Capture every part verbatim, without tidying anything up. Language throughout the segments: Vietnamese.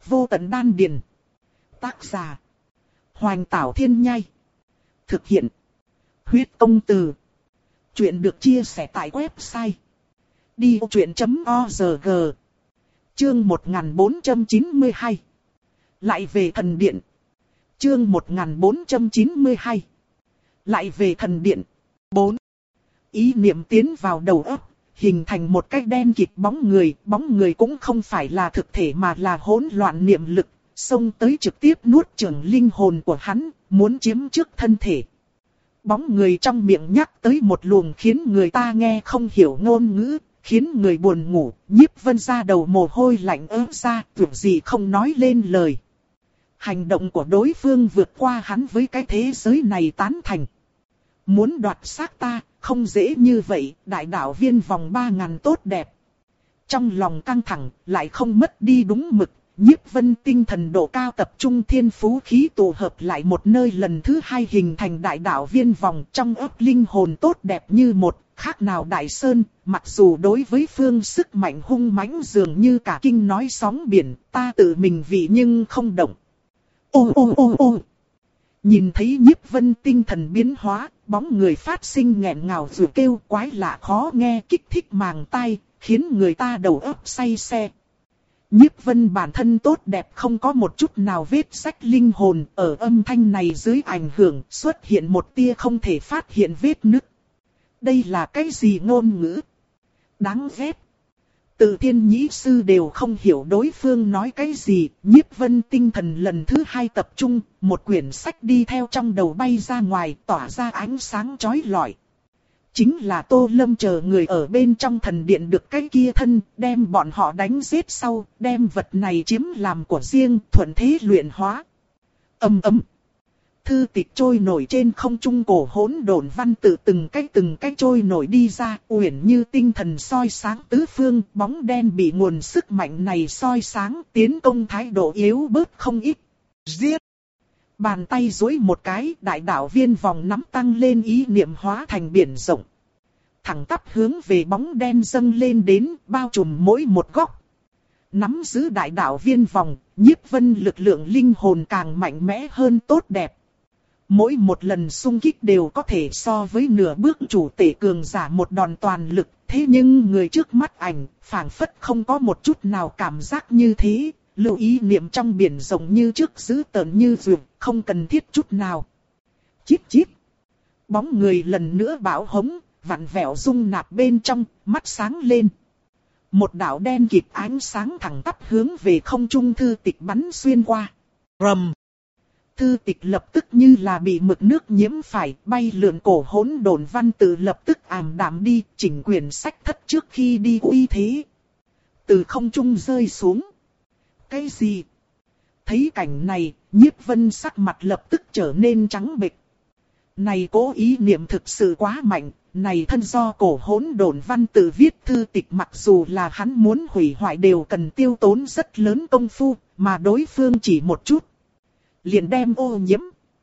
Vô tận đan điền. Tác giả. Hoành Tảo Thiên Nhai. Thực hiện. Huyết Công Từ. Chuyện được chia sẻ tại website đi vô chuyện chấm org. Chương một nghìn bốn trăm chín mươi hai. Lại về thần điện. Chương một nghìn bốn trăm chín mươi hai. Lại về thần điện. bốn. Ý niệm tiến vào đầu óc, hình thành một cái đen kịt bóng người. Bóng người cũng không phải là thực thể mà là hỗn loạn niệm lực, xông tới trực tiếp nuốt chửng linh hồn của hắn, muốn chiếm trước thân thể. Bóng người trong miệng nhắc tới một luồng khiến người ta nghe không hiểu ngôn ngữ, khiến người buồn ngủ. Nhiếp Vân ra đầu mồ hôi lạnh ớt ra, việc gì không nói lên lời. Hành động của đối phương vượt qua hắn với cái thế giới này tán thành. Muốn đoạt xác ta, không dễ như vậy. Đại đạo viên vòng ba ngàn tốt đẹp. Trong lòng căng thẳng, lại không mất đi đúng mực. Nhiếp Vân tinh thần độ cao tập trung thiên phú khí tụ hợp lại một nơi lần thứ hai hình thành đại đạo viên vòng, trong ấp linh hồn tốt đẹp như một, khác nào đại sơn. Mặc dù đối với phương sức mạnh hung mãnh dường như cả kinh nói sóng biển, ta tự mình vị nhưng không động. Ô ô ô ô. Nhìn thấy Nhiếp Vân tinh thần biến hóa, bóng người phát sinh nghẹn ngào rồi kêu quái lạ khó nghe kích thích màng tai, khiến người ta đầu óc say xe. Nhiếp Vân bản thân tốt đẹp không có một chút nào vết sách linh hồn, ở âm thanh này dưới ảnh hưởng xuất hiện một tia không thể phát hiện vết nứt. Đây là cái gì ngôn ngữ? Đáng ghét. Tự thiên nhĩ sư đều không hiểu đối phương nói cái gì. Nhiếp Vân tinh thần lần thứ hai tập trung, một quyển sách đi theo trong đầu bay ra ngoài, tỏa ra ánh sáng chói lọi. Chính là Tô Lâm chờ người ở bên trong thần điện được cái kia thân, đem bọn họ đánh giết sau, đem vật này chiếm làm của riêng, thuận thế luyện hóa. Ầm ầm. Thư tịch trôi nổi trên không trung, cổ hỗn độn văn tự từng cái từng cái trôi nổi đi ra, uyển như tinh thần soi sáng tứ phương. Bóng đen bị nguồn sức mạnh này soi sáng, tiến công thái độ yếu bớt không ít. Giết! Bàn tay duỗi một cái, đại đạo viên vòng nắm tăng lên, ý niệm hóa thành biển rộng. Thẳng tắp hướng về bóng đen dâng lên đến, bao trùm mỗi một góc. Nắm giữ đại đạo viên vòng, Nhiếp Vân lực lượng linh hồn càng mạnh mẽ hơn tốt đẹp. Mỗi một lần xung kích đều có thể so với nửa bước chủ tể cường giả một đòn toàn lực. Thế nhưng người trước mắt ảnh, phảng phất không có một chút nào cảm giác như thế. Lưu ý niệm trong biển rộng như trước giữ tợn như dược, không cần thiết chút nào. Chít chít. Bóng người lần nữa bão hống, vặn vẹo rung nạp bên trong, mắt sáng lên. Một đạo đen kịt ánh sáng thẳng tắp hướng về không trung thư tịch bắn xuyên qua. Rầm. Thư tịch lập tức như là bị mực nước nhiễm phải, bay lượn, cổ hỗn độn văn tự lập tức ảm đạm đi, chỉnh quyển sách thất trước khi đi uy thế. Từ không trung rơi xuống. Cái gì? Thấy cảnh này, Nhiếp Vân sắc mặt lập tức trở nên trắng bệch. Này cố ý niệm thực sự quá mạnh, này thân do cổ hỗn độn văn tự viết thư tịch, mặc dù là hắn muốn hủy hoại đều cần tiêu tốn rất lớn công phu, mà đối phương chỉ một chút liền đem ô nhiễm.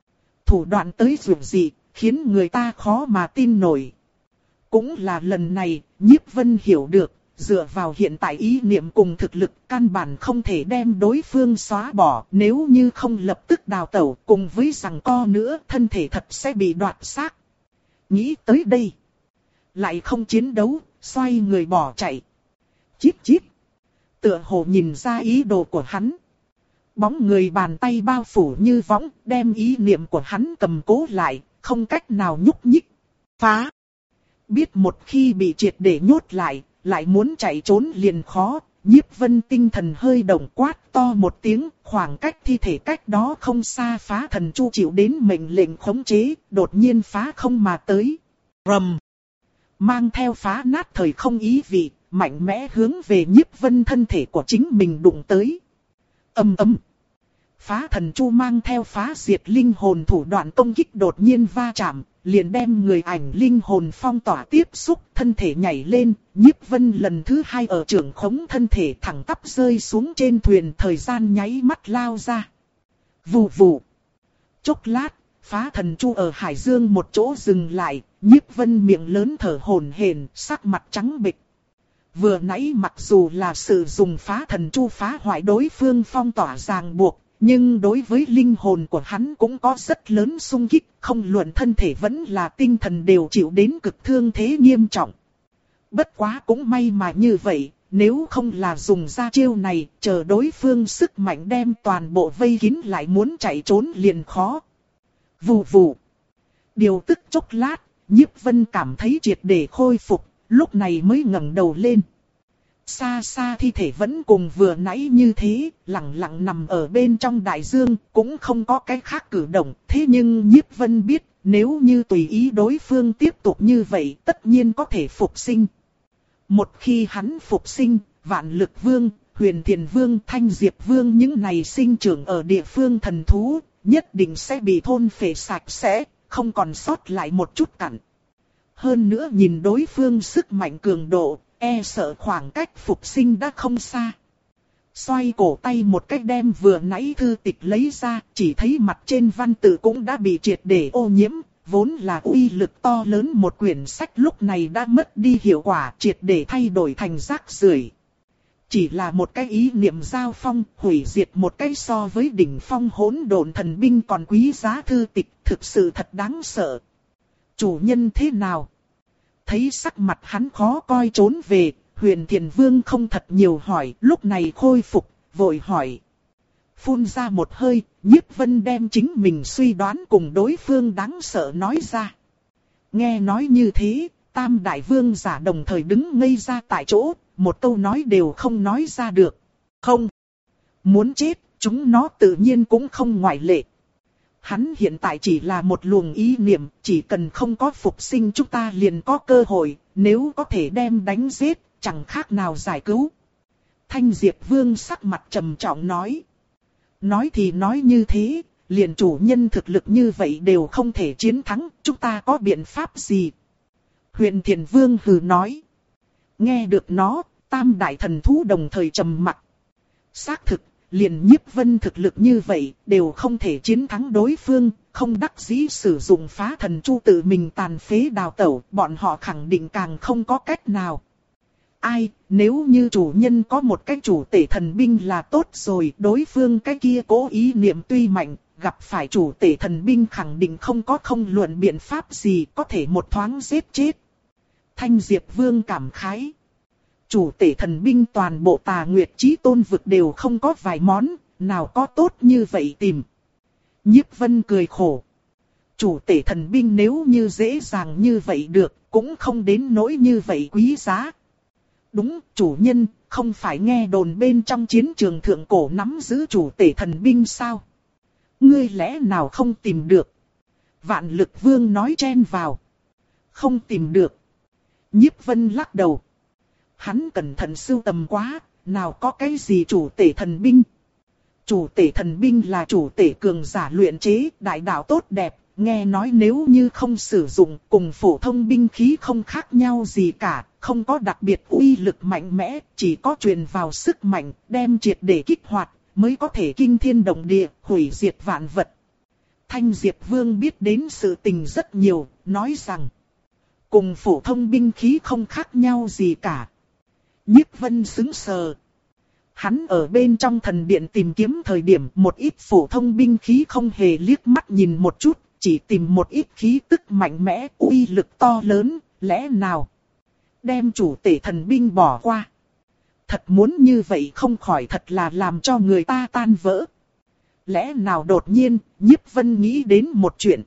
Thủ đoạn tới dù gì, khiến người ta khó mà tin nổi. Cũng là lần này, Nhiếp Vân hiểu được, dựa vào hiện tại ý niệm cùng thực lực, căn bản không thể đem đối phương xóa bỏ. Nếu như không lập tức đào tẩu, cùng với giằng co nữa, thân thể thật sẽ bị đoạt xác. Nghĩ tới đây, lại không chiến đấu, xoay người bỏ chạy. Chít chít. Tựa hồ nhìn ra ý đồ của hắn. Bóng người bàn tay bao phủ như võng, đem ý niệm của hắn cầm cố lại, không cách nào nhúc nhích. Phá! Biết một khi bị triệt để nhốt lại, lại muốn chạy trốn liền khó. Nhiếp Vân tinh thần hơi động, quát to một tiếng, khoảng cách thi thể cách đó không xa phá thần chu chịu đến mệnh lệnh khống chế, đột nhiên phá không mà tới. Rầm! Mang theo phá nát thời không ý vị, mạnh mẽ hướng về Nhiếp Vân thân thể của chính mình đụng tới. Ầm ầm. Phá thần chu mang theo phá diệt linh hồn thủ đoạn công kích đột nhiên va chạm, liền đem người ảnh linh hồn phong tỏa tiếp xúc, thân thể nhảy lên. Nhiếp Vân lần thứ hai ở trưởng khống thân thể thẳng tắp rơi xuống trên thuyền, thời gian nháy mắt lao ra. Vù vù. Chốc lát, phá thần chu ở hải dương một chỗ dừng lại. Nhiếp Vân miệng lớn thở hổn hển, sắc mặt trắng bệch. vừa nãy mặc dù là sử dụng phá thần chu phá hoại đối phương phong tỏa ràng buộc, nhưng đối với linh hồn của hắn cũng có rất lớn xung kích, không luận thân thể vẫn là tinh thần đều chịu đến cực thương thế nghiêm trọng. Bất quá cũng may mà như vậy, nếu không là dùng ra chiêu này, chờ đối phương sức mạnh đem toàn bộ vây kín lại muốn chạy trốn liền khó. Vù vù. Điều tức chốc lát, Nhiếp Vân cảm thấy triệt để khôi phục, lúc này mới ngẩng đầu lên. Xa xa thi thể vẫn cùng vừa nãy như thế, lặng lặng nằm ở bên trong đại dương, cũng không có cái khác cử động. Thế nhưng Nhiếp Vân biết, nếu như tùy ý đối phương tiếp tục như vậy, tất nhiên có thể phục sinh. Một khi hắn phục sinh, Vạn Lực Vương, Huyền Thiền Vương, Thanh Diệp Vương những này sinh trưởng ở địa phương thần thú, nhất định sẽ bị thôn phệ sạch sẽ, không còn sót lại một chút cặn. Hơn nữa nhìn đối phương sức mạnh cường độ, e sợ khoảng cách phục sinh đã không xa. Xoay cổ tay một cách đem vừa nãy thư tịch lấy ra, chỉ thấy mặt trên văn tự cũng đã bị triệt để ô nhiễm, vốn là uy lực to lớn một quyển sách lúc này đã mất đi hiệu quả, triệt để thay đổi thành rác rưởi. Chỉ là một cái ý niệm giao phong, hủy diệt một cái so với đỉnh phong hỗn độn thần binh còn quý giá thư tịch, thực sự thật đáng sợ. Chủ nhân thế nào? Thấy sắc mặt hắn khó coi trốn về, Huyền Thiền Vương không thật nhiều hỏi, lúc này khôi phục, vội hỏi. Phun ra một hơi, Nhiếp Vân đem chính mình suy đoán cùng đối phương đáng sợ nói ra. Nghe nói như thế, Tam Đại Vương giả đồng thời đứng ngây ra tại chỗ, một câu nói đều không nói ra được. Không. Muốn chết, chúng nó tự nhiên cũng không ngoại lệ. Hắn hiện tại chỉ là một luồng ý niệm, chỉ cần không có phục sinh chúng ta liền có cơ hội, nếu có thể đem đánh giết, chẳng khác nào giải cứu. Thanh Diệp Vương sắc mặt trầm trọng nói. Nói thì nói như thế, liền chủ nhân thực lực như vậy đều không thể chiến thắng, chúng ta có biện pháp gì? Huyền Thiền Vương hừ nói. Nghe được nó, Tam Đại Thần Thú đồng thời trầm mặc. Xác thực, liền Nhiếp Vân thực lực như vậy, đều không thể chiến thắng đối phương, không đắc dĩ sử dụng phá thần chu tự mình tàn phế đào tẩu, bọn họ khẳng định càng không có cách nào. Ai, nếu như chủ nhân có một cái chủ tể thần binh là tốt rồi, đối phương cái kia cố ý niệm tuy mạnh, gặp phải chủ tể thần binh khẳng định không có không luận biện pháp gì có thể một thoáng giết chết. Thanh Diệp Vương cảm khái. Chủ tể thần binh toàn bộ Tà Nguyệt Chí Tôn vực đều không có vài món, nào có tốt như vậy tìm. Nhiếp Vân cười khổ. Chủ tể thần binh nếu như dễ dàng như vậy được, cũng không đến nỗi như vậy quý giá. Đúng, chủ nhân, không phải nghe đồn bên trong chiến trường thượng cổ nắm giữ chủ tể thần binh sao? Ngươi lẽ nào không tìm được? Vạn Lực Vương nói chen vào. Không tìm được. Nhiếp Vân lắc đầu. Hắn cẩn thận sưu tầm quá, nào có cái gì chủ tể thần binh. Chủ tể thần binh là chủ tể cường giả luyện chế, đại đạo tốt đẹp, nghe nói nếu như không sử dụng cùng phổ thông binh khí không khác nhau gì cả, không có đặc biệt uy lực mạnh mẽ, chỉ có truyền vào sức mạnh, đem triệt để kích hoạt, mới có thể kinh thiên động địa, hủy diệt vạn vật. Thanh Diệp Vương biết đến sự tình rất nhiều, nói rằng, cùng phổ thông binh khí không khác nhau gì cả. Nhiếp Vân sững sờ. Hắn ở bên trong thần điện tìm kiếm thời điểm một ít phổ thông binh khí không hề liếc mắt nhìn một chút, chỉ tìm một ít khí tức mạnh mẽ, uy lực to lớn, lẽ nào đem chủ tể thần binh bỏ qua. Thật muốn như vậy không khỏi thật là làm cho người ta tan vỡ. Lẽ nào đột nhiên, Nhiếp Vân nghĩ đến một chuyện.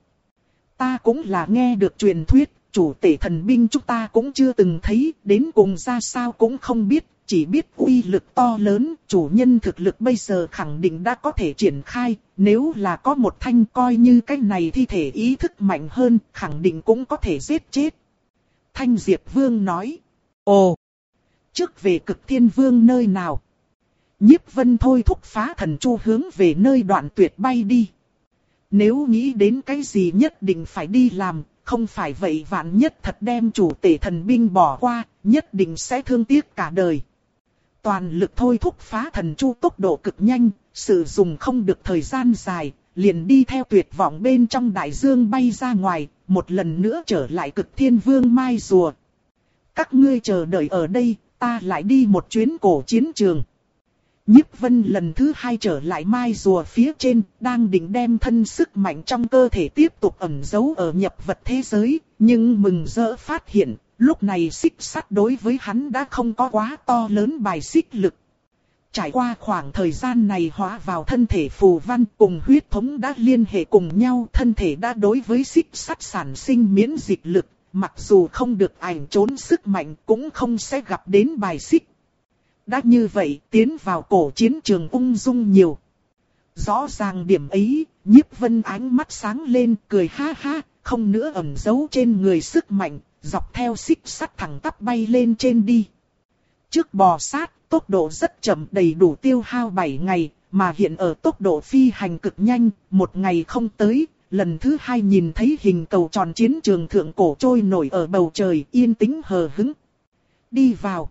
Ta cũng là nghe được truyền thuyết, chủ tể thần binh chúng ta cũng chưa từng thấy, đến cùng ra sao cũng không biết, chỉ biết uy lực to lớn, chủ nhân thực lực bây giờ khẳng định đã có thể triển khai, nếu là có một thanh coi như cái này thi thể ý thức mạnh hơn, khẳng định cũng có thể giết chết. Thanh Diệp Vương nói, ồ, trước về Cực Thiên Vương nơi nào? Nhiếp Vân thôi thúc phá thần chu hướng về nơi Đoạn Tuyệt bay đi. Nếu nghĩ đến cái gì nhất định phải đi làm, không phải vậy vạn nhất thật đem chủ tể thần binh bỏ qua, nhất định sẽ thương tiếc cả đời. Toàn lực thôi thúc phá thần chu tốc độ cực nhanh, sử dụng không được thời gian dài, liền đi theo tuyệt vọng bên trong đại dương bay ra ngoài, một lần nữa trở lại Cực Thiên Vương mai rùa. Các ngươi chờ đợi ở đây, ta lại đi một chuyến cổ chiến trường. Nhiếp Vân lần thứ hai trở lại mai rùa phía trên, đang định đem thân sức mạnh trong cơ thể tiếp tục ẩn giấu ở nhập vật thế giới, nhưng mừng rỡ phát hiện, lúc này xích sắt đối với hắn đã không có quá to lớn bài xích lực. Trải qua khoảng thời gian này hóa vào thân thể phù văn cùng huyết thống đã liên hệ cùng nhau, thân thể đã đối với xích sắt sản sinh miễn dịch lực, mặc dù không được ảnh trốn sức mạnh cũng không sẽ gặp đến bài xích. Đã như vậy, tiến vào cổ chiến trường ung dung nhiều. Rõ ràng điểm ấy, Nhiếp Vân ánh mắt sáng lên, cười ha ha, không nữa ẩn giấu trên người sức mạnh, dọc theo xích sắt thẳng tắp bay lên trên đi. Trước bò sát, tốc độ rất chậm đầy đủ tiêu hao bảy ngày, mà hiện ở tốc độ phi hành cực nhanh, một ngày không tới, lần thứ hai nhìn thấy hình cầu tròn chiến trường thượng cổ trôi nổi ở bầu trời, yên tĩnh hờ hững. Đi vào.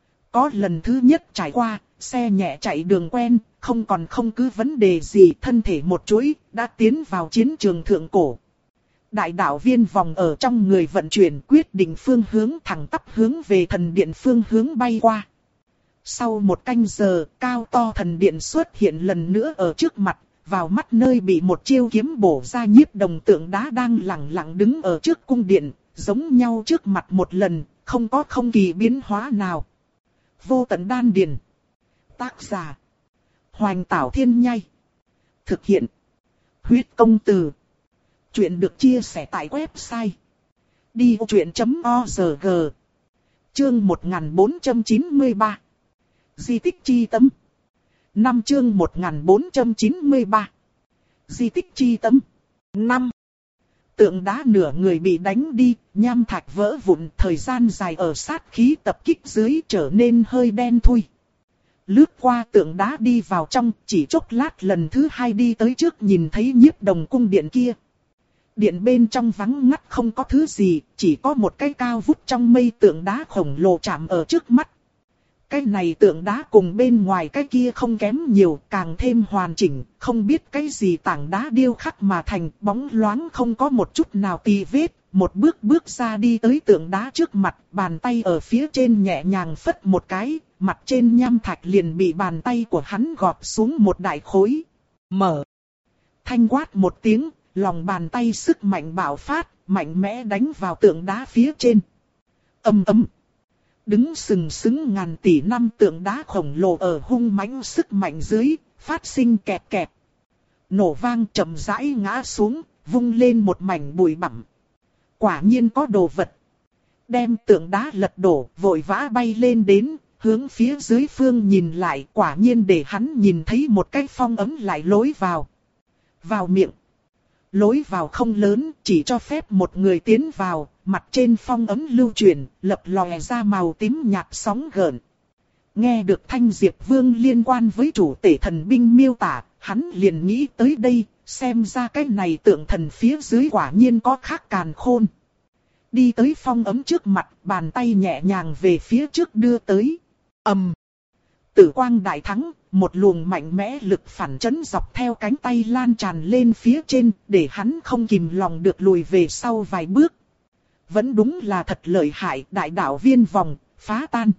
Có lần thứ nhất trải qua, xe nhẹ chạy đường quen, không còn không cứ vấn đề gì, thân thể một chuỗi, đã tiến vào chiến trường thượng cổ. Đại đạo viên vòng ở trong người vận chuyển, quyết định phương hướng, thẳng tắp hướng về thần điện phương hướng bay qua. Sau một canh giờ, cao to thần điện xuất hiện lần nữa ở trước mặt, vào mắt nơi bị một chiêu kiếm bổ ra. Nhiếp Đồng tượng đá đang lặng lặng đứng ở trước cung điện, giống nhau trước mặt một lần, không có không kỳ biến hóa nào. Vô tận đan điền. Tác giả: Hoành Tảo Thiên Nhai. Thực hiện: Huyết Công Từ. Chuyện được chia sẻ tại website đi vô chuyện chấm org. Chương một nghìn bốn trăm chín mươi ba. Di tích chi tâm. Năm chương một nghìn bốn trăm chín mươi ba. Di tích chi tâm. Năm. Tượng đá nửa người bị đánh đi, nham thạch vỡ vụn, thời gian dài ở sát khí tập kích dưới trở nên hơi đen thui. Lướt qua tượng đá đi vào trong, chỉ chốc lát lần thứ hai đi tới trước nhìn thấy Nhiếp Đồng cung điện kia. Điện bên trong vắng ngắt không có thứ gì, chỉ có một cái cao vút trong mây tượng đá khổng lồ chạm ở trước mắt. Cái này tượng đá cùng bên ngoài cái kia không kém nhiều, càng thêm hoàn chỉnh, không biết cái gì tảng đá điêu khắc mà thành, bóng loáng không có một chút nào tì vết. Một bước bước ra đi tới tượng đá trước mặt, bàn tay ở phía trên nhẹ nhàng phất một cái, mặt trên nham thạch liền bị bàn tay của hắn gọt xuống một đại khối. Mở. Thanh quát một tiếng, lòng bàn tay sức mạnh bạo phát, mạnh mẽ đánh vào tượng đá phía trên. Ầm ầm. Đứng sừng sững ngàn tỷ năm tượng đá khổng lồ ở hung mãnh sức mạnh dưới, phát sinh kẹt kẹt. Nổ vang chậm rãi ngã xuống, vung lên một mảnh bụi bặm. Quả nhiên có đồ vật. Đem tượng đá lật đổ, vội vã bay lên đến, hướng phía dưới phương nhìn lại, quả nhiên để hắn nhìn thấy một cái phong ấm lại lối vào. Vào miệng. Lối vào không lớn, chỉ cho phép một người tiến vào, mặt trên phong ấm lưu chuyển, lập lòe ra màu tím nhạt sóng gợn. Nghe được Thanh Diệp Vương liên quan với chủ tể thần binh miêu tả, hắn liền nghĩ tới đây, xem ra cái này tượng thần phía dưới quả nhiên có khác càn khôn. Đi tới phong ấm trước mặt, bàn tay nhẹ nhàng về phía trước đưa tới. Ầm. Tử quang đại thắng, một luồng mạnh mẽ lực phản chấn dọc theo cánh tay lan tràn lên phía trên, để hắn không kìm lòng được lùi về sau vài bước. Vẫn đúng là thật lợi hại, đại đạo viên vòng, phá tan.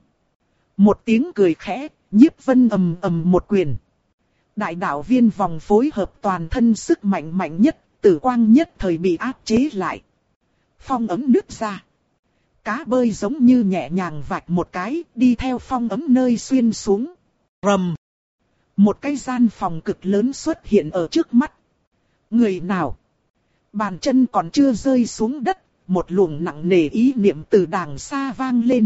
Một tiếng cười khẽ, Nhiếp Vân ầm ầm một quyền. Đại đạo viên vòng phối hợp toàn thân sức mạnh mạnh nhất, tử quang nhất thời bị áp chế lại. Phong ấm nứt ra. Cá bơi giống như nhẹ nhàng vạch một cái, đi theo phong ấm nơi xuyên xuống. Rầm. Một cái gian phòng cực lớn xuất hiện ở trước mắt. Người nào? Bàn chân còn chưa rơi xuống đất, một luồng nặng nề ý niệm từ đàng xa vang lên.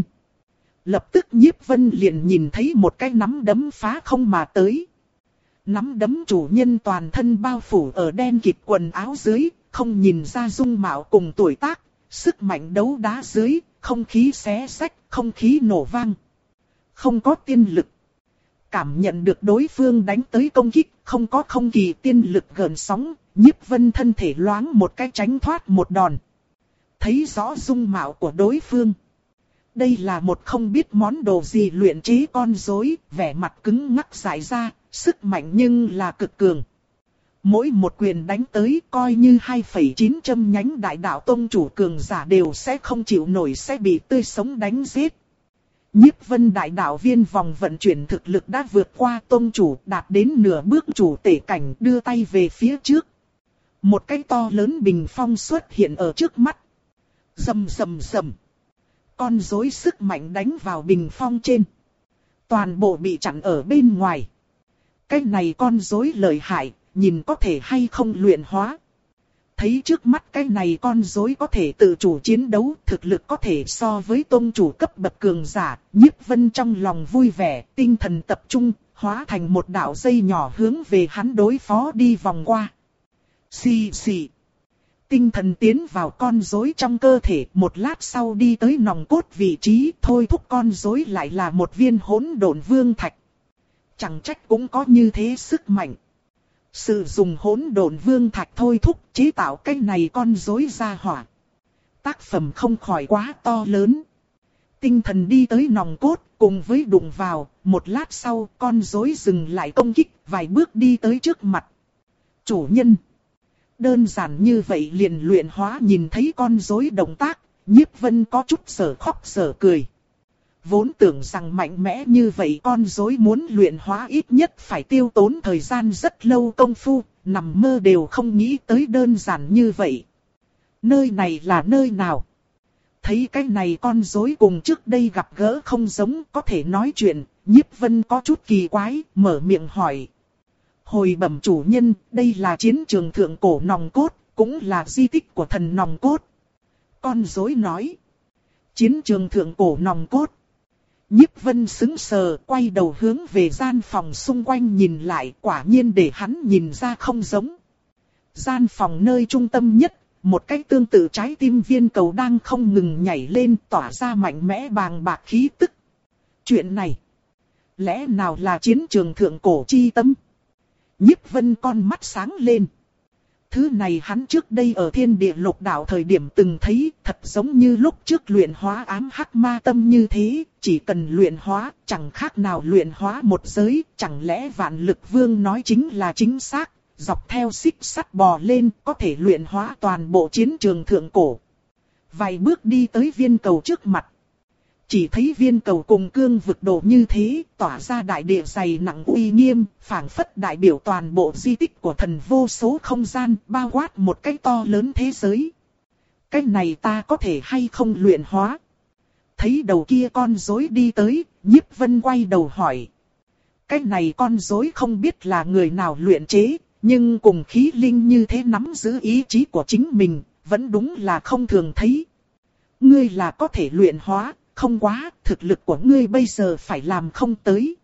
Lập tức Nhiếp Vân liền nhìn thấy một cái nắm đấm phá không mà tới. Nắm đấm chủ nhân toàn thân bao phủ ở đen kịt quần áo dưới, không nhìn ra dung mạo cùng tuổi tác, sức mạnh đấu đá dưới, không khí xé xách, không khí nổ vang. Không có tiên lực. Cảm nhận được đối phương đánh tới công kích, không có không kỳ tiên lực gợn sóng, Nhiếp Vân thân thể loáng một cái tránh thoát một đòn. Thấy rõ dung mạo của đối phương. Đây là một không biết món đồ gì luyện chế con rối, vẻ mặt cứng ngắc dại ra, sức mạnh nhưng là cực cường. Mỗi một quyền đánh tới coi như hai phẩy chín châm nhánh đại đạo tông chủ cường giả đều sẽ không chịu nổi, sẽ bị tươi sống đánh giết. Nhiếp Vân đại đạo viên vòng vận chuyển thực lực đã vượt qua tông chủ, đạt đến nửa bước chủ tể cảnh, đưa tay về phía trước. Một cái to lớn bình phong xuất hiện ở trước mắt. Rầm rầm rầm. Con rối sức mạnh đánh vào bình phong trên. Toàn bộ bị chặn ở bên ngoài. Cái này con rối lợi hại, nhìn có thể hay không luyện hóa. Thấy trước mắt cái này con rối có thể tự chủ chiến đấu, thực lực có thể so với tôn chủ cấp bậc cường giả, Nhiếp Vân trong lòng vui vẻ, tinh thần tập trung, hóa thành một đạo dây nhỏ hướng về hắn đối phó đi vòng qua. Xì xì. Tinh thần tiến vào con rối trong cơ thể, một lát sau đi tới nòng cốt vị trí, thôi thúc con rối lại là một viên hỗn độn vương thạch. Chẳng trách cũng có như thế sức mạnh. Sử dụng hỗn độn vương thạch thôi thúc chế tạo cái này con rối ra hỏa. Tác phẩm không khỏi quá to lớn. Tinh thần đi tới nòng cốt, cùng với đụng vào, một lát sau con rối dừng lại công kích, vài bước đi tới trước mặt. Chủ nhân. Đơn giản như vậy liền luyện hóa, nhìn thấy con rối động tác, Nhiếp Vân có chút sở khóc sở cười. Vốn tưởng rằng mạnh mẽ như vậy con rối muốn luyện hóa ít nhất phải tiêu tốn thời gian rất lâu công phu, nằm mơ đều không nghĩ tới đơn giản như vậy. Nơi này là nơi nào? Thấy cái này con rối cùng trước đây gặp gỡ không giống, có thể nói chuyện, Nhiếp Vân có chút kỳ quái, mở miệng hỏi. Hồi bẩm chủ nhân, đây là chiến trường thượng cổ nòng cốt, cũng là di tích của thần nòng cốt. Con rối nói. Chiến trường thượng cổ nòng cốt. Nhiếp Vân sững sờ, quay đầu hướng về gian phòng xung quanh nhìn lại, quả nhiên để hắn nhìn ra không giống. Gian phòng nơi trung tâm nhất, một cái tương tự trái tim viên cầu đang không ngừng nhảy lên, tỏa ra mạnh mẽ bàng bạc khí tức. Chuyện này, lẽ nào là chiến trường thượng cổ chi tâm? Nhiếp Vân con mắt sáng lên. Thứ này hắn trước đây ở thiên địa lục đạo thời điểm từng thấy, thật giống như lúc trước luyện hóa ám hắc ma tâm như thế, chỉ cần luyện hóa, chẳng khác nào luyện hóa một giới, chẳng lẽ vạn lực vương nói chính là chính xác, dọc theo xích sắt bò lên, có thể luyện hóa toàn bộ chiến trường thượng cổ. Vài bước đi tới viên cầu trước mặt. Chỉ thấy viên cầu cùng cương vực độ như thế, tỏa ra đại địa dày nặng uy nghiêm, phảng phất đại biểu toàn bộ di tích của thần vô số không gian, bao quát một cái to lớn thế giới. Cái này ta có thể hay không luyện hóa? Thấy đầu kia con rối đi tới, Nhiếp Vân quay đầu hỏi. Cái này con rối không biết là người nào luyện chế, nhưng cùng khí linh như thế nắm giữ ý chí của chính mình, vẫn đúng là không thường thấy. Ngươi là có thể luyện hóa. Không quá, thực lực của ngươi bây giờ phải làm không tới.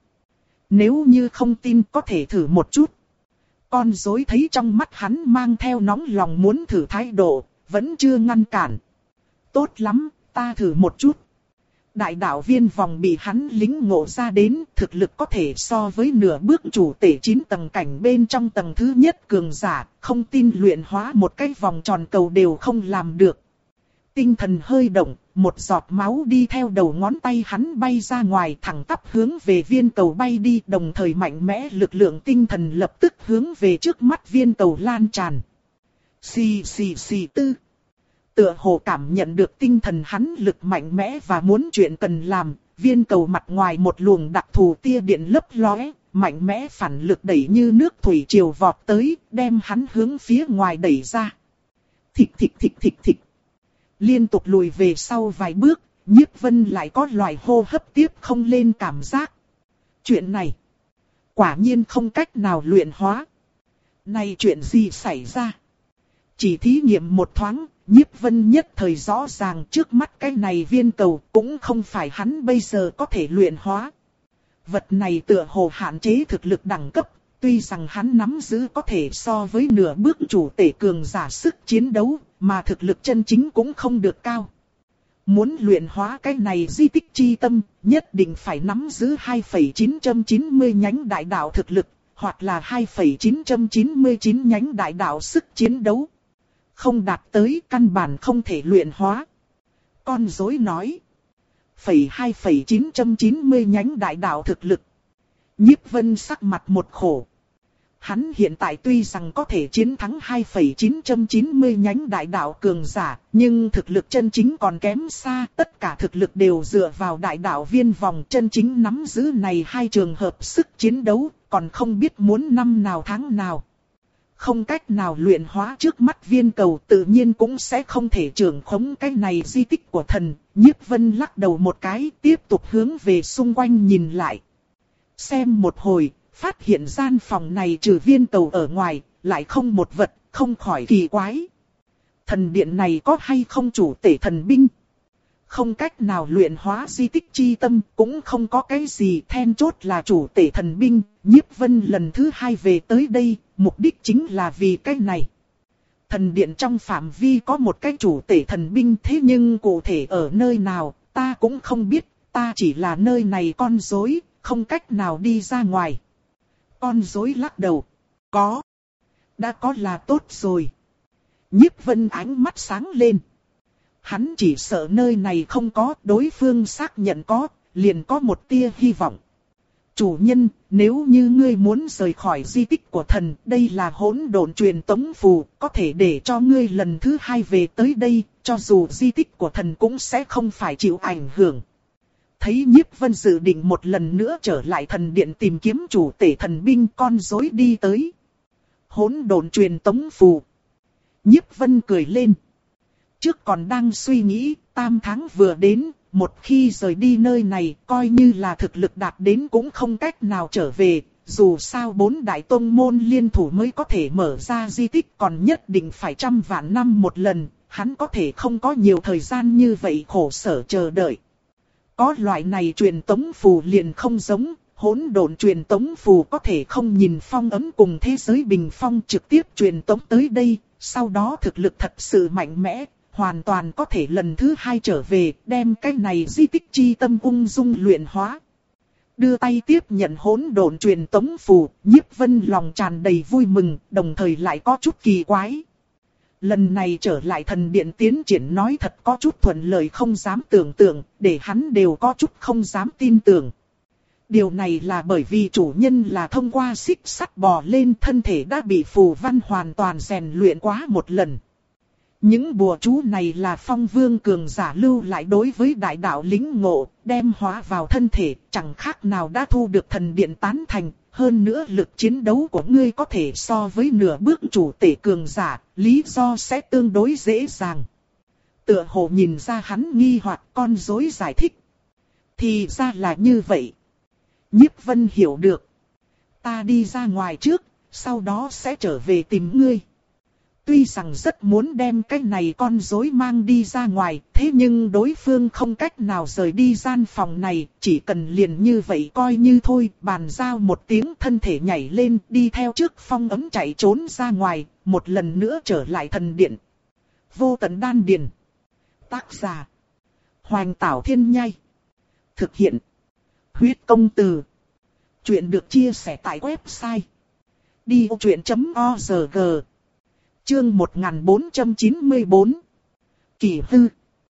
Nếu như không tin có thể thử một chút. Con rối thấy trong mắt hắn mang theo nóng lòng muốn thử thái độ, vẫn chưa ngăn cản. Tốt lắm, ta thử một chút. Đại đạo viên vòng bị hắn lính ngộ ra đến, thực lực có thể so với nửa bước chủ tể chín tầng cảnh bên trong tầng thứ nhất cường giả, không tin luyện hóa một cái vòng tròn cầu đều không làm được. Tinh thần hơi động, một giọt máu đi theo đầu ngón tay hắn bay ra ngoài, thẳng tắp hướng về viên cầu bay đi, đồng thời mạnh mẽ lực lượng tinh thần lập tức hướng về trước mắt viên cầu lan tràn. Xì xì xì tư. Tựa hồ cảm nhận được tinh thần hắn lực mạnh mẽ và muốn chuyện cần làm, viên cầu mặt ngoài một luồng đặc thù tia điện lấp lóe, mạnh mẽ phản lực đẩy như nước thủy triều vọt tới, đem hắn hướng phía ngoài đẩy ra. Thịch thịch thịch thịch thịch. Liên tục lùi về sau vài bước, Nhiếp Vân lại có loại hô hấp tiếp không lên cảm giác. Chuyện này, quả nhiên không cách nào luyện hóa. Này chuyện gì xảy ra? Chỉ thí nghiệm một thoáng, Nhiếp Vân nhất thời rõ ràng trước mắt cái này viên cầu cũng không phải hắn bây giờ có thể luyện hóa. Vật này tựa hồ hạn chế thực lực đẳng cấp, tuy rằng hắn nắm giữ có thể so với nửa bước chủ tể cường giả sức chiến đấu, mà thực lực chân chính cũng không được cao. Muốn luyện hóa cái này di tích chi tâm, nhất định phải nắm giữ hai phẩy chín chín không nhánh đại đạo thực lực, hoặc là hai phẩy chín chín chín nhánh đại đạo sức chiến đấu. Không đạt tới căn bản không thể luyện hóa. Con rối nói. Phẩy hai phẩy chín chín không nhánh đại đạo thực lực. Nhiếp Vân sắc mặt một khổ. Hắn hiện tại tuy rằng có thể chiến thắng hai phẩy chín chín không nhánh đại đạo cường giả, nhưng thực lực chân chính còn kém xa, tất cả thực lực đều dựa vào đại đạo viên vòng chân chính nắm giữ này hai trường hợp sức chiến đấu, còn không biết muốn năm nào tháng nào. Không cách nào luyện hóa trước mắt viên cầu tự nhiên cũng sẽ không thể trưởng khống cái này di tích của thần. Nhiếp Vân lắc đầu một cái, tiếp tục hướng về xung quanh nhìn lại. Xem một hồi, phát hiện gian phòng này trừ viên cầu ở ngoài, lại không một vật, không khỏi kỳ quái. Thần điện này có hay không chủ tể thần binh? Không cách nào luyện hóa di tích chi tâm, cũng không có cái gì then chốt là chủ tể thần binh. Nhiếp Vân lần thứ hai về tới đây, mục đích chính là vì cái này. Thần điện trong phạm vi có một cái chủ tể thần binh, thế nhưng cụ thể ở nơi nào, ta cũng không biết, ta chỉ là nơi này con rối, không cách nào đi ra ngoài. Con rối lắc đầu, có, đã có là tốt rồi. Nhiếp Vân ánh mắt sáng lên. Hắn chỉ sợ nơi này không có, đối phương xác nhận có, liền có một tia hy vọng. Chủ nhân, nếu như ngươi muốn rời khỏi di tích của thần, đây là hỗn độn truyền tống phù, có thể để cho ngươi lần thứ hai về tới đây, cho dù di tích của thần cũng sẽ không phải chịu ảnh hưởng. Thấy Nhiếp Vân dự định một lần nữa trở lại thần điện tìm kiếm chủ tể thần binh, con rối đi tới. Hỗn độn truyền tống phù. Nhiếp Vân cười lên. Trước còn đang suy nghĩ, tam tháng vừa đến, một khi rời đi nơi này, coi như là thực lực đạt đến cũng không cách nào trở về. Dù sao bốn đại tông môn liên thủ mới có thể mở ra di tích, còn nhất định phải trăm vạn năm một lần, hắn có thể không có nhiều thời gian như vậy khổ sở chờ đợi. Có loại này truyền tống phù liền không giống, hỗn độn truyền tống phù có thể không nhìn phong ấn cùng thế giới bình phong trực tiếp truyền tống tới đây, sau đó thực lực thật sự mạnh mẽ, hoàn toàn có thể lần thứ hai trở về, đem cái này di tích chi tâm ung dung luyện hóa. Đưa tay tiếp nhận hỗn độn truyền tống phù, Nhiếp Vân lòng tràn đầy vui mừng, đồng thời lại có chút kỳ quái. Lần này trở lại thần điện tiến triển nói thật có chút thuận lợi không dám tưởng tượng, để hắn đều có chút không dám tin tưởng. Điều này là bởi vì chủ nhân là thông qua xích sắt bò lên, thân thể đã bị phù văn hoàn toàn rèn luyện quá một lần. Những bùa chú này là Phong Vương cường giả lưu lại đối với đại đạo lĩnh ngộ, đem hóa vào thân thể, chẳng khác nào đã thu được thần điện tán thành. Hơn nữa lực chiến đấu của ngươi có thể so với nửa bước chủ tể cường giả, lý do sẽ tương đối dễ dàng. Tựa hồ nhìn ra hắn nghi hoặc, con rối giải thích. Thì ra là như vậy. Nhiếp Vân hiểu được. Ta đi ra ngoài trước, sau đó sẽ trở về tìm ngươi. Tuy rằng rất muốn đem cái này con rối mang đi ra ngoài, thế nhưng đối phương không cách nào rời đi gian phòng này, chỉ cần liền như vậy coi như thôi, bàn giao một tiếng thân thể nhảy lên, đi theo trước phong ấm chạy trốn ra ngoài, một lần nữa trở lại thần điện. Vô tận đan điền. Tác giả: Hoành Tảo Thiên Nhai. Thực hiện: Huyết Công Từ. Chuyện được chia sẻ tại website đi vô chuyện chấm org. Chương một nghìn bốn trăm chín mươi bốn. Kỳ hư.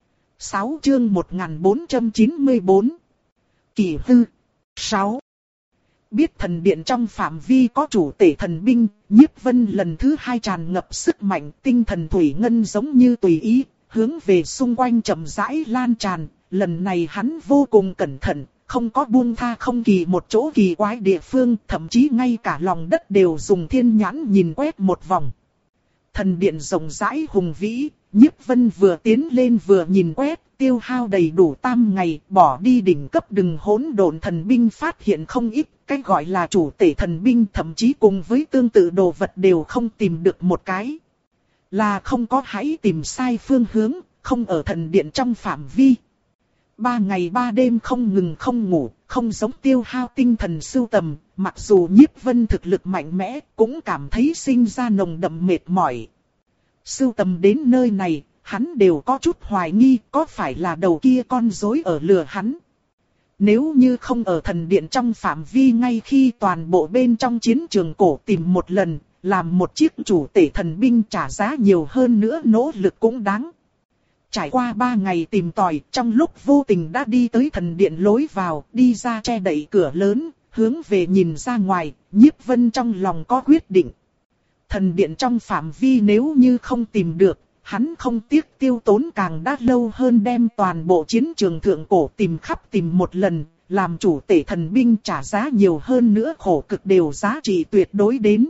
sáu chương một nghìn bốn trăm chín mươi bốn. Kỳ hư. sáu. Biết thần điện trong phạm vi có chủ tể thần binh, Nhiếp Vân lần thứ hai tràn ngập sức mạnh, tinh thần thủy ngân giống như tùy ý, hướng về xung quanh chậm rãi lan tràn. Lần này hắn vô cùng cẩn thận, không có buông tha không kỳ một chỗ kỳ quái địa phương, thậm chí ngay cả lòng đất đều dùng thiên nhãn nhìn quét một vòng. Thần điện rộng rãi hùng vĩ, Nhiếp Vân vừa tiến lên vừa nhìn quét, tiêu hao đầy đủ tam ngày, bỏ đi đỉnh cấp đừng hỗn độn thần binh phát hiện không ít, cái gọi là chủ tể thần binh thậm chí cùng với tương tự đồ vật đều không tìm được một cái. Là không có hãy tìm sai phương hướng, không ở thần điện trong phạm vi. Ba ngày ba đêm không ngừng không ngủ, không giống tiêu hao tinh thần sưu tầm, mặc dù Nhiếp Vân thực lực mạnh mẽ, cũng cảm thấy sinh ra nồng đậm mệt mỏi. Sưu tầm đến nơi này, hắn đều có chút hoài nghi có phải là đầu kia con rối ở lừa hắn. Nếu như không ở thần điện trong phạm vi ngay khi toàn bộ bên trong chiến trường cổ tìm một lần, làm một chiếc chủ tể thần binh trả giá nhiều hơn nữa nỗ lực cũng đáng. Trải qua ba ngày tìm tòi, trong lúc vô tình đã đi tới thần điện lối vào, đi ra che đậy cửa lớn, hướng về nhìn ra ngoài, Nhiếp Vân trong lòng có quyết định. Thần điện trong phạm vi nếu như không tìm được, hắn không tiếc tiêu tốn càng đã lâu hơn đem toàn bộ chiến trường thượng cổ tìm khắp tìm một lần, làm chủ tể thần binh trả giá nhiều hơn nữa khổ cực đều giá trị tuyệt đối đến.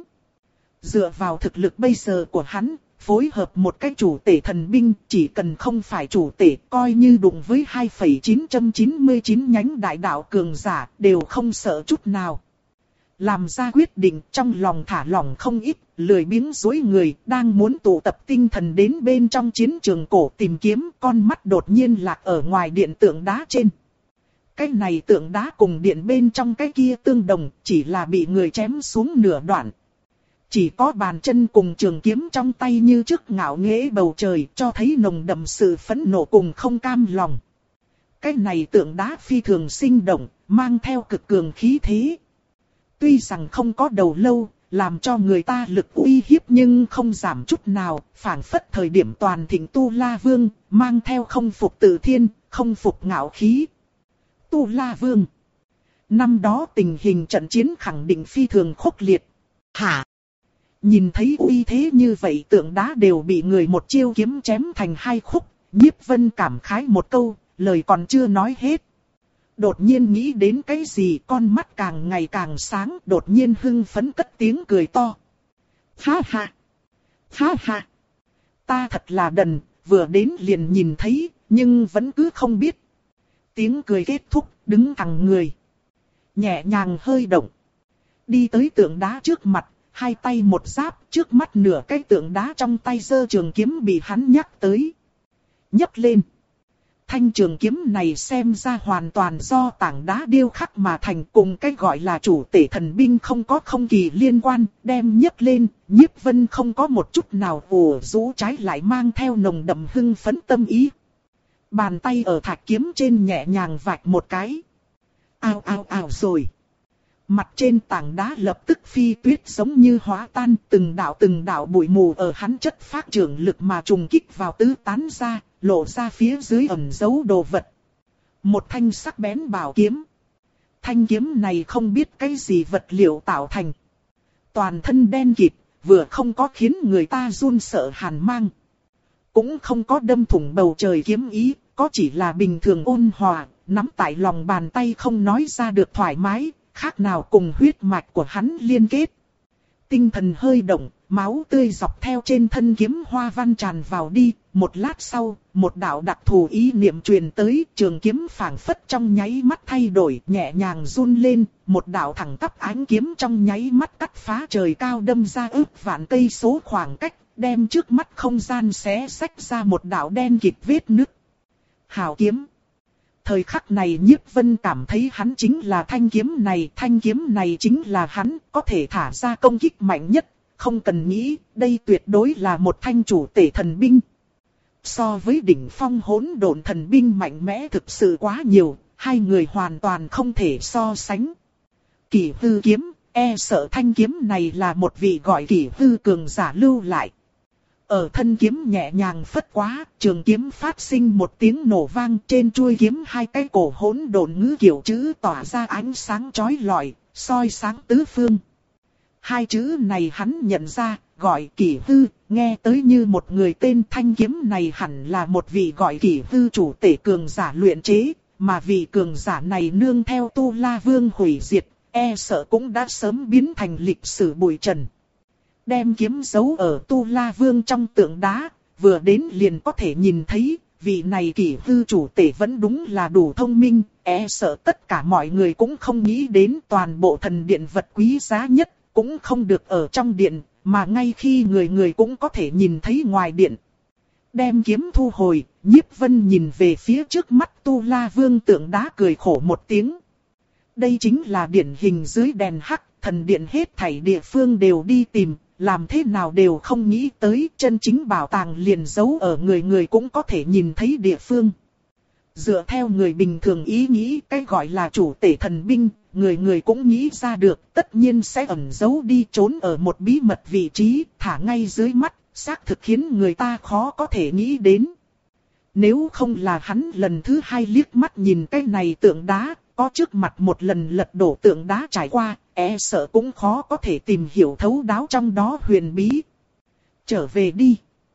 Dựa vào thực lực bây giờ của hắn, phối hợp một cái chủ tể thần binh, chỉ cần không phải chủ tể, coi như đụng với hai phẩy chín chín chín nhánh đại đạo cường giả, đều không sợ chút nào. Làm ra quyết định, trong lòng thả lỏng không ít, lười biếng dối người, đang muốn tụ tập tinh thần đến bên trong chiến trường cổ tìm kiếm, con mắt đột nhiên lạc ở ngoài điện tượng đá trên. Cái này tượng đá cùng điện bên trong cái kia tương đồng, chỉ là bị người chém xuống nửa đoạn. Chỉ có bàn chân cùng trường kiếm trong tay như trước ngạo nghễ bầu trời, cho thấy nồng đậm sự phẫn nộ cùng không cam lòng. Cái này tượng đá phi thường sinh động, mang theo cực cường khí thế. Tuy rằng không có đầu lâu, làm cho người ta lực uy hiếp nhưng không giảm chút nào, phảng phất thời điểm toàn thịnh Tu La Vương, mang theo không phục tự thiên, không phục ngạo khí. Tu La Vương. Năm đó tình hình trận chiến khẳng định phi thường khốc liệt. Hả? Nhìn thấy uy thế như vậy tượng đá đều bị người một chiêu kiếm chém thành hai khúc, Nhiếp Vân cảm khái một câu, lời còn chưa nói hết. Đột nhiên nghĩ đến cái gì, con mắt càng ngày càng sáng, đột nhiên hưng phấn cất tiếng cười to. Ha ha! Ha ha! Ta thật là đần, vừa đến liền nhìn thấy, nhưng vẫn cứ không biết. Tiếng cười kết thúc, đứng thẳng người. Nhẹ nhàng hơi động. Đi tới tượng đá trước mặt, hai tay một giáp, trước mắt nửa cái tượng đá trong tay giơ trường kiếm bị hắn nhắc tới. Nhấc lên. Thanh trường kiếm này xem ra hoàn toàn do tảng đá điêu khắc mà thành, cùng cái gọi là chủ tể thần binh không có không kỳ liên quan, đem nhấc lên, Nhiếp Vân không có một chút nào ủ rũ, trái lại mang theo nồng đậm hưng phấn tâm ý. Bàn tay ở thạch kiếm trên nhẹ nhàng vạch một cái. Ao ao ao rồi. Mặt trên tảng đá lập tức phi tuyết giống như hóa tan, từng đạo từng đạo bụi mù ở hắn chất phát trưởng lực mà trùng kích vào tứ tán ra, lộ ra phía dưới ẩn giấu đồ vật. Một thanh sắc bén bảo kiếm. Thanh kiếm này không biết cái gì vật liệu tạo thành. Toàn thân đen kịt, vừa không có khiến người ta run sợ hàn mang. Cũng không có đâm thủng bầu trời kiếm ý, có chỉ là bình thường ôn hòa, nắm tại lòng bàn tay không nói ra được thoải mái, khác nào cùng huyết mạch của hắn liên kết. Tinh thần hơi động, máu tươi dọc theo trên thân kiếm hoa văn tràn vào đi, một lát sau, một đạo đặc thù ý niệm truyền tới, trường kiếm phảng phất trong nháy mắt thay đổi, nhẹ nhàng run lên, một đạo thẳng tắp ánh kiếm trong nháy mắt cắt phá trời cao đâm ra ước vạn cây số khoảng cách, đem trước mắt không gian xé xách ra một đạo đen kịt vết nứt. Hào kiếm. Thời khắc này Nhiếp Vân cảm thấy hắn chính là thanh kiếm này, thanh kiếm này chính là hắn, có thể thả ra công kích mạnh nhất, không cần nghĩ, đây tuyệt đối là một thanh chủ tể thần binh. So với đỉnh phong hỗn độn thần binh mạnh mẽ thực sự quá nhiều, hai người hoàn toàn không thể so sánh. Kỷ Hư kiếm, e sợ thanh kiếm này là một vị gọi Kỷ Hư cường giả lưu lại. Ở thân kiếm nhẹ nhàng phất quá, trường kiếm phát sinh một tiếng nổ vang, trên chuôi kiếm hai cái cổ hỗn độn ngữ kiểu chữ tỏa ra ánh sáng chói lọi, soi sáng tứ phương. Hai chữ này hắn nhận ra, gọi Kỷ Hư, nghe tới như một người tên, thanh kiếm này hẳn là một vị gọi Kỷ Hư chủ tể cường giả luyện chế, mà vị cường giả này nương theo Tu La Vương hủy diệt, e sợ cũng đã sớm biến thành lịch sử bụi trần. Đem kiếm giấu ở Tu La Vương trong tượng đá, vừa đến liền có thể nhìn thấy, vị này Kỷ Hư chủ tể vẫn đúng là đủ thông minh, e sợ tất cả mọi người cũng không nghĩ đến toàn bộ thần điện vật quý giá nhất, cũng không được ở trong điện, mà ngay khi người người cũng có thể nhìn thấy ngoài điện. Đem kiếm thu hồi, Nhiếp Vân nhìn về phía trước mắt Tu La Vương tượng đá cười khổ một tiếng. Đây chính là điển hình dưới đèn hắc, thần điện hết thảy địa phương đều đi tìm, làm thế nào đều không nghĩ tới chân chính bảo tàng liền giấu ở người người cũng có thể nhìn thấy địa phương. Dựa theo người bình thường ý nghĩ cái gọi là chủ tể thần binh, người người cũng nghĩ ra được, tất nhiên sẽ ẩn giấu đi trốn ở một bí mật vị trí, thả ngay dưới mắt, xác thực khiến người ta khó có thể nghĩ đến. Nếu không là hắn lần thứ hai liếc mắt nhìn cái này tượng đá, có trước mặt một lần lật đổ tượng đá trải qua, e sợ cũng khó có thể tìm hiểu thấu đáo trong đó huyền bí. Trở về đi.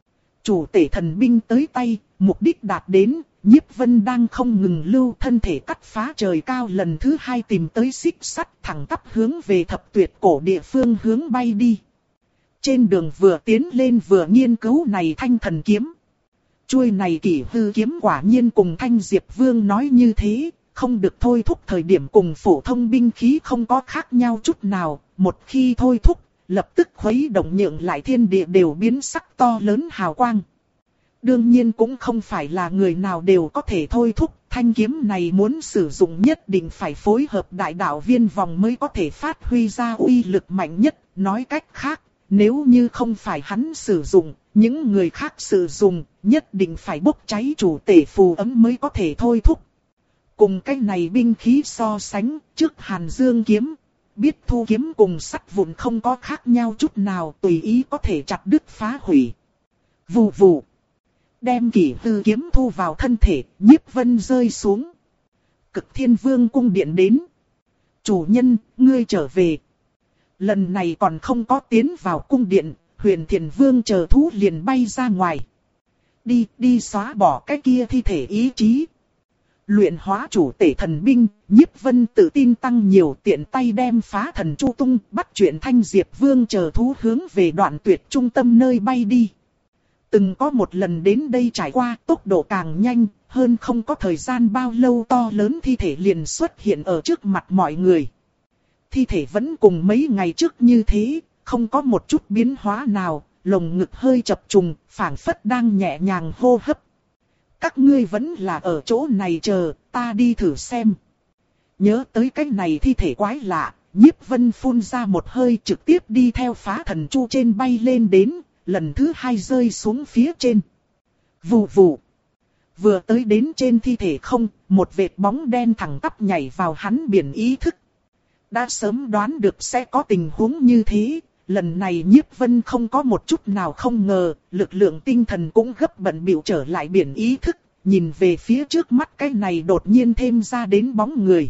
Chủ tể thần binh tới tay, mục đích đạt đến, Nhiếp Vân đang không ngừng lưu thân thể cắt phá trời cao lần thứ hai tìm tới xích sắt thẳng tắp hướng về thập tuyệt cổ địa phương hướng bay đi. Trên đường vừa tiến lên vừa nghiên cứu này thanh thần kiếm. Chuôi này kỷ hư kiếm quả nhiên cùng Thanh Diệp Vương nói như thế, không được thôi thúc thời điểm cùng phổ thông binh khí không có khác nhau chút nào, một khi thôi thúc, lập tức khuấy động nhượng lại thiên địa đều biến sắc to lớn hào quang. Đương nhiên cũng không phải là người nào đều có thể thôi thúc, thanh kiếm này muốn sử dụng nhất định phải phối hợp đại đạo viên vòng mới có thể phát huy ra uy lực mạnh nhất, nói cách khác, nếu như không phải hắn sử dụng, những người khác sử dụng, nhất định phải bốc cháy chủ tể phù ấm mới có thể thôi thúc. Cùng cái này binh khí so sánh, trước Hàn Dương kiếm, biết thu kiếm cùng sắt vụn không có khác nhau chút nào, tùy ý có thể chặt đứt phá hủy. Vù vù. Đem kỷ hư kiếm thu vào thân thể, Nhiếp Vân rơi xuống. Cực Thiên Vương cung điện đến. Chủ nhân, ngươi trở về. Lần này còn không có tiến vào cung điện, Huyền Thiền Vương chờ thú liền bay ra ngoài. Đi, đi xóa bỏ cái kia thi thể ý chí. Luyện hóa chủ tể thần binh, Nhiếp Vân tự tin tăng nhiều, tiện tay đem phá thần chu tung, bắt chuyện Thanh Diệp Vương chờ thú hướng về Đoạn Tuyệt trung tâm nơi bay đi. Từng có một lần đến đây trải qua, tốc độ càng nhanh, hơn không có thời gian bao lâu to lớn thi thể liền xuất hiện ở trước mặt mọi người. Thi thể vẫn cùng mấy ngày trước như thế, không có một chút biến hóa nào, lồng ngực hơi chập trùng, phảng phất đang nhẹ nhàng hô hấp. Các ngươi vẫn là ở chỗ này chờ, ta đi thử xem. Nhớ tới cái này thi thể quái lạ, Nhiếp Vân phun ra một hơi trực tiếp đi theo phá thần chu trên bay lên đến, lần thứ hai rơi xuống phía trên. Vù vù. Vừa tới đến trên thi thể không, một vệt bóng đen thẳng tắp nhảy vào hắn biển ý thức. Đã sớm đoán được sẽ có tình huống như thế, lần này Nhiếp Vân không có một chút nào không ngờ, lực lượng tinh thần cũng gấp bận bịu trở lại biển ý thức, nhìn về phía trước mắt cái này đột nhiên thêm ra đến bóng người.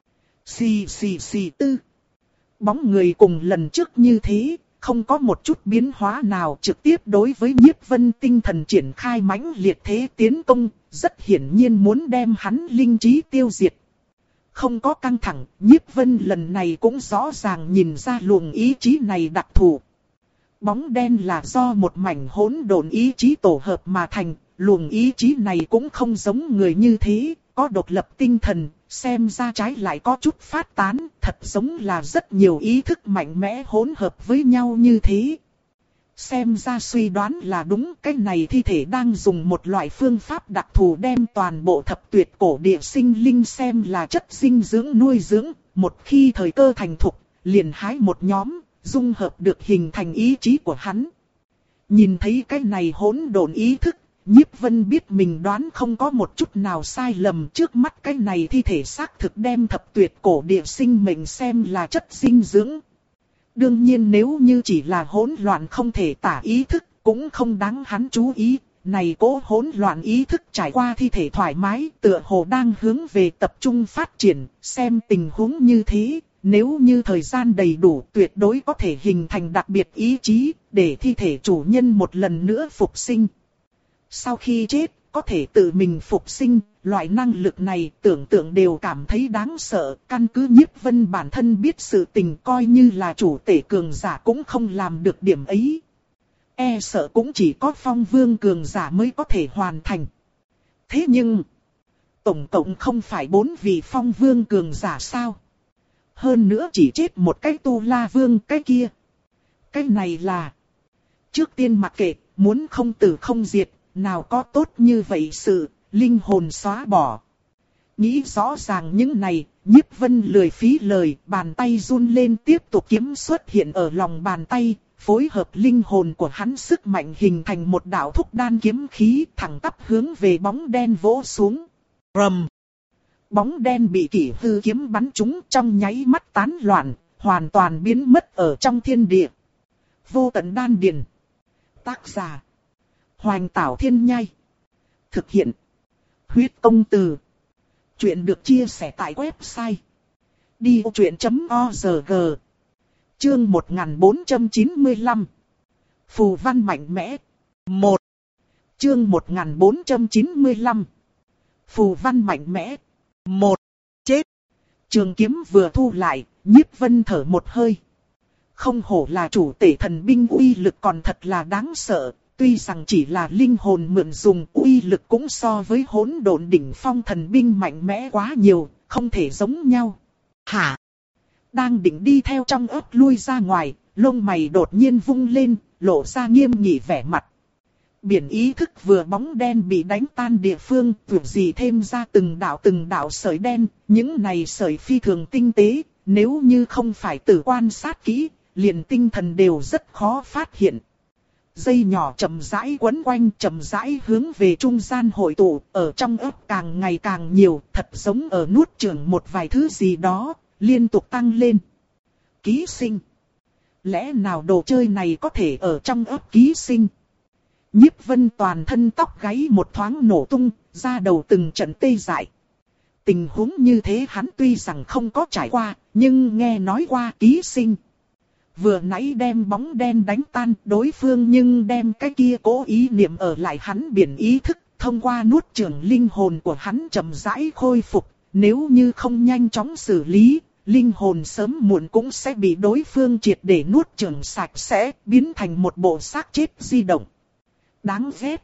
Xì xì xì tư. Bóng người cùng lần trước như thế, không có một chút biến hóa nào, trực tiếp đối với Nhiếp Vân tinh thần triển khai mãnh liệt thế tiến công, rất hiển nhiên muốn đem hắn linh trí tiêu diệt. Không có căng thẳng, Nhiếp Vân lần này cũng rõ ràng nhìn ra luồng ý chí này đặc thù. Bóng đen là do một mảnh hỗn độn ý chí tổ hợp mà thành, luồng ý chí này cũng không giống người như thế, có độc lập tinh thần, xem ra trái lại có chút phát tán, thật giống là rất nhiều ý thức mạnh mẽ hỗn hợp với nhau như thế. Xem ra suy đoán là đúng, cái này thi thể đang dùng một loại phương pháp đặc thù đem toàn bộ thập tuyệt cổ địa sinh linh xem là chất dinh dưỡng nuôi dưỡng, một khi thời cơ thành thục, liền hái một nhóm, dung hợp được hình thành ý chí của hắn. Nhìn thấy cái này hỗn độn ý thức, Nhiếp Vân biết mình đoán không có một chút nào sai lầm, trước mắt cái này thi thể xác thực đem thập tuyệt cổ địa sinh mệnh xem là chất dinh dưỡng. Đương nhiên nếu như chỉ là hỗn loạn không thể tả ý thức, cũng không đáng hắn chú ý. Này cố hỗn loạn ý thức trải qua thi thể thoải mái, tựa hồ đang hướng về tập trung phát triển, xem tình huống như thế. Nếu như thời gian đầy đủ, tuyệt đối có thể hình thành đặc biệt ý chí, để thi thể chủ nhân một lần nữa phục sinh. Sau khi chết, có thể tự mình phục sinh, loại năng lực này tưởng tượng đều cảm thấy đáng sợ. Căn cứ Nhiếp Vân bản thân biết sự tình, coi như là chủ tể cường giả cũng không làm được điểm ấy. E sợ cũng chỉ có phong vương cường giả mới có thể hoàn thành. Thế nhưng, tổng cộng không phải bốn vị phong vương cường giả sao? Hơn nữa chỉ chết một cái tu la vương, cái kia. Cái này là... Trước tiên mặc kệ, muốn không tử không diệt, nào có tốt như vậy sự, linh hồn xóa bỏ. Nghĩ rõ ràng những này, Nhiếp Vân lười phí lời, bàn tay run lên tiếp tục kiếm xuất hiện ở lòng bàn tay, phối hợp linh hồn của hắn sức mạnh hình thành một đạo thúc đan kiếm khí thẳng tắp hướng về bóng đen vỗ xuống. Rầm! Bóng đen bị kỷ hư kiếm bắn trúng trong nháy mắt tán loạn, hoàn toàn biến mất ở trong thiên địa. Vô tận đan điền. Tác giả: Hoành Tảo Thiên Nhai. Thực hiện: Huyết Công Từ. Chuyện được chia sẻ tại website đi vô chuyện chấm org. Chương một nghìn bốn trăm chín mươi lăm. Phù văn mạnh mẽ. một. Chương một nghìn bốn trăm chín mươi lăm. Phù văn mạnh mẽ. một. Chết. Trường kiếm vừa thu lại, Nhiếp Vân thở một hơi. Không hổ là chủ tể thần binh, uy lực còn thật là đáng sợ. Tuy rằng chỉ là linh hồn mượn dùng, uy lực cũng so với hỗn độn đỉnh phong thần binh mạnh mẽ quá nhiều, không thể giống nhau. Hả? Đang định đi theo trong ấp lui ra ngoài, lông mày đột nhiên vung lên, lộ ra nghiêm nghị vẻ mặt. Biển ý thức vừa bóng đen bị đánh tan địa phương, vượt gì thêm ra từng đạo từng đạo sợi đen, những này sợi phi thường tinh tế, nếu như không phải tự quan sát kỹ, liền tinh thần đều rất khó phát hiện. Dây nhỏ chậm rãi quấn quanh, chậm rãi hướng về trung gian hội tụ, ở trong ấp càng ngày càng nhiều, thật giống ở nuốt chửng một vài thứ gì đó, liên tục tăng lên. Ký sinh. Lẽ nào đồ chơi này có thể ở trong ấp ký sinh? Nhiếp Vân toàn thân tóc gáy một thoáng nổ tung, da đầu từng trận tê dại. Tình huống như thế hắn tuy rằng không có trải qua, nhưng nghe nói qua ký sinh. Vừa nãy đem bóng đen đánh tan đối phương, nhưng đem cái kia cố ý niệm ở lại hắn biển ý thức, thông qua nuốt chửng linh hồn của hắn chậm rãi khôi phục. Nếu như không nhanh chóng xử lý, linh hồn sớm muộn cũng sẽ bị đối phương triệt để nuốt chửng sạch sẽ, biến thành một bộ xác chết di động. Đáng ghét.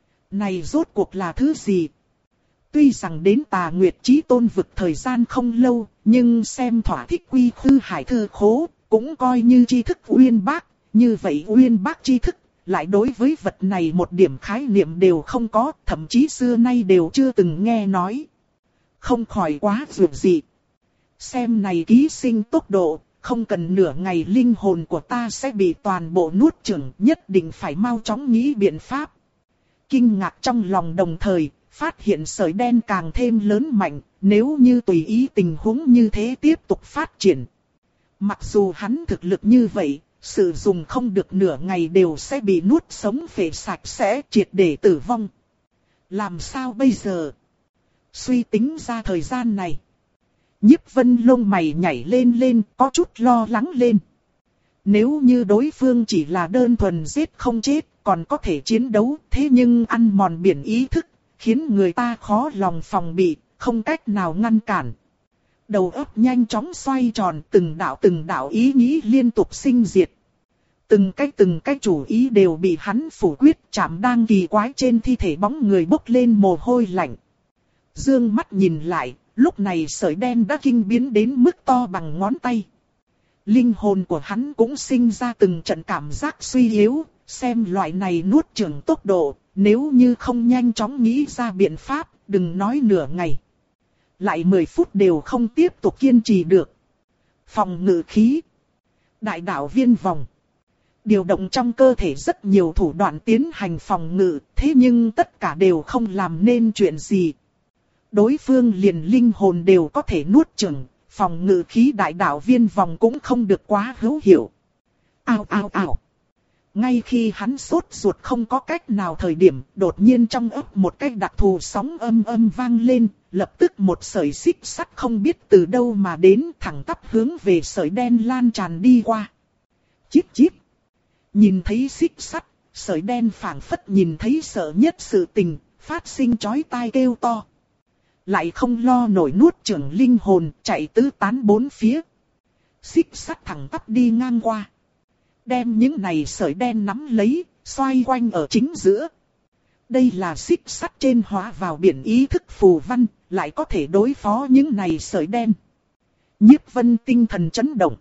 Này rốt cuộc là thứ gì? Tuy rằng đến Tà Nguyệt Chí Tôn vực thời gian không lâu, nhưng xem thỏa thích quy khư hải thư khố, cũng coi như tri thức uyên bác. Như vậy uyên bác tri thức, lại đối với vật này một điểm khái niệm đều không có, thậm chí xưa nay đều chưa từng nghe nói. Không khỏi quá dường dị. Xem này ký sinh tốc độ, không cần nửa ngày linh hồn của ta sẽ bị toàn bộ nuốt chửng, nhất định phải mau chóng nghĩ biện pháp. Kinh ngạc trong lòng đồng thời, phát hiện sợi đen càng thêm lớn mạnh, nếu như tùy ý tình huống như thế tiếp tục phát triển. Mặc dù hắn thực lực như vậy, sử dụng không được nửa ngày đều sẽ bị nuốt sống phệ sạch sẽ, triệt để tử vong. Làm sao bây giờ? Suy tính ra thời gian này, Nhiếp Vân lông mày nhảy lên lên, có chút lo lắng lên. Nếu như đối phương chỉ là đơn thuần giết không chết, còn có thể chiến đấu, thế nhưng ăn mòn biển ý thức, khiến người ta khó lòng phòng bị, không cách nào ngăn cản. Đầu óc nhanh chóng xoay tròn, từng đạo từng đạo ý nghĩ liên tục sinh diệt. Từng cái từng cái chủ ý đều bị hắn phủ quyết, chạm đang kỳ quái trên thi thể bóng người bốc lên mồ hôi lạnh. Dương mắt nhìn lại, lúc này sợi đen đã kinh biến đến mức to bằng ngón tay. Linh hồn của hắn cũng sinh ra từng trận cảm giác suy yếu, xem loại này nuốt chửng tốc độ, nếu như không nhanh chóng nghĩ ra biện pháp, đừng nói nửa ngày. Lại mười phút đều không tiếp tục kiên trì được. Phòng ngự khí. Đại đạo viên vòng. Điều động trong cơ thể rất nhiều thủ đoạn tiến hành phòng ngự, thế nhưng tất cả đều không làm nên chuyện gì. Đối phương liền linh hồn đều có thể nuốt chửng, phòng ngự khí đại đạo viên vòng cũng không được quá hữu hiệu. Ao ao ao. Ngay khi hắn sốt ruột không có cách nào thời điểm, đột nhiên trong ấp một cái đặc thù sóng âm âm vang lên, lập tức một sợi xích sắt không biết từ đâu mà đến, thẳng tắp hướng về sợi đen lan tràn đi qua. Chíp chíp. Nhìn thấy xích sắt, sợi đen phảng phất nhìn thấy sợ nhất sự tình, phát sinh chói tai kêu to. Lại không lo nổi nuốt chửng linh hồn, chạy tứ tán bốn phía. Xích sắt thẳng tắp đi ngang qua. Đem những này sợi đen nắm lấy, xoay quanh ở chính giữa. Đây là xích sắt trên hóa vào biển ý thức phù văn, lại có thể đối phó những này sợi đen. Nhiếp Vân tinh thần chấn động.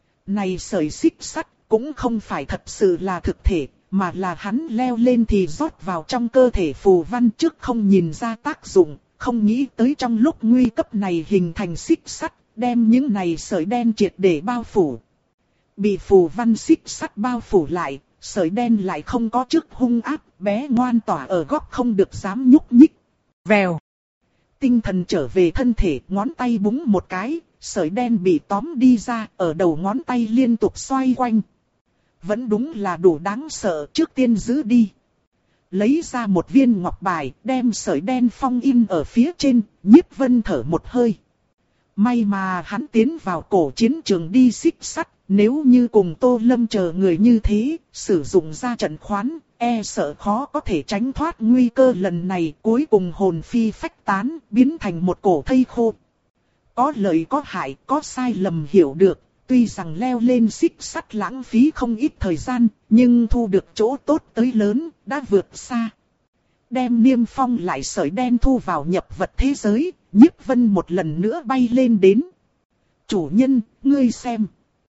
Này sợi xích sắt cũng không phải thật sự là thực thể, mà là hắn leo lên thì rót vào trong cơ thể phù văn trước không nhìn ra tác dụng, không nghĩ tới trong lúc nguy cấp này hình thành xích sắt, đem những này sợi đen triệt để bao phủ. Bị phù văn xích sắt bao phủ lại, sợi đen lại không có chức hung ác, bé ngoan tỏa ở góc không được dám nhúc nhích. Vèo. Tinh thần trở về thân thể, ngón tay búng một cái, sợi đen bị tóm đi ra, ở đầu ngón tay liên tục xoay quanh. Vẫn đúng là đủ đáng sợ, trước tiên giữ đi. Lấy ra một viên ngọc bài, đem sợi đen phong in ở phía trên, Nhiếp Vân thở một hơi. May mà hắn tiến vào cổ chiến trường đi xích sắt, nếu như cùng Tô Lâm chờ người như thế, sử dụng ra trận khoán, e sợ khó có thể tránh thoát nguy cơ lần này, cuối cùng hồn phi phách tán, biến thành một cổ thây khô. Có lợi có hại, có sai lầm hiểu được, tuy rằng leo lên xích sắt lãng phí không ít thời gian, nhưng thu được chỗ tốt tới lớn, đã vượt xa. Đem niêm phong lại sợi đen thu vào nhập vật thế giới, Nhiếp Vân một lần nữa bay lên đến. Chủ nhân, ngươi xem.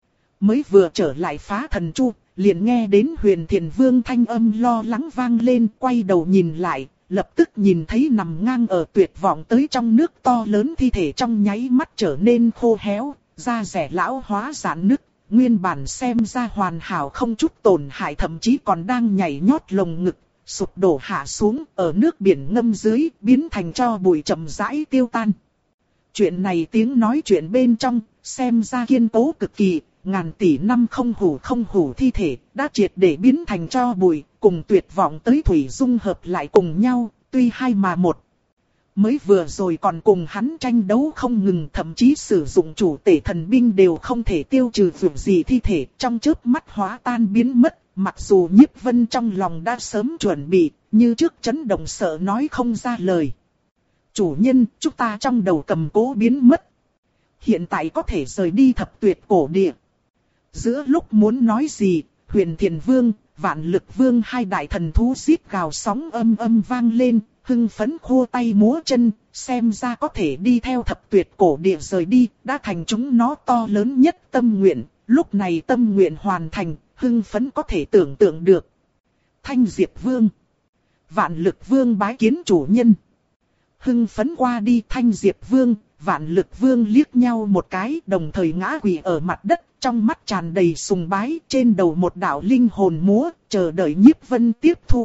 Mới vừa trở lại Phá Thần Chu, liền nghe đến Huyền Thiền Vương thanh âm lo lắng vang lên, quay đầu nhìn lại, lập tức nhìn thấy nằm ngang ở tuyệt vọng tới trong nước to lớn thi thể trong nháy mắt trở nên khô héo, da rẻ lão hóa rạn nứt, nguyên bản xem ra hoàn hảo không chút tổn hại, thậm chí còn đang nhảy nhót lồng ngực, sụp đổ hạ xuống ở nước biển ngâm dưới, biến thành tro bụi chậm rãi tiêu tan. Chuyện này tiếng nói chuyện bên trong, xem ra kiên cố cực kỳ, ngàn tỷ năm không hủ không hủ thi thể, đã triệt để biến thành tro bụi, cùng tuyệt vọng tới thủy dung hợp lại cùng nhau, tuy hai mà một. Mới vừa rồi còn cùng hắn tranh đấu không ngừng, thậm chí sử dụng chủ tể thần binh đều không thể tiêu trừ vượt gì thi thể, trong chớp mắt hóa tan biến mất. Mặc dù Nhiếp Vân trong lòng đã sớm chuẩn bị, như trước chấn động sợ nói không ra lời. Chủ nhân, chúng ta trong đầu cầm cố biến mất. Hiện tại có thể rời đi thập tuyệt cổ địa. Giữa lúc muốn nói gì, Huyền Thiền Vương, Vạn Lực Vương hai đại thần thú xít gào sóng âm âm vang lên, hưng phấn khua tay múa chân, xem ra có thể đi theo thập tuyệt cổ địa rời đi, đã thành chúng nó to lớn nhất tâm nguyện. Lúc này tâm nguyện hoàn thành, hưng phấn có thể tưởng tượng được. Thanh Diệp Vương, Vạn Lực Vương bái kiến chủ nhân. Hưng phấn qua đi, Thanh Diệp Vương, Vạn Lực Vương liếc nhau một cái, đồng thời ngã quỵ ở mặt đất, trong mắt tràn đầy sùng bái, trên đầu một đạo linh hồn múa, chờ đợi Nhiếp Vân tiếp thu.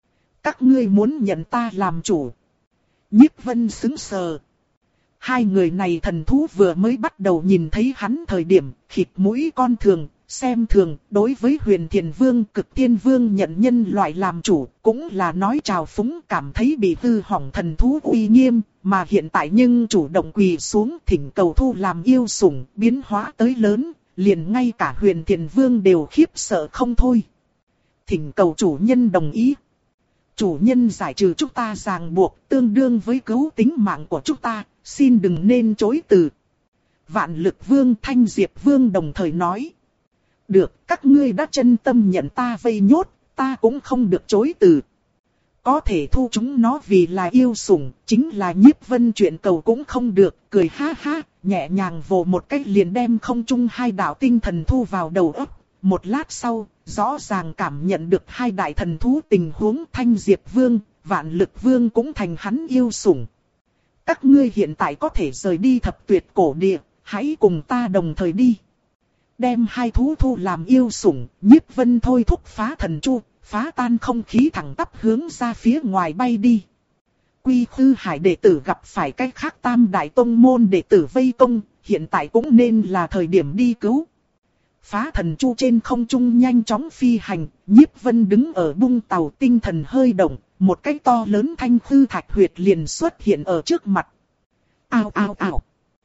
Các ngươi muốn nhận ta làm chủ. Nhiếp Vân sững sờ. Hai người này thần thú vừa mới bắt đầu nhìn thấy hắn thời điểm, khịt mũi con thường, xem thường, đối với Huyền Thiền Vương, Cực Thiên Vương nhận nhân loại làm chủ, cũng là nói trào phúng, cảm thấy bị hư hỏng thần thú uy nghiêm, mà hiện tại nhưng chủ động quỳ xuống thỉnh cầu thu làm yêu sủng, biến hóa tới lớn, liền ngay cả Huyền Thiền Vương đều khiếp sợ không thôi. Thỉnh cầu chủ nhân đồng ý. Chủ nhân giải trừ chúng ta ràng buộc, tương đương với cứu tính mạng của chúng ta, xin đừng nên chối từ. Vạn Lực Vương, Thanh Diệp Vương đồng thời nói. Được, các ngươi đã chân tâm nhận ta vây nhốt, ta cũng không được chối từ. Có thể thu chúng nó vì là yêu sủng, chính là Nhiếp Vân chuyện cầu cũng không được, cười ha ha, nhẹ nhàng vồ một cách liền đem không trung hai đạo tinh thần thu vào đầu óc. Một lát sau, rõ ràng cảm nhận được hai đại thần thú tình huống, Thanh Diệp Vương, Vạn Lực Vương cũng thành hắn yêu sủng. Các ngươi hiện tại có thể rời đi thập tuyệt cổ địa, hãy cùng ta đồng thời đi. Đem hai thú thu làm yêu sủng, Nhiếp Vân thôi thúc Phá Thần Chu, phá tan không khí thẳng tắp hướng ra phía ngoài bay đi. Quy Khư Hải đệ tử gặp phải cách khác tam đại tông môn đệ tử vây công, hiện tại cũng nên là thời điểm đi cứu. Phá Thần Chu trên không trung nhanh chóng phi hành, Nhiếp Vân đứng ở bung tàu, tinh thần hơi động, một cái to lớn thanh khư thạch huyệt liền xuất hiện ở trước mặt. Ao ao ao.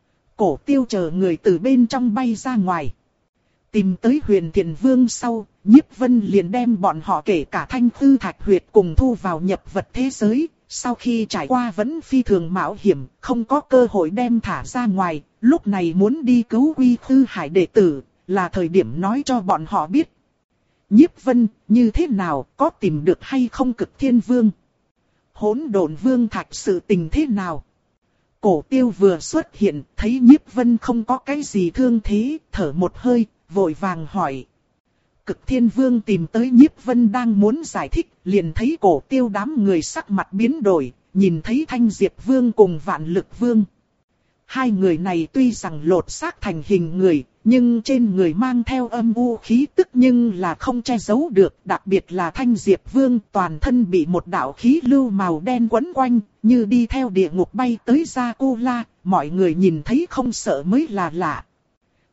Cổ Tiêu chờ người từ bên trong bay ra ngoài. Tìm tới Huyền Thiền Vương sau, Nhiếp Vân liền đem bọn họ kể cả thanh khư thạch huyệt cùng thu vào nhập vật thế giới. Sau khi trải qua vẫn phi thường mạo hiểm, không có cơ hội đem thả ra ngoài, lúc này muốn đi cứu Quy Khư Hải đệ tử, là thời điểm nói cho bọn họ biết. Nhiếp Vân, như thế nào, có tìm được hay không Cực Thiên Vương? Hỗn Độn Vương thạch sự tình thế nào? Cổ Tiêu vừa xuất hiện, thấy Nhiếp Vân không có cái gì thương thế, thở một hơi, vội vàng hỏi. Cực Thiên Vương tìm tới Nhiếp Vân đang muốn giải thích, liền thấy Cổ Tiêu đám người sắc mặt biến đổi, nhìn thấy Thanh Diệp Vương cùng Vạn Lực Vương. Hai người này tuy rằng lột xác thành hình người, nhưng trên người mang theo âm u khí tức nhưng là không che giấu được, đặc biệt là Thanh Diệp Vương toàn thân bị một đạo khí lưu màu đen quấn quanh, như đi theo địa ngục bay tới Gia Cô La, mọi người nhìn thấy không sợ mới là lạ.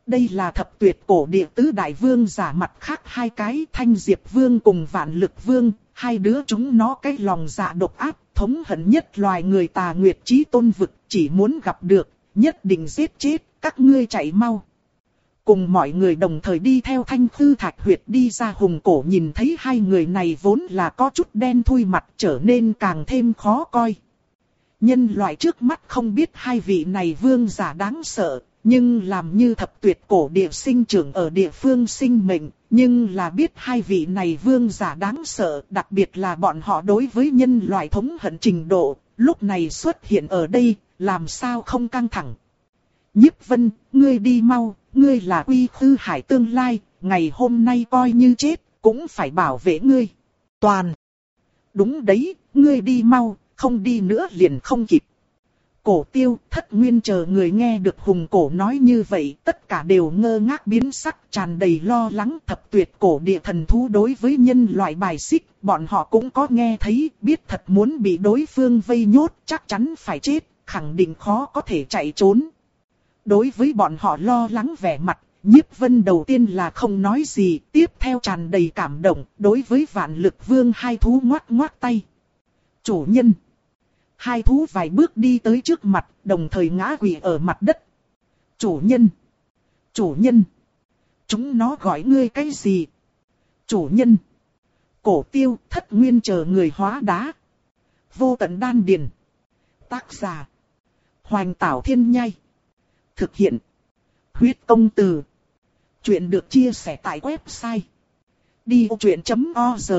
Đây là thập tuyệt cổ địa tứ đại vương giả mặt khác hai cái, Thanh Diệp Vương cùng Vạn Lực Vương, hai đứa chúng nó cái lòng dạ độc ác, thống hận nhất loài người Tà Nguyệt Chí Tôn vực, chỉ muốn gặp được, nhất định giết chết, các ngươi chạy mau. Cùng mọi người đồng thời đi theo Thanh Khư Thạch Huyệt đi ra, Hùng Cổ nhìn thấy hai người này vốn là có chút đen thui mặt trở nên càng thêm khó coi. Nhân loại trước mắt không biết hai vị này vương giả đáng sợ, nhưng làm như thập tuyệt cổ địa sinh trưởng ở địa phương sinh mệnh, nhưng là biết hai vị này vương giả đáng sợ, đặc biệt là bọn họ đối với nhân loại thống hận trình độ, lúc này xuất hiện ở đây, làm sao không căng thẳng. Nhiếp Vân, ngươi đi mau, ngươi là Quy Khư Hải tương lai, ngày hôm nay coi như chết, cũng phải bảo vệ ngươi. Toàn. Đúng đấy, ngươi đi mau, không đi nữa liền không kịp. Cổ Tiêu, Thất Nguyên chờ người nghe được Hùng Cổ nói như vậy, tất cả đều ngơ ngác biến sắc, tràn đầy lo lắng. Thập tuyệt cổ địa thần thú đối với nhân loại bài xích, bọn họ cũng có nghe thấy, biết thật muốn bị đối phương vây nhốt, chắc chắn phải chết, khẳng định khó có thể chạy trốn. Đối với bọn họ lo lắng vẻ mặt, Nhiếp Vân đầu tiên là không nói gì, tiếp theo tràn đầy cảm động, đối với Vạn Lực Vương hai thú ngoắc ngoắc tay. Chủ nhân. Hai thú vài bước đi tới trước mặt, đồng thời ngã quỵ ở mặt đất. Chủ nhân. Chủ nhân. Chúng nó gọi ngươi cái gì? Chủ nhân. Cổ Tiêu, Thất Nguyên chờ người hóa đá. Vô tận đan điền. Tác giả. Hoành Tảo Thiên Nhai. Thực hiện. Huyết Công Từ. Chuyện được chia sẻ tại website đi ô chuyện chấm org.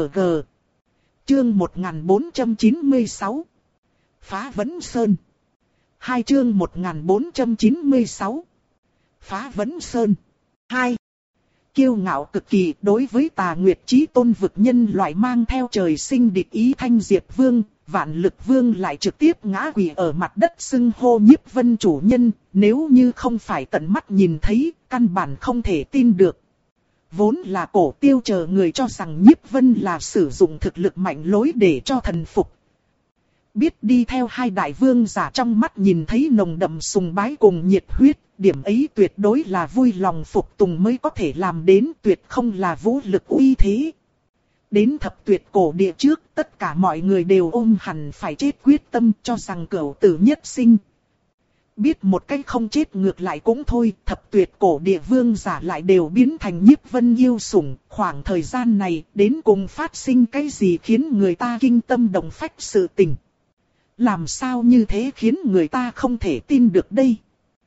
Chương một nghìn bốn trăm chín mươi sáu. Phá Vấn Sơn. Hai chương một nghìn bốn trăm chín mươi sáu. Phá Vấn Sơn. Hai. Kiêu ngạo cực kỳ, đối với Tà Nguyệt Chí Tôn vực nhân loại mang theo trời sinh địch ý Thanh Diệp Vương, Vạn Lực Vương lại trực tiếp ngã quỵ ở mặt đất xưng hô Nhiếp Vân chủ nhân, nếu như không phải tận mắt nhìn thấy, căn bản không thể tin được. Vốn là Cổ Tiêu chờ người cho rằng Nhiếp Vân là sử dụng thực lực mạnh lối để cho thần phục. Biết đi theo hai đại vương giả trong mắt nhìn thấy nồng đậm sùng bái cùng nhiệt huyết, điểm ấy tuyệt đối là vui lòng phục tùng mới có thể làm đến, tuyệt không là vũ lực uy thế. Đến thập tuyệt cổ địa trước, tất cả mọi người đều ôm hẳn phải chết quyết tâm, cho rằng cửu tử nhất sinh. Biết một cách không chết ngược lại cũng thôi, thập tuyệt cổ địa vương giả lại đều biến thành Nhiếp Vân yêu sủng. Khoảng thời gian này, đến cùng phát sinh cái gì khiến người ta kinh tâm động phách sự tình. Làm sao như thế khiến người ta không thể tin được đây.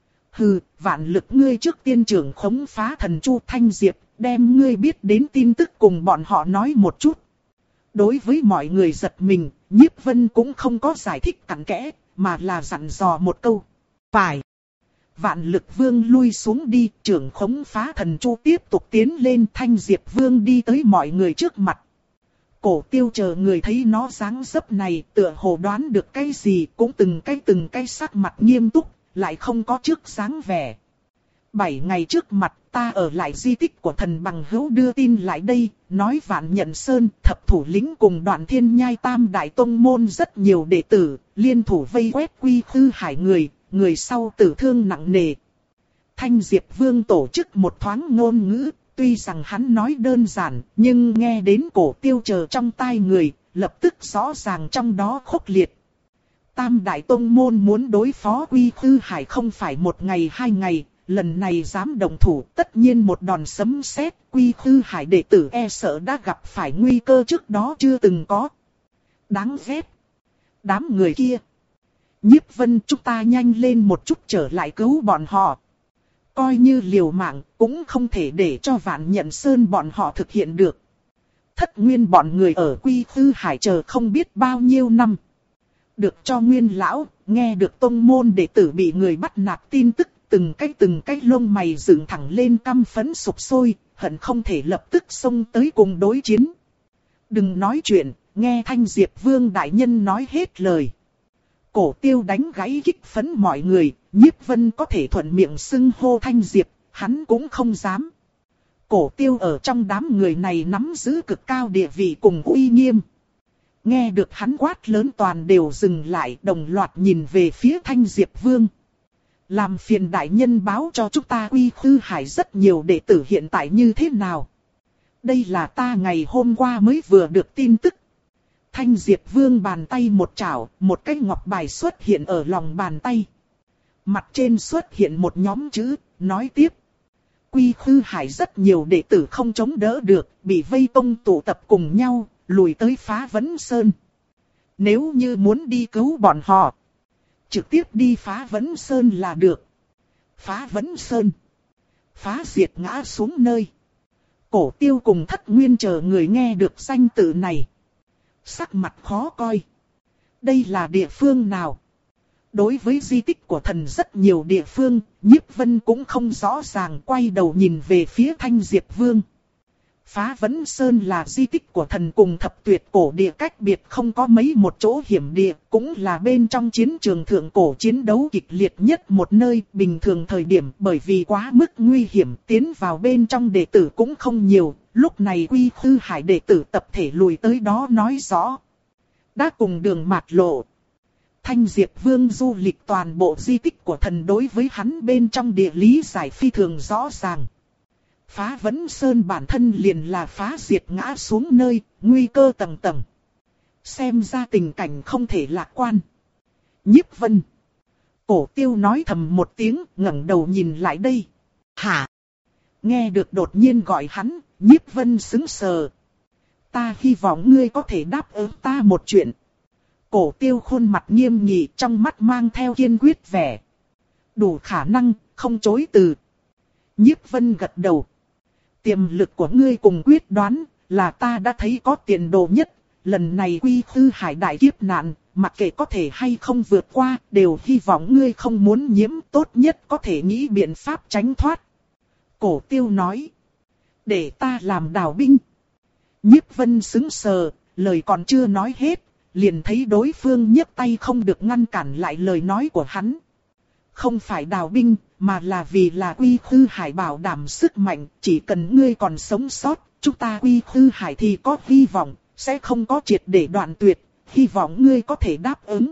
Hừ, Vạn Lực ngươi trước tiên trưởng khống phá thần Chu Thanh Diệp, đem ngươi biết đến tin tức cùng bọn họ nói một chút. Đối với mọi người giật mình, Nhiếp Vân cũng không có giải thích cặn kẽ, mà là dặn dò một câu. Phải. Vạn Lực Vương lui xuống đi, trưởng khống phá thần Chu tiếp tục tiến lên, Thanh Diệp Vương đi tới mọi người trước mặt. Cổ Tiêu chờ người thấy nó dáng dấp này, tựa hồ đoán được cái gì, cũng từng cái từng cái sắc mặt nghiêm túc, lại không có trước dáng vẻ. Bảy ngày trước mặt, ta ở lại di tích của thần bằng hữu đưa tin lại đây, nói Vạn Nhận Sơn, thập thủ lĩnh cùng Đoạn Thiên Nhai Tam Đại Tông Môn rất nhiều đệ tử, liên thủ vây quét Quy Khư Hải người, người sau tử thương nặng nề. Thanh Diệp Vương tổ chức một thoáng ngôn ngữ, tuy rằng hắn nói đơn giản, nhưng nghe đến Cổ Tiêu chờ trong tai người, lập tức rõ ràng trong đó khốc liệt. Tam Đại Tông Môn muốn đối phó Quy Khư Hải không phải một ngày hai ngày, lần này dám động thủ, tất nhiên một đòn sấm sét, Quy Khư Hải đệ tử e sợ đã gặp phải nguy cơ trước đó chưa từng có. Đáng ghét. Đám người kia. Nhiếp Vân, chúng ta nhanh lên một chút trở lại cứu bọn họ. Coi như liều mạng, cũng không thể để cho Vạn Nhận Sơn bọn họ thực hiện được. Thất Nguyên bọn người ở Quy Khư Hải chờ không biết bao nhiêu năm. Được cho Nguyên lão, nghe được tông môn đệ tử bị người bắt nạt tin tức, từng cái từng cái lông mày dựng thẳng lên, căm phẫn sục sôi, hận không thể lập tức xông tới cùng đối chiến. Đừng nói chuyện, nghe Thanh Diệp Vương đại nhân nói hết lời. Cổ Tiêu đánh gãy kích phấn mọi người, Nhiếp Vân có thể thuận miệng xưng hô Thanh Diệp, hắn cũng không dám. Cổ Tiêu ở trong đám người này nắm giữ cực cao địa vị cùng uy nghiêm. Nghe được hắn quát lớn toàn đều dừng lại, đồng loạt nhìn về phía Thanh Diệp Vương. Làm phiền đại nhân báo cho chúng ta Quy Khư Hải rất nhiều đệ tử hiện tại như thế nào. Đây là ta ngày hôm qua mới vừa được tin tức. Thanh Diệp Vương bàn tay một chảo, một cái ngọc bài xuất hiện ở lòng bàn tay. Mặt trên xuất hiện một nhóm chữ, nói tiếp. Quy Khư Hải rất nhiều đệ tử không chống đỡ được, bị vây công tụ tập cùng nhau, lùi tới Phá Vấn Sơn. Nếu như muốn đi cứu bọn họ, trực tiếp đi Phá Vấn Sơn là được. Phá Vấn Sơn. Phá diệt ngã xuống nơi. Cổ Tiêu cùng Thất Nguyên chờ người nghe được danh tự này. Sắc mặt khó coi. Đây là địa phương nào? Đối với di tích của thần rất nhiều địa phương, Nhiếp Vân cũng không rõ ràng, quay đầu nhìn về phía Thanh Diệp Vương. Phá Vấn Sơn là di tích của thần cùng thập tuyệt cổ địa cách biệt không có mấy một chỗ hiểm địa, cũng là bên trong chiến trường thượng cổ chiến đấu kịch liệt nhất một nơi. Bình thường thời điểm bởi vì quá mức nguy hiểm, tiến vào bên trong đệ tử cũng không nhiều, lúc này Quy Khư Hải đệ tử tập thể lùi tới đó nói rõ. Đã cùng đường mạt lộ. Thanh Diệp Vương du lịch toàn bộ di tích của thần, đối với hắn bên trong địa lý giải phi thường rõ ràng. Phá Vấn Sơn bản thân liền là phá diệt ngã xuống nơi, nguy cơ tầng tầng. Xem ra tình cảnh không thể lạc quan. Nhiếp Vân. Cổ Tiêu nói thầm một tiếng, ngẩng đầu nhìn lại đây. Hả? Nghe được đột nhiên gọi hắn, Nhiếp Vân sững sờ. Ta hy vọng ngươi có thể đáp ứng ta một chuyện. Cổ Tiêu khuôn mặt nghiêm nghị, trong mắt mang theo kiên quyết vẻ. Đủ khả năng, không chối từ. Nhiếp Vân gật đầu. Tiềm lực của ngươi cùng quyết đoán, là ta đã thấy có tiền đồ nhất. Lần này Quy Khư Hải đại kiếp nạn, mặc kệ có thể hay không vượt qua, đều hy vọng ngươi không muốn nhiễm, tốt nhất có thể nghĩ biện pháp tránh thoát. Cổ Tiêu nói. Để ta làm đào binh. Nhiếp Vân sững sờ, lời còn chưa nói hết, liền thấy đối phương nhấc tay không được ngăn cản lại lời nói của hắn. Không phải đào binh, mà là vì là Quy Khư Hải bảo đảm sức mạnh, chỉ cần ngươi còn sống sót, chúng ta Quy Khư Hải thì có hy vọng, sẽ không có triệt để đoạn tuyệt, hy vọng ngươi có thể đáp ứng.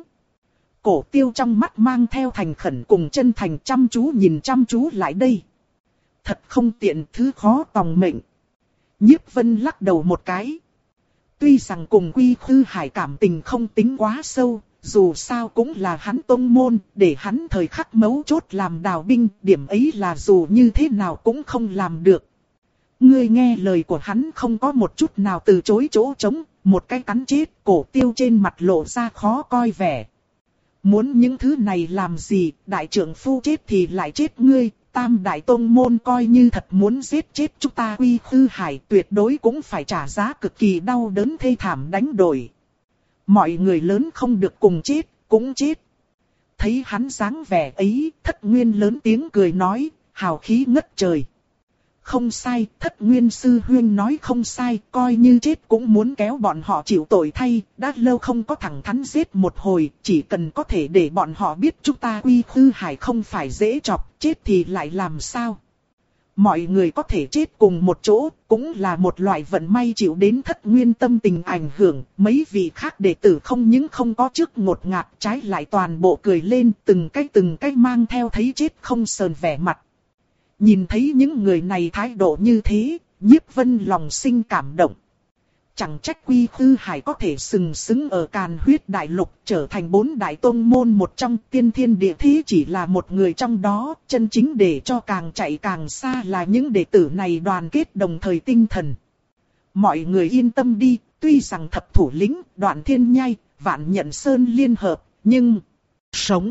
Cổ Tiêu trong mắt mang theo thành khẩn cùng chân thành, chăm chú nhìn chăm chú lại đây. Thật không tiện, thứ khó tòng mệnh. Nhiếp Vân lắc đầu một cái. Tuy rằng cùng Quy Khư Hải cảm tình không tính quá sâu, dù sao cũng là hắn tông môn, để hắn thời khắc mấu chốt làm đào binh, điểm ấy là dù như thế nào cũng không làm được. Ngươi nghe lời của hắn không có một chút nào từ chối chỗ trống, một cái cắn chết, Cổ Tiêu trên mặt lộ ra khó coi vẻ. Muốn những thứ này làm gì, đại trưởng phu chết thì lại chết ngươi, tam đại tông môn coi như thật muốn giết chết chúng ta Quy Khư Hải, tuyệt đối cũng phải trả giá cực kỳ đau đớn thê thảm đánh đổi. Mọi người lớn không được cùng chết, cũng chết. Thấy hắn dáng vẻ ấy, Thất Nguyên lớn tiếng cười nói, hào khí ngất trời. Không sai, Thất Nguyên sư huynh nói không sai, coi như chết cũng muốn kéo bọn họ chịu tội thay, đã lâu không có thẳng thắn giết một hồi, chỉ cần có thể để bọn họ biết chúng ta Quy Khư Hải không phải dễ chọc, chết thì lại làm sao. Mọi người có thể chết cùng một chỗ, cũng là một loại vận may chịu đến Thất Nguyên tâm tình ảnh hưởng, mấy vị khác đệ tử không những không có chức ngột ngạt, trái lại toàn bộ cười lên, từng cái từng cái mang theo thấy chết không sờn vẻ mặt. Nhìn thấy những người này thái độ như thế, Nhiếp Vân lòng sinh cảm động. Chẳng trách Quy Khư Hải có thể sừng sững ở Càn Huyết Đại Lục, trở thành bốn đại tông môn một trong, tiên thiên địa thế chỉ là một người trong đó, chân chính để cho càng chạy càng xa là những đệ tử này đoàn kết đồng thời tinh thần. Mọi người yên tâm đi, tuy rằng thập thủ lĩnh, Đoạn Thiên Nhai, Vạn Nhận Sơn liên hợp, nhưng sống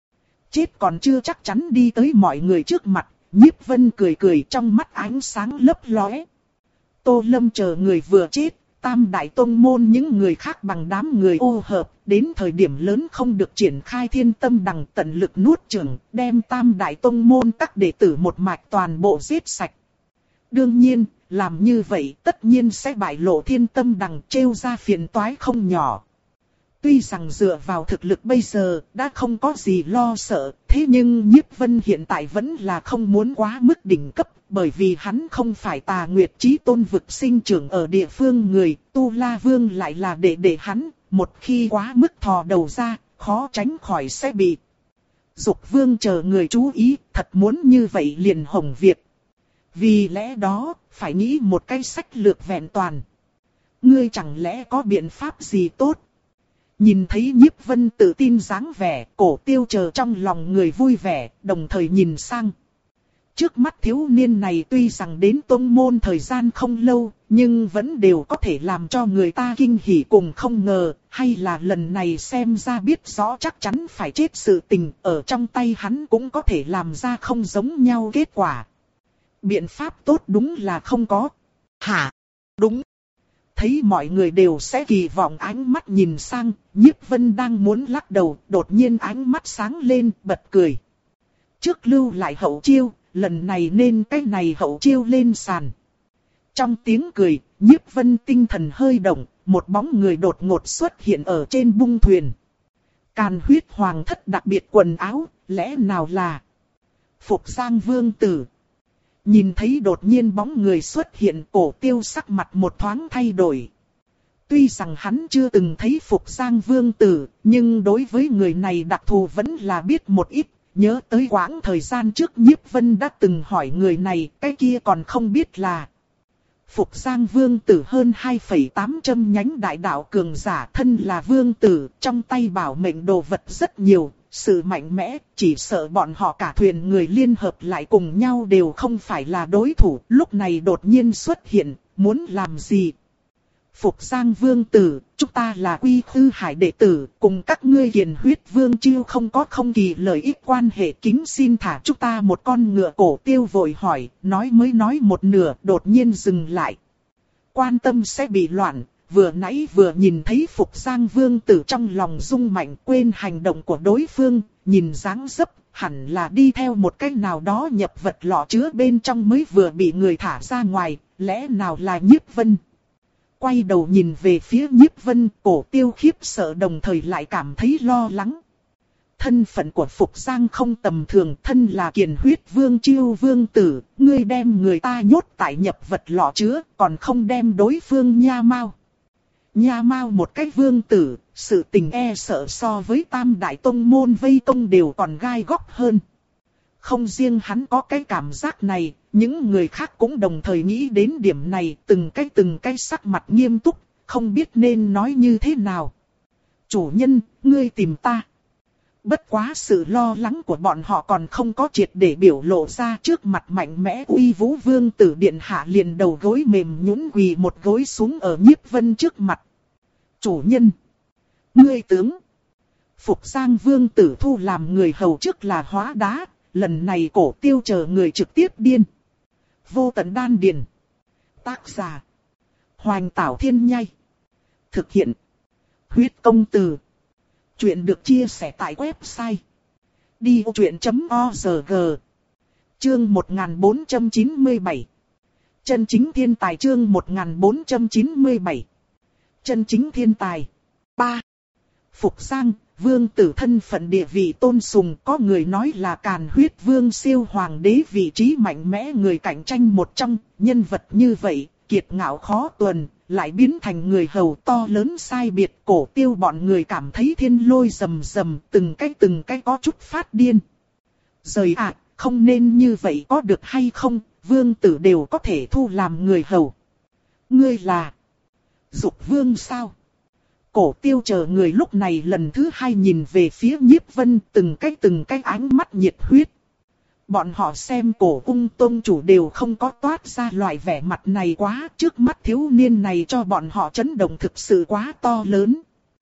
chết còn chưa chắc chắn đi tới mọi người trước mặt. Nhiếp Vân cười cười, trong mắt ánh sáng lấp lóe. Tô Lâm chờ người vừa chết, tam đại tông môn những người khác bằng đám người ô hợp, đến thời điểm lớn không được triển khai thiên tâm đằng tận lực nuốt chửng, đem tam đại tông môn các đệ tử một mạch toàn bộ giết sạch. Đương nhiên, làm như vậy tất nhiên sẽ bại lộ thiên tâm đằng, trêu ra phiền toái không nhỏ. Tuy rằng dựa vào thực lực bây giờ đã không có gì lo sợ, thế nhưng Nhiếp Vân hiện tại vẫn là không muốn quá mức đỉnh cấp, bởi vì hắn không phải Tà Nguyệt Chí Tôn vực sinh trưởng ở địa phương người, Tu La Vương lại là đệ đệ hắn, một khi quá mức thò đầu ra, khó tránh khỏi sẽ bị Dục vương chờ người chú ý, thật muốn như vậy liền hỏng việc. Vì lẽ đó, phải nghĩ một cái sách lược vẹn toàn. Ngươi chẳng lẽ có biện pháp gì tốt? Nhìn thấy Nhiếp Vân tự tin dáng vẻ, Cổ Tiêu chờ trong lòng người vui vẻ, đồng thời nhìn sang. Trước mắt thiếu niên này tuy rằng đến tông môn thời gian không lâu, nhưng vẫn đều có thể làm cho người ta kinh hỉ cùng không ngờ, hay là lần này xem ra biết rõ chắc chắn phải chết sự tình, ở trong tay hắn cũng có thể làm ra không giống nhau kết quả. Biện pháp tốt đúng là không có. Hả? Đúng. Thấy mọi người đều sẽ kỳ vọng ánh mắt nhìn sang, Nhiếp Vân đang muốn lắc đầu, đột nhiên ánh mắt sáng lên, bật cười. Trước lưu lại hậu chiêu, lần này nên cái này hậu chiêu lên sàn. Trong tiếng cười, Nhiếp Vân tinh thần hơi động, một bóng người đột ngột xuất hiện ở trên bung thuyền. Càn Huyết Hoàng thất đặc biệt quần áo, lẽ nào là Phục Giang Vương Tử. Nhìn thấy đột nhiên bóng người xuất hiện, Cổ Tiêu sắc mặt một thoáng thay đổi. Tuy rằng hắn chưa từng thấy Phục Giang Vương Tử, nhưng đối với người này đặc thù vẫn là biết một ít. Nhớ tới quãng thời gian trước Nhiếp Vân đã từng hỏi người này, cái kia còn không biết là Phục Giang Vương Tử hơn hai phẩy tám trăm nhánh đại đạo cường giả, thân là Vương Tử, trong tay bảo mệnh đồ vật rất nhiều, sự mạnh mẽ, chỉ sợ bọn họ cả thuyền người liên hợp lại cùng nhau đều không phải là đối thủ, lúc này đột nhiên xuất hiện, muốn làm gì? Phục Giang Vương Tử, chúng ta là Quy Khư Hải đệ tử, cùng các ngươi Hiền Huyết Vương Chiêu không có không kỳ lợi ích quan hệ, kính xin thả chúng ta một con ngựa. Cổ Tiêu vội hỏi, nói mới nói một nửa, đột nhiên dừng lại. Quan tâm sẽ bị loạn, vừa nãy vừa nhìn thấy Phục Giang Vương Tử trong lòng rung mạnh, quên hành động của đối phương, nhìn dáng dấp, hẳn là đi theo một cái nào đó nhập vật lọ chứa bên trong mới vừa bị người thả ra ngoài, lẽ nào là Nhiếp Vân? Quay đầu nhìn về phía Nhiếp Vân, Cổ Tiêu khiếp sợ đồng thời lại cảm thấy lo lắng. Thân phận của Phục Giang không tầm thường, thân là Kiền Huyết Vương Chiêu Vương Tử, ngươi đem người ta nhốt tại nhập vật lọ chứa, còn không đem đối phương nha mao. Nha mao một cái vương tử, sự tình e sợ so với tam đại tông môn vây công đều còn gai góc hơn. Không riêng hắn có cái cảm giác này, những người khác cũng đồng thời nghĩ đến điểm này, từng cái từng cái sắc mặt nghiêm túc, không biết nên nói như thế nào. Chủ nhân, ngươi tìm ta. Bất quá sự lo lắng của bọn họ còn không có triệt để biểu lộ ra, trước mặt mạnh mẽ uy vũ Vương Tử điện hạ liền đầu gối mềm nhũn quỳ một gối xuống ở Nhiếp Vân trước mặt. Chủ nhân, ngươi tướng. Phục Giang Vương Tử thu làm người hầu trước là hóa đá, lần này Cổ Tiêu chờ người trực tiếp điên. Vô tận đan điền. Tác giả Hoành Tảo Thiên Nhai. Thực hiện Huyết Công Từ. Chuyện được chia sẻ tại website đi vô chuyện chấm org. Chương một nghìn bốn trăm chín mươi bảy. Chân chính thiên tài. Chương một nghìn bốn trăm chín mươi bảy. Chân chính thiên tài. ba. Phục Giang, Vương Tử thân phận địa vị tôn sùng, có người nói là Càn Huyết Vương siêu hoàng đế, vị trí mạnh mẽ người cạnh tranh một trong, nhân vật như vậy, kiệt ngạo khó tuần, lại biến thành người hầu to lớn sai biệt. Cổ Tiêu bọn người cảm thấy thiên lôi rầm rầm, từng cái từng cái có chút phát điên. Rời ạ, à, không nên như vậy có được hay không, Vương Tử đều có thể thu làm người hầu. Ngươi là Dục Vương sao? Cổ Tiêu chờ người lúc này lần thứ hai nhìn về phía Nhiếp Vân, từng cái từng cái ánh mắt nhiệt huyết. Bọn họ xem Cổ Ung tông chủ đều không có toát ra loại vẻ mặt này quá, trước mắt thiếu niên này cho bọn họ chấn động thực sự quá to lớn.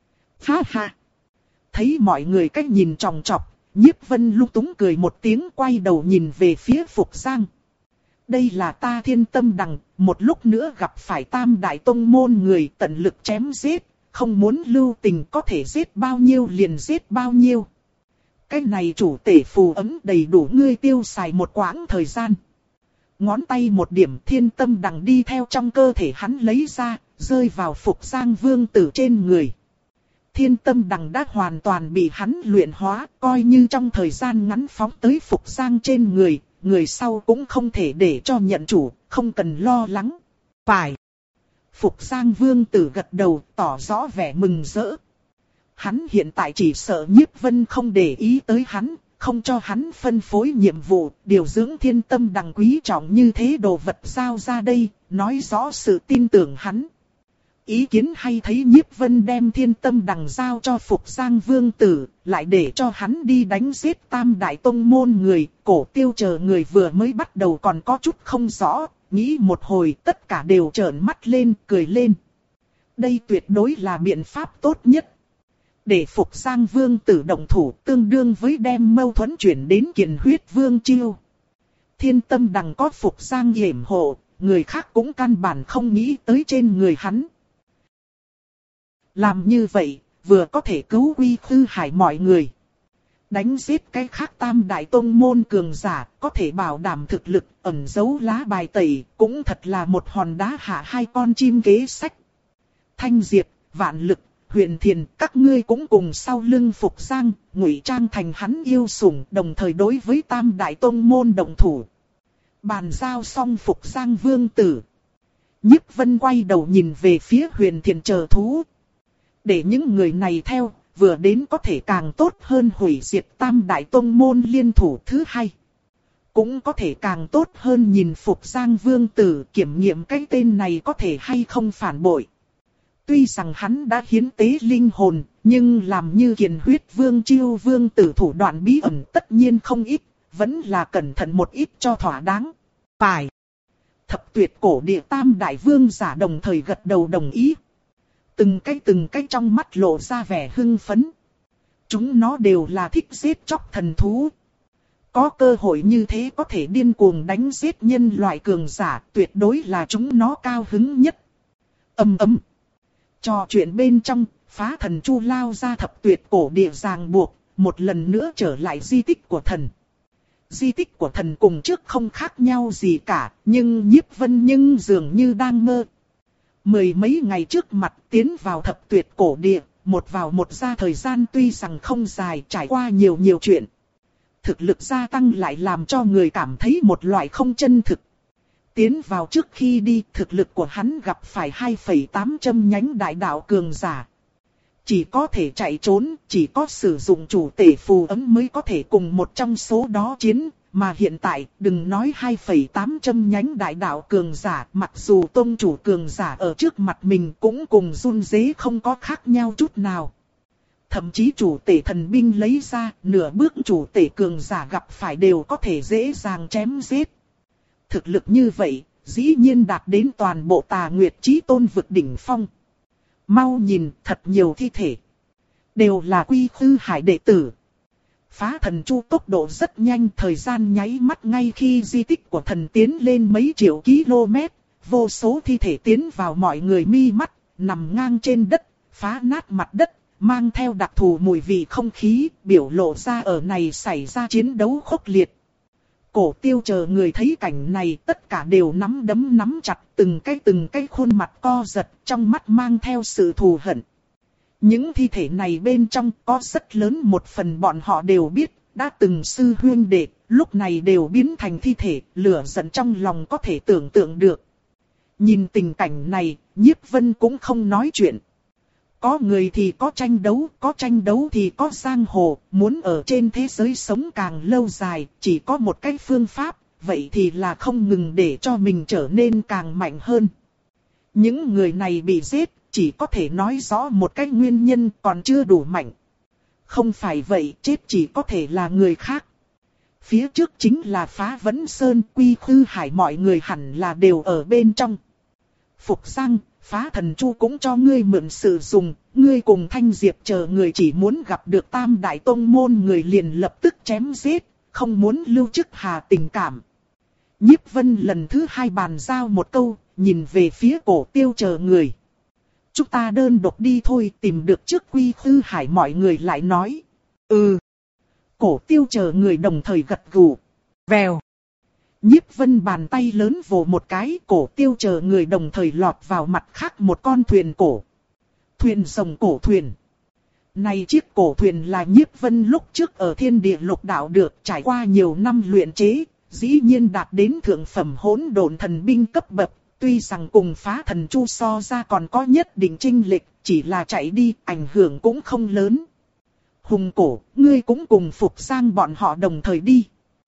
Ha ha! Thấy mọi người cách nhìn tròng trọc, Nhiếp Vân lung túng cười một tiếng, quay đầu nhìn về phía Phục Giang. Đây là ta Thiên Tâm Đằng, một lúc nữa gặp phải tam đại tông môn người, tận lực chém giết, không muốn lưu tình, có thể giết bao nhiêu liền giết bao nhiêu. Cái này chủ tể phù ấm đầy đủ ngươi tiêu xài một quãng thời gian. Ngón tay một điểm, Thiên Tâm Đằng đi theo trong cơ thể hắn lấy ra, rơi vào Phục Giang Vương Tử trên người. Thiên Tâm Đằng đã hoàn toàn bị hắn luyện hóa, coi như trong thời gian ngắn phóng tới Phục Giang trên người, người sau cũng không thể để cho nhận chủ, không cần lo lắng. Phải. Phục Giang Vương Tử gật đầu, tỏ rõ vẻ mừng rỡ. Hắn hiện tại chỉ sợ Nhiếp Vân không để ý tới hắn, không cho hắn phân phối nhiệm vụ, điều dưỡng thiên tâm đằng quý trọng như thế đồ vật giao ra đây, nói rõ sự tin tưởng hắn. Ý kiến hay thấy Nhiếp Vân đem thiên tâm đằng giao cho Phục Giang Vương Tử, lại để cho hắn đi đánh giết Tam Đại Tông môn người, Cổ Tiêu chờ người vừa mới bắt đầu còn có chút không rõ, nghĩ một hồi tất cả đều trợn mắt lên, cười lên. Đây tuyệt đối là biện pháp tốt nhất. Để Phục Giang Vương Tử động thủ tương đương với đem mâu thuẫn chuyển đến Kiền Huyết Vương chiêu. Thiên tâm đằng có Phục Giang yểm hộ, người khác cũng căn bản không nghĩ tới trên người hắn. Làm như vậy, vừa có thể cứu Quy Khư Hải mọi người. Đánh giết cái khác Tam Đại Tông môn cường giả, có thể bảo đảm thực lực, ẩn giấu lá bài tẩy, cũng thật là một hòn đá hạ hai con chim kế sách. Thanh Diệp, Vạn Lực, Huyền Thiền, các ngươi cũng cùng sau lưng Phục Giang, ngụy trang thành hắn yêu sủng, đồng thời đối với Tam Đại Tông môn động thủ. Bàn giao xong Phục Giang Vương Tử. Nhiếp Vân quay đầu nhìn về phía Huyền Thiền chờ thú. Để những người này theo, vừa đến có thể càng tốt hơn hủy diệt Tam Đại Tông môn liên thủ thứ hai. Cũng có thể càng tốt hơn nhìn Phục Giang Vương Tử kiểm nghiệm cái tên này có thể hay không phản bội. Tuy rằng hắn đã hiến tế linh hồn, nhưng làm như Kiền Huyết Vương chiêu Vương Tử thủ đoạn bí ẩn tất nhiên không ít, vẫn là cẩn thận một ít cho thỏa đáng. Phải. Thập tuyệt cổ địa Tam Đại Vương giả đồng thời gật đầu đồng ý. Từng cái từng cái trong mắt lộ ra vẻ hưng phấn. Chúng nó đều là thích giết chóc thần thú. Có cơ hội như thế có thể điên cuồng đánh giết nhân loại cường giả, tuyệt đối là chúng nó cao hứng nhất. Ầm ầm. Trò chuyện bên trong, Phá Thần Chu lao ra thập tuyệt cổ địa ràng buộc, một lần nữa trở lại di tích của thần. Di tích của thần cùng trước không khác nhau gì cả, nhưng Nhiếp Vân nhưng dường như đang mơ. Mười mấy ngày trước mặt tiến vào thập tuyệt cổ địa, một vào một ra thời gian tuy rằng không dài, trải qua nhiều nhiều chuyện. Thực lực gia tăng lại làm cho người cảm thấy một loại không chân thực. Tiến vào trước khi đi, thực lực của hắn gặp phải hai phẩy tám châm nhánh đại đạo cường giả. Chỉ có thể chạy trốn, chỉ có sử dụng chủ tể phù ấm mới có thể cùng một trong số đó chiến. Mà hiện tại, đừng nói hai phẩy tám châm nhánh đại đạo cường giả, mặc dù tông chủ cường giả ở trước mặt mình cũng cùng run rế không có khác nhau chút nào. Thậm chí chủ tể thần binh lấy ra, nửa bước chủ tể cường giả gặp phải đều có thể dễ dàng chém giết. Thực lực như vậy, dĩ nhiên đạt đến toàn bộ Tà Nguyệt Chí Tôn vực đỉnh phong. Mau nhìn, thật nhiều thi thể. Đều là Quy Khư Hải đệ tử. Phá Thần Chu tốc độ rất nhanh, thời gian nháy mắt ngay khi di tích của thần tiến lên mấy triệu km, vô số thi thể tiến vào mọi người mi mắt, nằm ngang trên đất, phá nát mặt đất, mang theo đặc thù mùi vị không khí, biểu lộ ra ở này xảy ra chiến đấu khốc liệt. Cổ Tiêu chờ người thấy cảnh này tất cả đều nắm đấm nắm chặt, từng cái từng cái khuôn mặt co giật, trong mắt mang theo sự thù hận. Những thi thể này bên trong có rất lớn một phần bọn họ đều biết, đã từng sư huynh đệ, lúc này đều biến thành thi thể, lửa giận trong lòng có thể tưởng tượng được. Nhìn tình cảnh này, Nhiếp Vân cũng không nói chuyện. Có người thì có tranh đấu, có tranh đấu thì có giang hồ, muốn ở trên thế giới sống càng lâu dài, chỉ có một cách phương pháp, vậy thì là không ngừng để cho mình trở nên càng mạnh hơn. Những người này bị giết, chỉ có thể nói rõ một cái nguyên nhân còn chưa đủ mạnh. Không phải vậy, chết chỉ có thể là người khác. Phía trước chính là Phá Vấn Sơn, Quy Khư Hải, mọi người hẳn là đều ở bên trong. Phục Giang, Phá Thần Chu cũng cho ngươi mượn sử dụng, ngươi cùng Thanh Diệp chờ người chỉ muốn gặp được Tam Đại Tông môn người liền lập tức chém giết, không muốn lưu chức hà tình cảm. Nhiếp Vân lần thứ hai bàn giao một câu, nhìn về phía Cổ Tiêu chờ người. Chúng ta đơn độc đi thôi, tìm được trước Quy Khư Hải, mọi người lại nói. Ừ. Cổ Tiêu chờ người đồng thời gật gù. Vèo. Nhiếp Vân bàn tay lớn vồ một cái, Cổ Tiêu chờ người đồng thời lọt vào mặt khác một con thuyền cổ. Thuyền rồng cổ thuyền. Này chiếc cổ thuyền là Nhiếp Vân lúc trước ở Thiên Địa Lục Đạo được trải qua nhiều năm luyện chế, dĩ nhiên đạt đến thượng phẩm hỗn độn thần binh cấp bậc. Tuy rằng cùng Phá Thần Chu so ra còn có nhất định chênh lệch, chỉ là chạy đi, ảnh hưởng cũng không lớn. Hùng cổ, ngươi cũng cùng Phục Giang bọn họ đồng thời đi.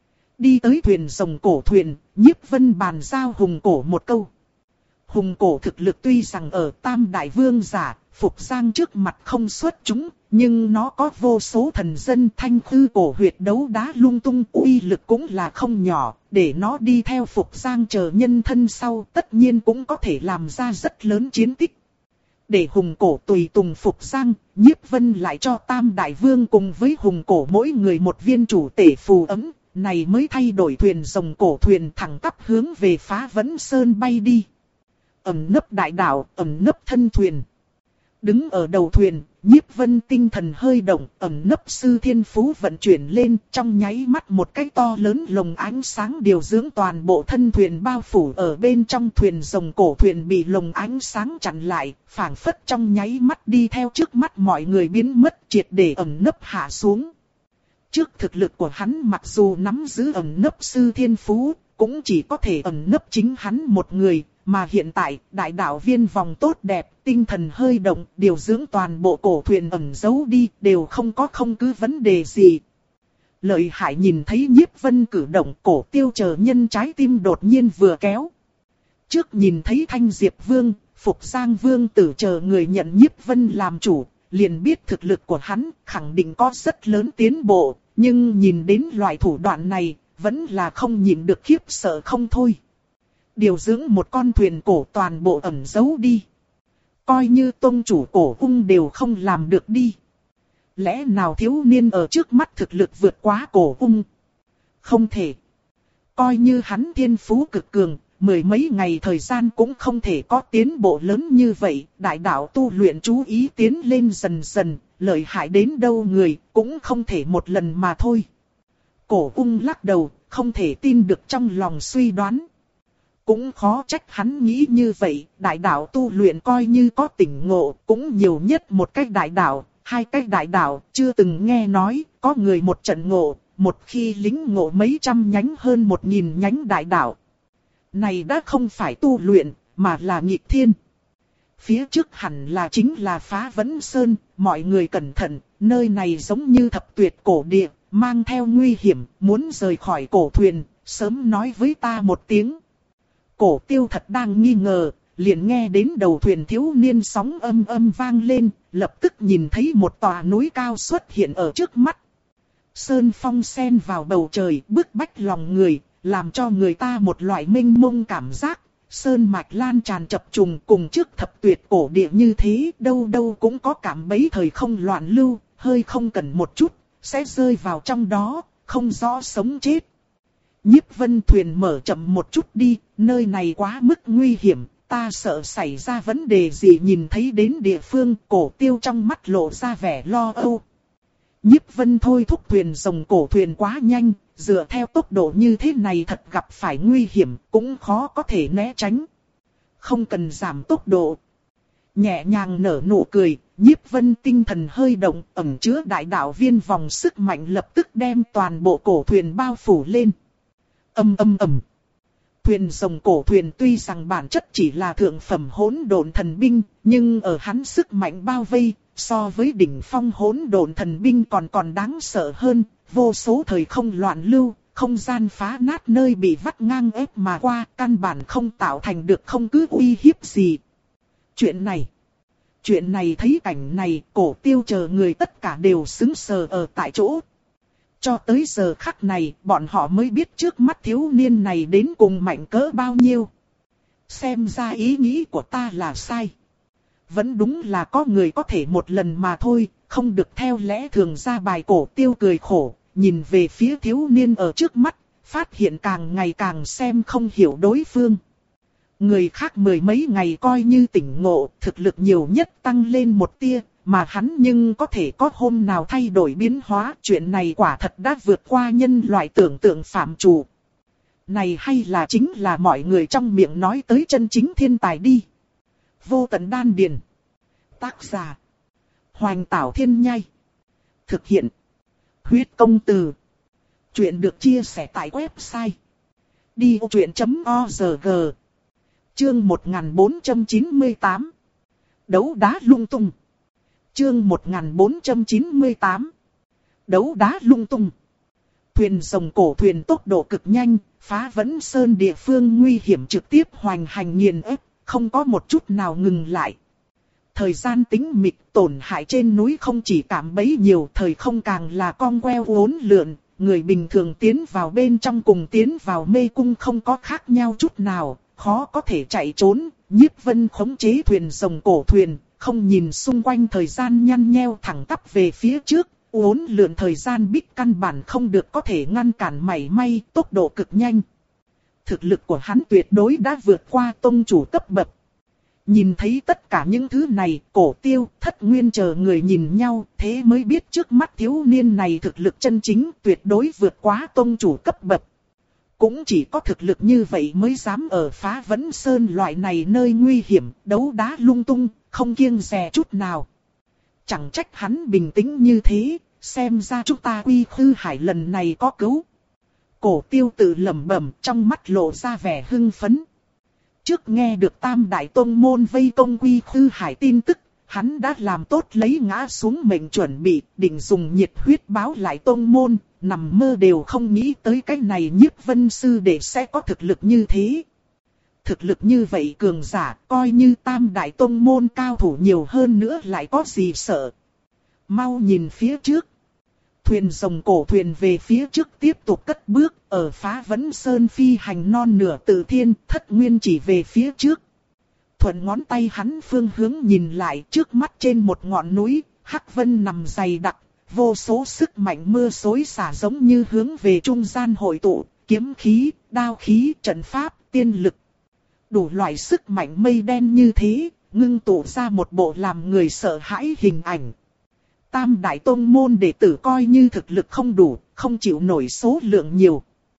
Đi tới thuyền rồng cổ thuyền, Nhiếp Vân bàn giao Hùng cổ một câu. Hùng cổ thực lực tuy rằng ở Tam Đại Vương giả, Phục Giang trước mặt không xuất chúng, nhưng nó có vô số thần dân thanh khư cổ huyệt đấu đá lung tung, uy lực cũng là không nhỏ, để nó đi theo Phục Giang chờ nhân thân sau tất nhiên cũng có thể làm ra rất lớn chiến tích. Để Hùng cổ tùy tùng Phục Giang, Nhiếp Vân lại cho Tam Đại Vương cùng với Hùng cổ mỗi người một viên chủ tể phù ấm, này mới thay đổi thuyền rồng cổ thuyền thẳng tắp hướng về Phá Vấn Sơn bay đi. Ẩn nấp đại đảo, ẩn nấp thân thuyền. Đứng ở đầu thuyền, Nhiếp Vân tinh thần hơi động, ẩn nấp sư thiên phú vận chuyển lên, trong nháy mắt một cái to lớn lồng ánh sáng điều dưỡng toàn bộ thân thuyền bao phủ ở bên trong. Thuyền rồng cổ thuyền bị lồng ánh sáng chặn lại, phảng phất trong nháy mắt đi theo trước mắt mọi người biến mất, triệt để ẩn nấp hạ xuống. Trước thực lực của hắn mặc dù nắm giữ ẩn nấp sư thiên phú, cũng chỉ có thể ẩn nấp chính hắn một người. Mà hiện tại, đại đạo viên vòng tốt đẹp, tinh thần hơi động, điều dưỡng toàn bộ cổ thuyền ẩn giấu đi, đều không có không cứ vấn đề gì. Lợi hại nhìn thấy Nhiếp Vân cử động, cổ tiêu chờ nhân trái tim đột nhiên vừa kéo. Trước nhìn thấy Thanh Diệp Vương, Phục Giang Vương tử chờ người nhận Nhiếp Vân làm chủ, liền biết thực lực của hắn khẳng định có rất lớn tiến bộ, nhưng nhìn đến loại thủ đoạn này, vẫn là không nhịn được khiếp sợ không thôi. Điều dưỡng một con thuyền cổ toàn bộ ẩn giấu đi. Coi như tông chủ cổ ung đều không làm được đi. Lẽ nào thiếu niên ở trước mắt thực lực vượt quá cổ ung? Không thể. Coi như hắn thiên phú cực cường, mười mấy ngày thời gian cũng không thể có tiến bộ lớn như vậy. Đại đạo tu luyện chú ý tiến lên dần dần, lợi hại đến đâu người cũng không thể một lần mà thôi. Cổ ung lắc đầu, không thể tin được trong lòng suy đoán. Cũng khó trách hắn nghĩ như vậy, đại đạo tu luyện coi như có tỉnh ngộ, cũng nhiều nhất một cách đại đạo, hai cách đại đạo, chưa từng nghe nói, có người một trận ngộ, một khi lính ngộ mấy trăm nhánh hơn một nghìn nhánh đại đạo. Này đã không phải tu luyện, mà là nghịch thiên. Phía trước hẳn là chính là Phá Vấn Sơn, mọi người cẩn thận, nơi này giống như thập tuyệt cổ địa, mang theo nguy hiểm, muốn rời khỏi cổ thuyền, sớm nói với ta một tiếng. Cổ tiêu thật đang nghi ngờ, liền nghe đến đầu thuyền thiếu niên sóng âm âm vang lên, lập tức nhìn thấy một tòa núi cao xuất hiện ở trước mắt. Sơn phong xen vào bầu trời, bức bách lòng người, làm cho người ta một loại mênh mông cảm giác. Sơn mạch lan tràn chập trùng cùng trước thập tuyệt cổ địa như thế, đâu đâu cũng có cảm bấy thời không loạn lưu, hơi không cần một chút, sẽ rơi vào trong đó, không rõ sống chết. Nhiếp Vân thuyền mở chậm một chút đi, nơi này quá mức nguy hiểm, ta sợ xảy ra vấn đề gì. Nhìn thấy đến địa phương, cổ tiêu trong mắt lộ ra vẻ lo âu. Nhiếp Vân thôi thúc thuyền rồng cổ thuyền quá nhanh, dựa theo tốc độ như thế này thật gặp phải nguy hiểm, cũng khó có thể né tránh. Không cần giảm tốc độ. Nhẹ nhàng nở nụ cười, Nhiếp Vân tinh thần hơi động, ẩn chứa đại đạo viên vòng sức mạnh lập tức đem toàn bộ cổ thuyền bao phủ lên. Âm âm ầm. Thuyền rồng cổ thuyền tuy rằng bản chất chỉ là thượng phẩm hỗn độn thần binh, nhưng ở hắn sức mạnh bao vây, so với đỉnh phong hỗn độn thần binh còn còn đáng sợ hơn. Vô số thời không loạn lưu, không gian phá nát nơi bị vắt ngang ép mà qua, căn bản không tạo thành được không cứ uy hiếp gì. Chuyện này, chuyện này thấy cảnh này, cổ tiêu chờ người tất cả đều sững sờ ở tại chỗ. Cho tới giờ khắc này, bọn họ mới biết trước mắt thiếu niên này đến cùng mạnh cỡ bao nhiêu. Xem ra ý nghĩ của ta là sai. Vẫn đúng là có người có thể một lần mà thôi, không được theo lẽ thường ra bài. Cổ tiêu cười khổ, nhìn về phía thiếu niên ở trước mắt, phát hiện càng ngày càng xem không hiểu đối phương. Người khác mười mấy ngày coi như tỉnh ngộ, thực lực nhiều nhất tăng lên một tia. Mà hắn nhưng có thể có hôm nào thay đổi biến hóa, chuyện này quả thật đã vượt qua nhân loại tưởng tượng phạm trù. Này hay là chính là mọi người trong miệng nói tới chân chính thiên tài đi. Vô tận đan điền. Tác giả. Hoành Tảo Thiên Nhai. Thực hiện. Huyết Công Từ. Chuyện được chia sẻ tại website. đi ô chuyện chấm o rờ giê. Chương một nghìn bốn trăm chín mươi tám. Đấu đá lung tung. Chương một nghìn bốn trăm chín mươi tám. đấu đá lung tung. Thuyền rồng cổ thuyền tốc độ cực nhanh, phá Vẫn Sơn địa phương nguy hiểm trực tiếp hoành hành nghiền ép, không có một chút nào ngừng lại. Thời gian tính mịch, tổn hại trên núi không chỉ cảm bấy nhiều, thời không càng là cong queo uốn lượn, người bình thường tiến vào bên trong cùng tiến vào mê cung không có khác nhau chút nào, khó có thể chạy trốn. Nhiếp Vân khống chế thuyền rồng cổ thuyền, không nhìn xung quanh, thời gian nhăn nheo thẳng tắp về phía trước, uốn lượn thời gian bích căn bản không được có thể ngăn cản mảy may, tốc độ cực nhanh. Thực lực của hắn tuyệt đối đã vượt qua tông chủ cấp bậc. Nhìn thấy tất cả những thứ này, Cổ Tiêu, Thất Nguyên chờ người nhìn nhau, thế mới biết trước mắt thiếu niên này thực lực chân chính tuyệt đối vượt quá tông chủ cấp bậc. Cũng chỉ có thực lực như vậy mới dám ở Phá Vẫn Sơn loại này nơi nguy hiểm, đấu đá lung tung, không kiêng dè chút nào. Chẳng trách hắn bình tĩnh như thế, xem ra chúng ta Quy Khư Hải lần này có cứu. Cổ Tiêu tự lẩm bẩm, trong mắt lộ ra vẻ hưng phấn. Trước nghe được Tam Đại Tông Môn vây công Quy Khư Hải tin tức, hắn đã làm tốt lấy ngã xuống mệnh chuẩn bị, định dùng nhiệt huyết báo lại Tông Môn, nằm mơ đều không nghĩ tới cái này Nhiếp Vân sư đệ sẽ có thực lực như thế. Thực lực như vậy cường giả, coi như Tam Đại Tông Môn cao thủ nhiều hơn nữa lại có gì sợ. Mau nhìn phía trước. Thuyền rồng cổ thuyền về phía trước tiếp tục cất bước, ở Phá Vẫn Sơn phi hành non nửa tự thiên, Thất Nguyên chỉ về phía trước. Thuận ngón tay hắn phương hướng nhìn lại, trước mắt trên một ngọn núi, hắc vân nằm dày đặc, vô số sức mạnh mưa xối xả giống như hướng về trung gian hội tụ, kiếm khí, đao khí, trận pháp, tiên lực. Đủ loại sức mạnh mây đen như thế, ngưng tụ ra một bộ làm người sợ hãi hình ảnh. Tam Đại Tông Môn đệ tử coi như thực lực không đủ, không chịu nổi số lượng nhiều.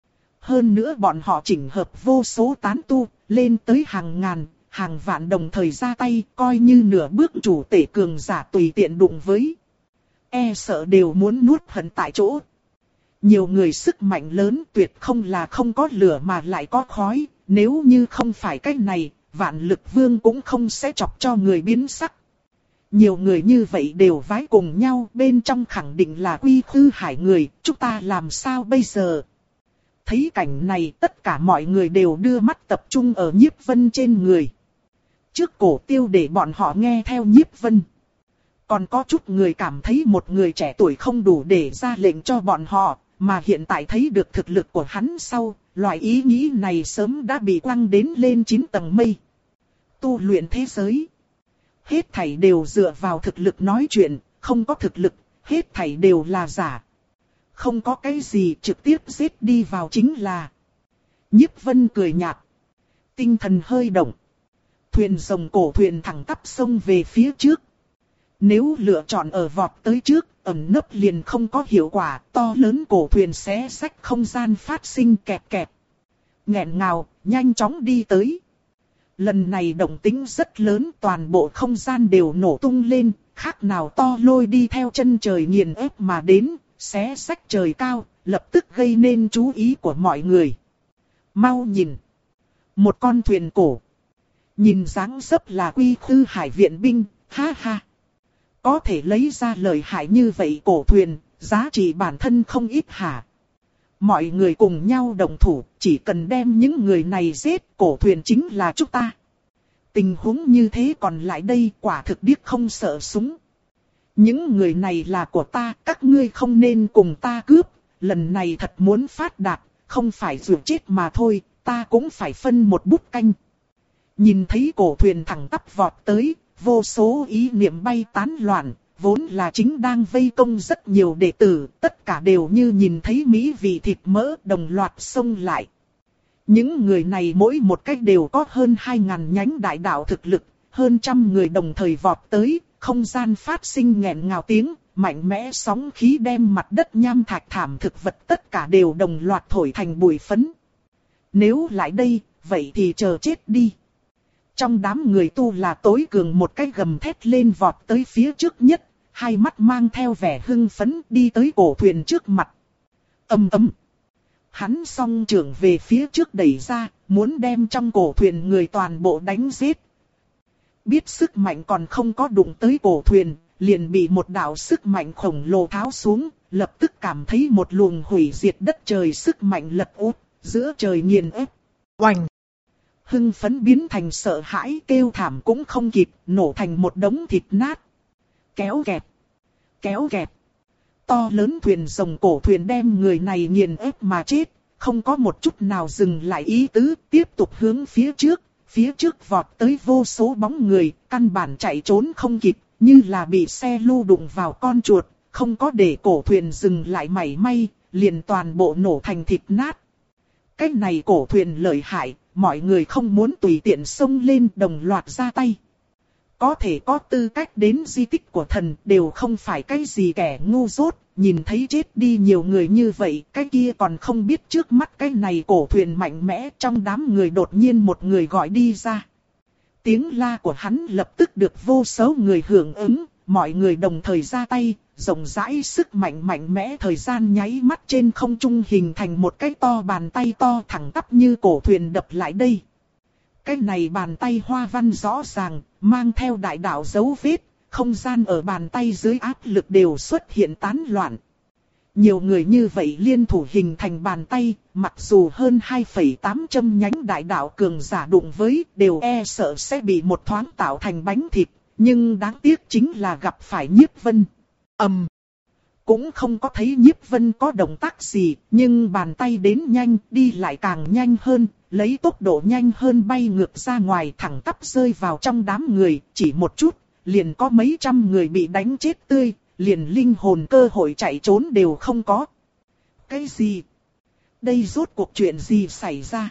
Hơn nữa bọn họ chỉnh hợp vô số tán tu, lên tới hàng ngàn, hàng vạn đồng thời ra tay, coi như nửa bước chủ tể cường giả tùy tiện đụng với. E sợ đều muốn nuốt hận tại chỗ. Nhiều người sức mạnh lớn tuyệt không là không có lửa mà lại có khói, nếu như không phải cách này, Vạn Lực Vương cũng không sẽ chọc cho người biến sắc. Nhiều người như vậy đều vái cùng nhau, bên trong khẳng định là Quy Khư Hải người, chúng ta làm sao bây giờ? Thấy cảnh này, tất cả mọi người đều đưa mắt tập trung ở Nhiếp Vân trên người. Trước Cổ Tiêu để bọn họ nghe theo Nhiếp Vân. Còn có chút người cảm thấy một người trẻ tuổi không đủ để ra lệnh cho bọn họ, mà hiện tại thấy được thực lực của hắn sau, loại ý nghĩ này sớm đã bị quăng đến lên chín tầng mây. Tu luyện thế giới. Hết thảy đều dựa vào thực lực nói chuyện, không có thực lực, hết thảy đều là giả. Không có cái gì trực tiếp giết đi vào chính là. Nhiếp Vân cười nhạt. Tinh thần hơi động. Thuyền rồng cổ thuyền thẳng tắp sông về phía trước. Nếu lựa chọn ở vọt tới trước, ẩn nấp liền không có hiệu quả, to lớn cổ thuyền xé xách không gian phát sinh kẹt kẹt. Nghẹn ngào, nhanh chóng đi tới. Lần này động tĩnh rất lớn, toàn bộ không gian đều nổ tung lên, khác nào to lôi đi theo chân trời nghiền ép mà đến, xé xách trời cao, lập tức gây nên chú ý của mọi người. Mau nhìn! Một con thuyền cổ. Nhìn dáng dấp là Quy Khư Hải viện binh, ha ha! Có thể lấy ra lợi hại như vậy cổ thuyền, giá trị bản thân không ít hả? Mọi người cùng nhau đồng thủ, chỉ cần đem những người này giết, cổ thuyền chính là chúng ta. Tình huống như thế còn lại đây, quả thực điếc không sợ súng. Những người này là của ta, các ngươi không nên cùng ta cướp, lần này thật muốn phát đạt, không phải dù chết mà thôi, ta cũng phải phân một bút canh. Nhìn thấy cổ thuyền thẳng tắp vọt tới, vô số ý niệm bay tán loạn. Vốn là chính đang vây công rất nhiều đệ tử, tất cả đều như nhìn thấy mỹ vị thịt mỡ đồng loạt xông lại. Những người này mỗi một cách đều có hơn hai ngàn nhánh đại đạo thực lực, hơn trăm người đồng thời vọt tới, không gian phát sinh nghẹn ngào tiếng, mạnh mẽ sóng khí đem mặt đất nham thạch thảm thực vật tất cả đều đồng loạt thổi thành bụi phấn. Nếu lại đây, vậy thì chờ chết đi. Trong đám người tu là tối cường một cái gầm thét lên vọt tới phía trước nhất, hai mắt mang theo vẻ hưng phấn đi tới cổ thuyền trước mặt. Ầm ầm. Hắn song trưởng về phía trước đẩy ra, muốn đem trong cổ thuyền người toàn bộ đánh giết. Biết sức mạnh còn không có đụng tới cổ thuyền, liền bị một đạo sức mạnh khổng lồ tháo xuống, lập tức cảm thấy một luồng hủy diệt đất trời sức mạnh lật úp, giữa trời nghiền ép. Oành! Hưng phấn biến thành sợ hãi, kêu thảm cũng không kịp, nổ thành một đống thịt nát. Kéo kẹt! Kéo kẹt! To lớn thuyền rồng cổ thuyền đem người này nghiền ép mà chết, không có một chút nào dừng lại ý tứ, tiếp tục hướng phía trước, phía trước vọt tới vô số bóng người, căn bản chạy trốn không kịp, như là bị xe lưu đụng vào con chuột, không có để cổ thuyền dừng lại mảy may, liền toàn bộ nổ thành thịt nát. Cái này cổ thuyền lợi hại, mọi người không muốn tùy tiện xông lên đồng loạt ra tay. Có thể có tư cách đến di tích của thần đều không phải cái gì kẻ ngu dốt, nhìn thấy chết đi nhiều người như vậy, cái kia còn không biết trước mắt cái này cổ thuyền mạnh mẽ, trong đám người đột nhiên một người gọi đi ra. Tiếng la của hắn lập tức được vô số người hưởng ứng, mọi người đồng thời ra tay, rộng rãi sức mạnh mạnh mẽ thời gian nháy mắt trên không trung hình thành một cái to bàn tay to thẳng tắp như cổ thuyền đập lại đây. Cái này bàn tay hoa văn rõ ràng, mang theo đại đạo dấu vết, không gian ở bàn tay dưới áp lực đều xuất hiện tán loạn. Nhiều người như vậy liên thủ hình thành bàn tay, mặc dù hơn hai phẩy tám trăm nhánh đại đạo cường giả đụng với, đều e sợ sẽ bị một thoáng tạo thành bánh thịt, nhưng đáng tiếc chính là gặp phải Nhiếp Vân. Ầm! Um, cũng không có thấy Nhiếp Vân có động tác gì, nhưng bàn tay đến nhanh, đi lại càng nhanh hơn, lấy tốc độ nhanh hơn bay ngược ra ngoài thẳng tắp rơi vào trong đám người, chỉ một chút, liền có mấy trăm người bị đánh chết tươi, liền linh hồn cơ hội chạy trốn đều không có. Cái gì? Đây rốt cuộc chuyện gì xảy ra?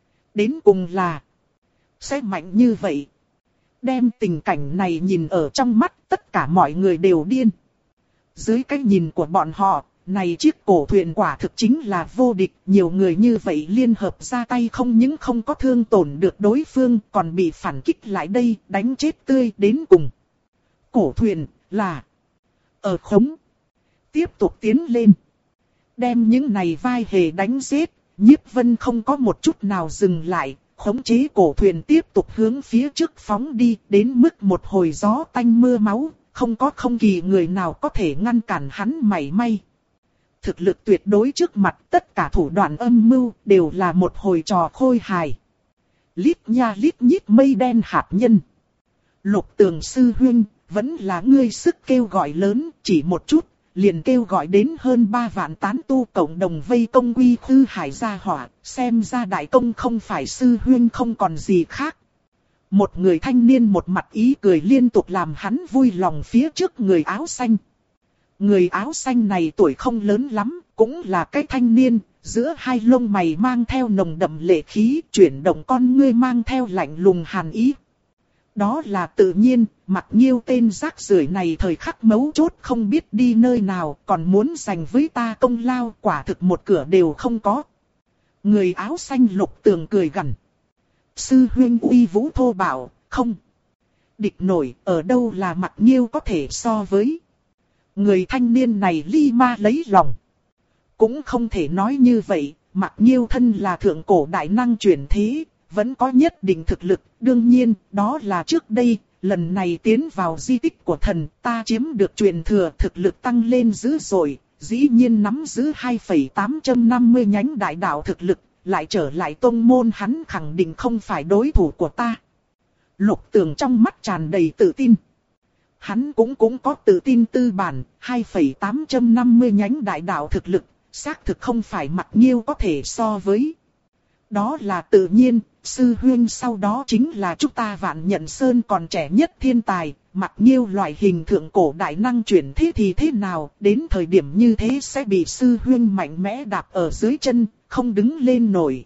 Đến cùng là sẽ mạnh như vậy? Đem tình cảnh này nhìn ở trong mắt, tất cả mọi người đều điên. Dưới cái nhìn của bọn họ, này chiếc cổ thuyền quả thực chính là vô địch, nhiều người như vậy liên hợp ra tay không những không có thương tổn được đối phương, còn bị phản kích lại đây, đánh chết tươi đến cùng. Cổ thuyền là ở khống. Tiếp tục tiến lên. Đem những này vai hề đánh giết, Nhiếp Vân không có một chút nào dừng lại, khống chế cổ thuyền tiếp tục hướng phía trước phóng đi, đến mức một hồi gió tanh mưa máu, không có không kỳ người nào có thể ngăn cản hắn mảy may. Thực lực tuyệt đối trước mặt tất cả thủ đoạn âm mưu đều là một hồi trò khôi hài. Lít nha lít nhít mây đen hạt nhân. Lục Tường sư huynh, vẫn là ngươi sức kêu gọi lớn, chỉ một chút, liền kêu gọi đến hơn ba vạn tán tu cộng đồng vây công Quy Khư Hải gia hỏa, xem ra đại công không phải sư huynh không còn gì khác. Một người thanh niên một mặt ý cười liên tục làm hắn vui lòng phía trước người áo xanh. Người áo xanh này tuổi không lớn lắm, cũng là cái thanh niên, giữa hai lông mày mang theo nồng đậm lệ khí, chuyển động con ngươi mang theo lạnh lùng hàn ý. Đó là tự nhiên, Mặc Nghiêu tên rác rưởi này thời khắc mấu chốt không biết đi nơi nào, còn muốn giành với ta công lao, quả thực một cửa đều không có. Người áo xanh Lục Tường cười gằn. Sư huynh uy vũ thô bạo, không địch nổi, ở đâu là Mặc Nghiêu có thể so với. Người thanh niên này li ma lấy lòng. Cũng không thể nói như vậy, Mặc Nghiêu thân là thượng cổ đại năng chuyển thế, vẫn có nhất định thực lực, đương nhiên, đó là trước đây, lần này tiến vào di tích của thần, ta chiếm được truyền thừa thực lực tăng lên dữ dội, dĩ nhiên nắm giữ hai phẩy tám năm mươi nhánh đại đạo thực lực, lại trở lại tông môn hắn khẳng định không phải đối thủ của ta. Lục Tường trong mắt tràn đầy tự tin. Hắn cũng cũng có tự tin tư bản, hai phẩy tám năm mươi nhánh đại đạo thực lực, xác thực không phải Mặc Nghiêu có thể so với. Đó là tự nhiên, sư huynh sau đó chính là chúng ta Vạn Nhận Sơn còn trẻ nhất thiên tài, Mặc Nghiêu loại hình thượng cổ đại năng chuyển thế thì thế nào, đến thời điểm như thế sẽ bị sư huynh mạnh mẽ đạp ở dưới chân, không đứng lên nổi.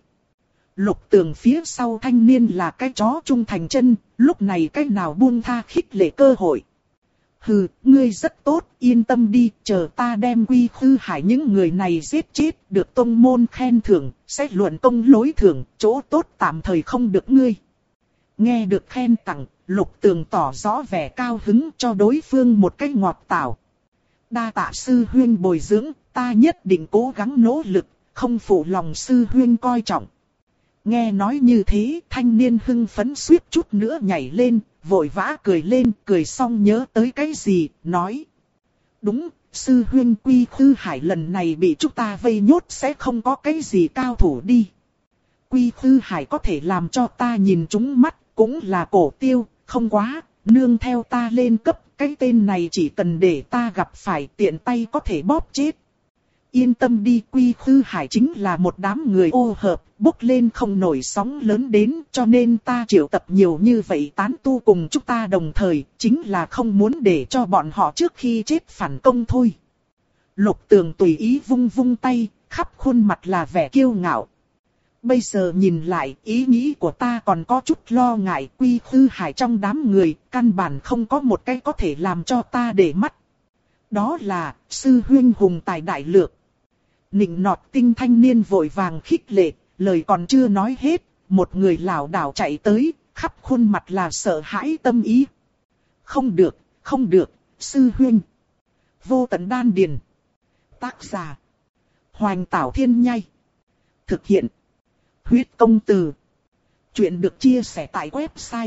Lục Tường phía sau thanh niên là cái chó trung thành chân, lúc này cái nào buông tha khích lệ cơ hội. Hừ, ngươi rất tốt, yên tâm đi, chờ ta đem Quy Khư Hải những người này giết chết, được tông môn khen thưởng, sẽ luận công lối thưởng, chỗ tốt tạm thời không được ngươi. Nghe được khen tặng, Lục Tường tỏ rõ vẻ cao hứng cho đối phương một cái ngọt tảo. Đa tạ sư huynh bồi dưỡng, ta nhất định cố gắng nỗ lực, không phụ lòng sư huynh coi trọng. Nghe nói như thế, thanh niên hưng phấn suýt chút nữa nhảy lên, vội vã cười lên, cười xong nhớ tới cái gì, nói. Đúng, sư huynh Quy Khư Hải lần này bị chúng ta vây nhốt sẽ không có cái gì cao thủ đi. Quy Khư Hải có thể làm cho ta nhìn trúng mắt, cũng là Cổ Tiêu, không quá, nương theo ta lên cấp, cái tên này chỉ cần để ta gặp phải tiện tay có thể bóp chết. Yên tâm đi, Quy Khư Hải chính là một đám người ô hợp, bốc lên không nổi sóng lớn đến, cho nên ta triệu tập nhiều như vậy tán tu cùng chúng ta đồng thời, chính là không muốn để cho bọn họ trước khi chết phản công thôi. Lục Tường tùy ý vung vung tay, khắp khuôn mặt là vẻ kiêu ngạo. Bây giờ nhìn lại, ý nghĩ của ta còn có chút lo ngại, Quy Khư Hải trong đám người, căn bản không có một cái có thể làm cho ta để mắt. Đó là, sư huynh hùng tài đại lược. Nịnh nọt tinh thanh niên vội vàng khích lệ, lời còn chưa nói hết, một người lảo đảo chạy tới, khắp khuôn mặt là sợ hãi tâm ý. Không được, không được, sư huynh. Vô Tận Đan Điền. Tác giả. Hoành Tảo Thiên Nhai. Thực hiện. Huyết Công Từ. Chuyện được chia sẻ tại website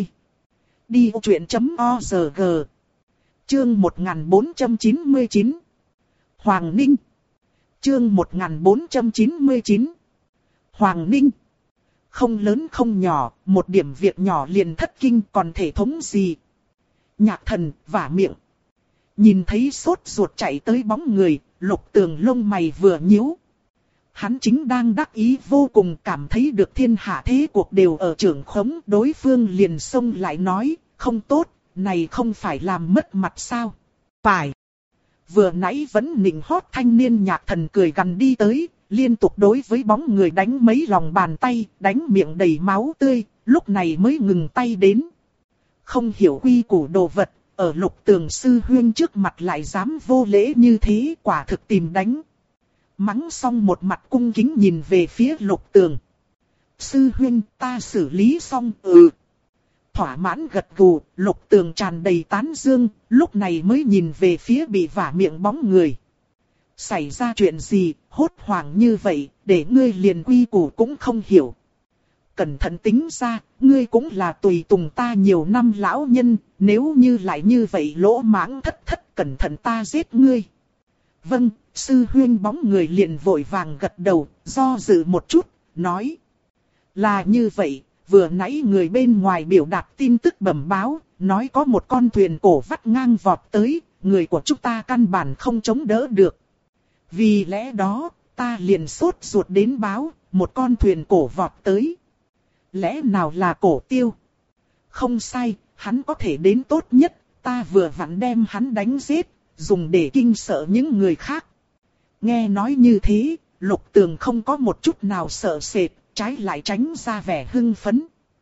đi vô chuyện chấm org. Chương một nghìn bốn trăm chín mươi chín. Hoàng Ninh. Chương một nghìn bốn trăm chín mươi chín. Hoàng Ninh. Không lớn không nhỏ, một điểm việc nhỏ liền thất kinh còn thể thống gì. Nhạc Thần vả miệng. Nhìn thấy sốt ruột chạy tới bóng người, Lục Tường lông mày vừa nhíu. Hắn chính đang đắc ý vô cùng, cảm thấy được thiên hạ thế cuộc đều ở trưởng khống, đối phương liền xông lại nói, không tốt, này không phải làm mất mặt sao? Phải. Vừa nãy vẫn nịnh hót thanh niên Nhạc Thần cười gằn đi tới, liên tục đối với bóng người đánh mấy lòng bàn tay, đánh miệng đầy máu tươi, lúc này mới ngừng tay đến. Không hiểu quy củ đồ vật, ở Lục Tường sư huynh trước mặt lại dám vô lễ như thế, quả thực tìm đánh. Mắng xong một mặt cung kính nhìn về phía Lục Tường. Sư huynh, ta xử lý xong, ừ. Thỏa mãn gật gù, Lục Tường tràn đầy tán dương, lúc này mới nhìn về phía bị vả miệng bóng người. Xảy ra chuyện gì, hốt hoảng như vậy, để ngươi liền quy củ cũng không hiểu. Cẩn thận tính ra, ngươi cũng là tùy tùng ta nhiều năm lão nhân, nếu như lại như vậy lỗ mãng thất thất, cẩn thận ta giết ngươi. Vâng, sư huynh. Bóng người liền vội vàng gật đầu, do dự một chút, nói. Là như vậy, vừa nãy người bên ngoài biểu đạt tin tức bẩm báo, nói có một con thuyền cổ vắt ngang vọt tới, người của chúng ta căn bản không chống đỡ được. Vì lẽ đó, ta liền sốt ruột đến báo, một con thuyền cổ vọt tới. Lẽ nào là Cổ Tiêu? Không sai, hắn có thể đến tốt nhất, ta vừa vặn đem hắn đánh giết, dùng để kinh sợ những người khác. Nghe nói như thế, Lục Tường không có một chút nào sợ sệt, trái lại tránh ra vẻ hưng phấn.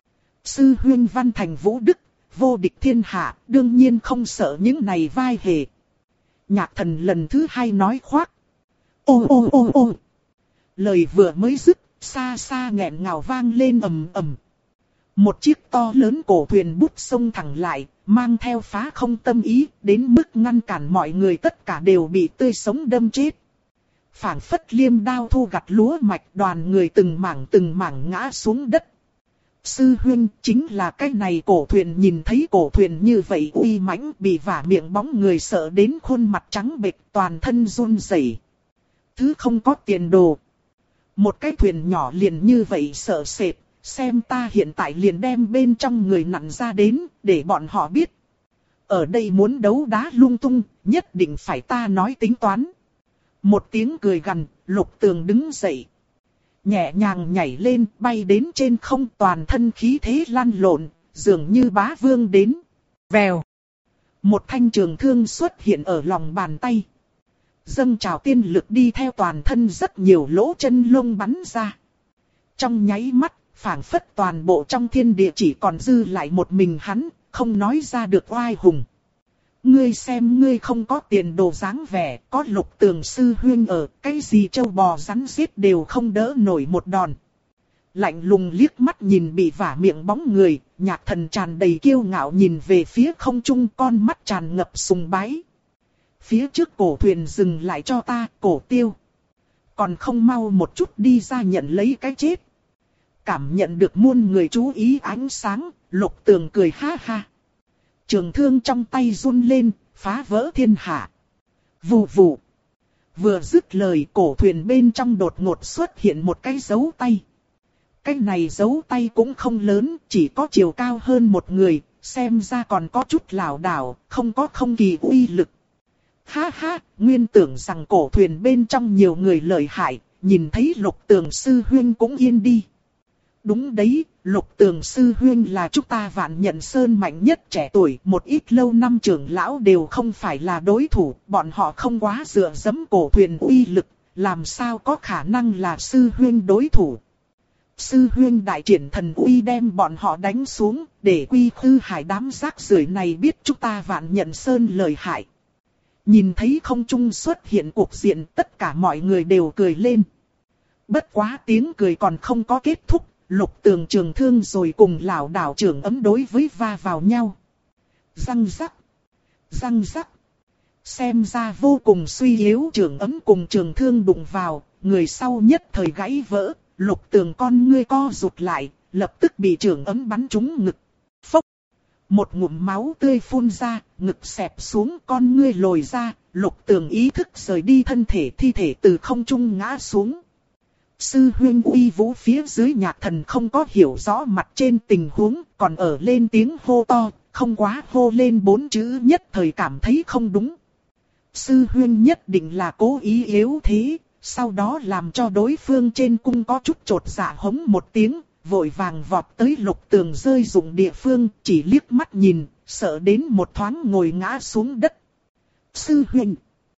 Sư huynh văn thành vũ đức, vô địch thiên hạ, đương nhiên không sợ những này vai hề. Nhạc Thần lần thứ hai nói khoác. Ô ô ô ô. Lời vừa mới dứt, xa xa nghẹn ngào vang lên ầm ầm. Một chiếc to lớn cổ thuyền bút sông thẳng lại, mang theo phá không tâm ý, đến mức ngăn cản mọi người tất cả đều bị tươi sống đâm chết. Phảng phất liêm đao thu gặt lúa mạch, đoàn người từng mảng từng mảng ngã xuống đất. Sư huynh, chính là cái này cổ thuyền. Nhìn thấy cổ thuyền như vậy uy mãnh, bị vả miệng bóng người sợ đến khuôn mặt trắng bệch, toàn thân run rẩy. Thứ không có tiền đồ. Một cái thuyền nhỏ liền như vậy sợ sệt, xem ta hiện tại liền đem bên trong người nặn ra đến, để bọn họ biết. Ở đây muốn đấu đá lung tung, nhất định phải ta nói tính toán. Một tiếng cười gằn, Lục Tường đứng dậy. Nhẹ nhàng nhảy lên, bay đến trên không, toàn thân khí thế lăn lộn, dường như bá vương đến. Vèo. Một thanh trường thương xuất hiện ở lòng bàn tay. Dâng trào tiên lực đi theo toàn thân, rất nhiều lỗ chân lông bắn ra. Trong nháy mắt, phảng phất toàn bộ trong thiên địa chỉ còn dư lại một mình hắn, không nói ra được oai hùng. Ngươi xem ngươi không có tiền đồ dáng vẻ, có Lục Tường sư huynh ở, cái gì trâu bò rắn giết đều không đỡ nổi một đòn. Lạnh lùng liếc mắt nhìn bị vả miệng bóng người, Nhạc Thần tràn đầy kiêu ngạo nhìn về phía không trung, con mắt tràn ngập sùng bái. Phía trước cổ thuyền dừng lại cho ta, Cổ Tiêu. Còn không mau một chút đi ra nhận lấy cái chết. Cảm nhận được muôn người chú ý ánh sáng, Lục Tường cười ha ha. Trường thương trong tay run lên, phá vỡ thiên hạ. Vù vù. Vừa dứt lời, cổ thuyền bên trong đột ngột xuất hiện một cái dấu tay. Cái này dấu tay cũng không lớn, chỉ có chiều cao hơn một người, xem ra còn có chút lảo đảo, không có không kỳ uy lực. Ha ha, nguyên tưởng rằng cổ thuyền bên trong nhiều người lợi hại, nhìn thấy Lục Tường sư huynh cũng yên đi. Đúng đấy, Lục Tường sư huynh là chúng ta Vạn Nhận Sơn mạnh nhất trẻ tuổi, một ít lâu năm trưởng lão đều không phải là đối thủ, bọn họ không quá dựa dẫm cổ thuyền uy lực, làm sao có khả năng là sư huynh đối thủ. Sư huynh đại triển thần uy đem bọn họ đánh xuống, để Quy Khư Hải đám rác rưởi này biết chúng ta Vạn Nhận Sơn lợi hại. Nhìn thấy không trung xuất hiện cuộc diện, tất cả mọi người đều cười lên. Bất quá tiếng cười còn không có kết thúc, Lục Tường trường thương rồi cùng lão đạo trưởng ấm đối với va vào nhau. Răng rắc, răng rắc. Xem ra vô cùng suy yếu, trường ấm cùng trường thương đụng vào, người sau nhất thời gãy vỡ. Lục Tường con ngươi co rụt lại, lập tức bị trường ấm bắn trúng ngực. Phốc. Một ngụm máu tươi phun ra, ngực xẹp xuống, con ngươi lồi ra, Lục Tường ý thức rời đi, thân thể thi thể từ không trung ngã xuống. Sư huynh uy vũ phía dưới Nhạc Thần không có hiểu rõ mặt trên tình huống, còn ở lên tiếng hô to, không quá hô lên bốn chữ nhất thời cảm thấy không đúng. Sư huynh nhất định là cố ý yếu thế, sau đó làm cho đối phương trên cung có chút chột dạ hống một tiếng, vội vàng vọt tới Lục Tường rơi dụng địa phương, chỉ liếc mắt nhìn, sợ đến một thoáng ngồi ngã xuống đất. Sư huynh!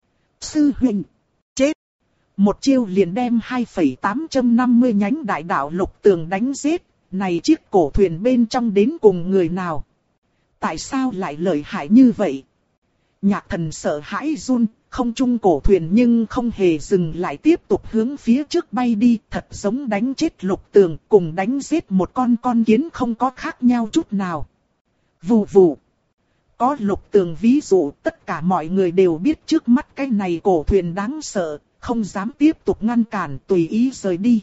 Sư huynh! Chết! Một chiêu liền đem hai phẩy tám năm không nhánh đại đạo Lục Tường đánh giết, này chiếc cổ thuyền bên trong đến cùng người nào? Tại sao lại lợi hại như vậy? Nhạc Thần sợ hãi run, không trung cổ thuyền nhưng không hề dừng lại, tiếp tục hướng phía trước bay đi, thật giống đánh chết Lục Tường cùng đánh giết một con con kiến không có khác nhau chút nào. Vù vù. Có Lục Tường ví dụ, tất cả mọi người đều biết trước mắt cái này cổ thuyền đáng sợ, không dám tiếp tục ngăn cản, tùy ý rời đi.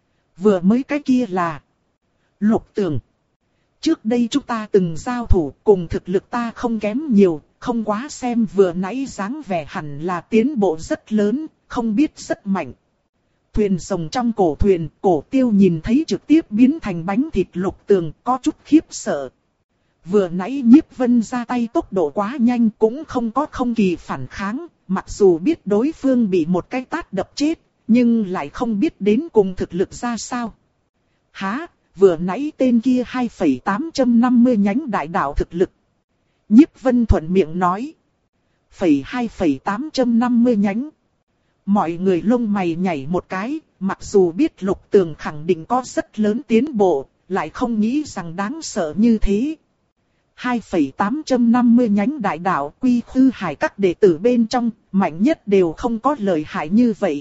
Vừa mới cái kia là Lục Tường. Trước đây chúng ta từng giao thủ, cùng thực lực ta không kém nhiều, không quá xem vừa nãy dáng vẻ hẳn là tiến bộ rất lớn, không biết rất mạnh. Thuyền rồng trong cổ thuyền, Cổ Tiêu nhìn thấy trực tiếp biến thành bánh thịt Lục Tường, có chút khiếp sợ. Vừa nãy Nhiếp Vân ra tay tốc độ quá nhanh, cũng không có không kỳ phản kháng, mặc dù biết đối phương bị một cái tát đập chết, nhưng lại không biết đến cùng thực lực ra sao. Hả? Vừa nãy tên kia hai phẩy tám năm không nhánh đại đạo thực lực. Nhiếp Vân thuận miệng nói. Phẩy hai phẩy tám năm không nhánh. Mọi người lông mày nhảy một cái, mặc dù biết Lục Tường khẳng định có rất lớn tiến bộ, lại không nghĩ rằng đáng sợ như thế. hai phẩy tám năm không nhánh đại đạo Quy Khư Hải các đệ tử bên trong, mạnh nhất đều không có lợi hại như vậy.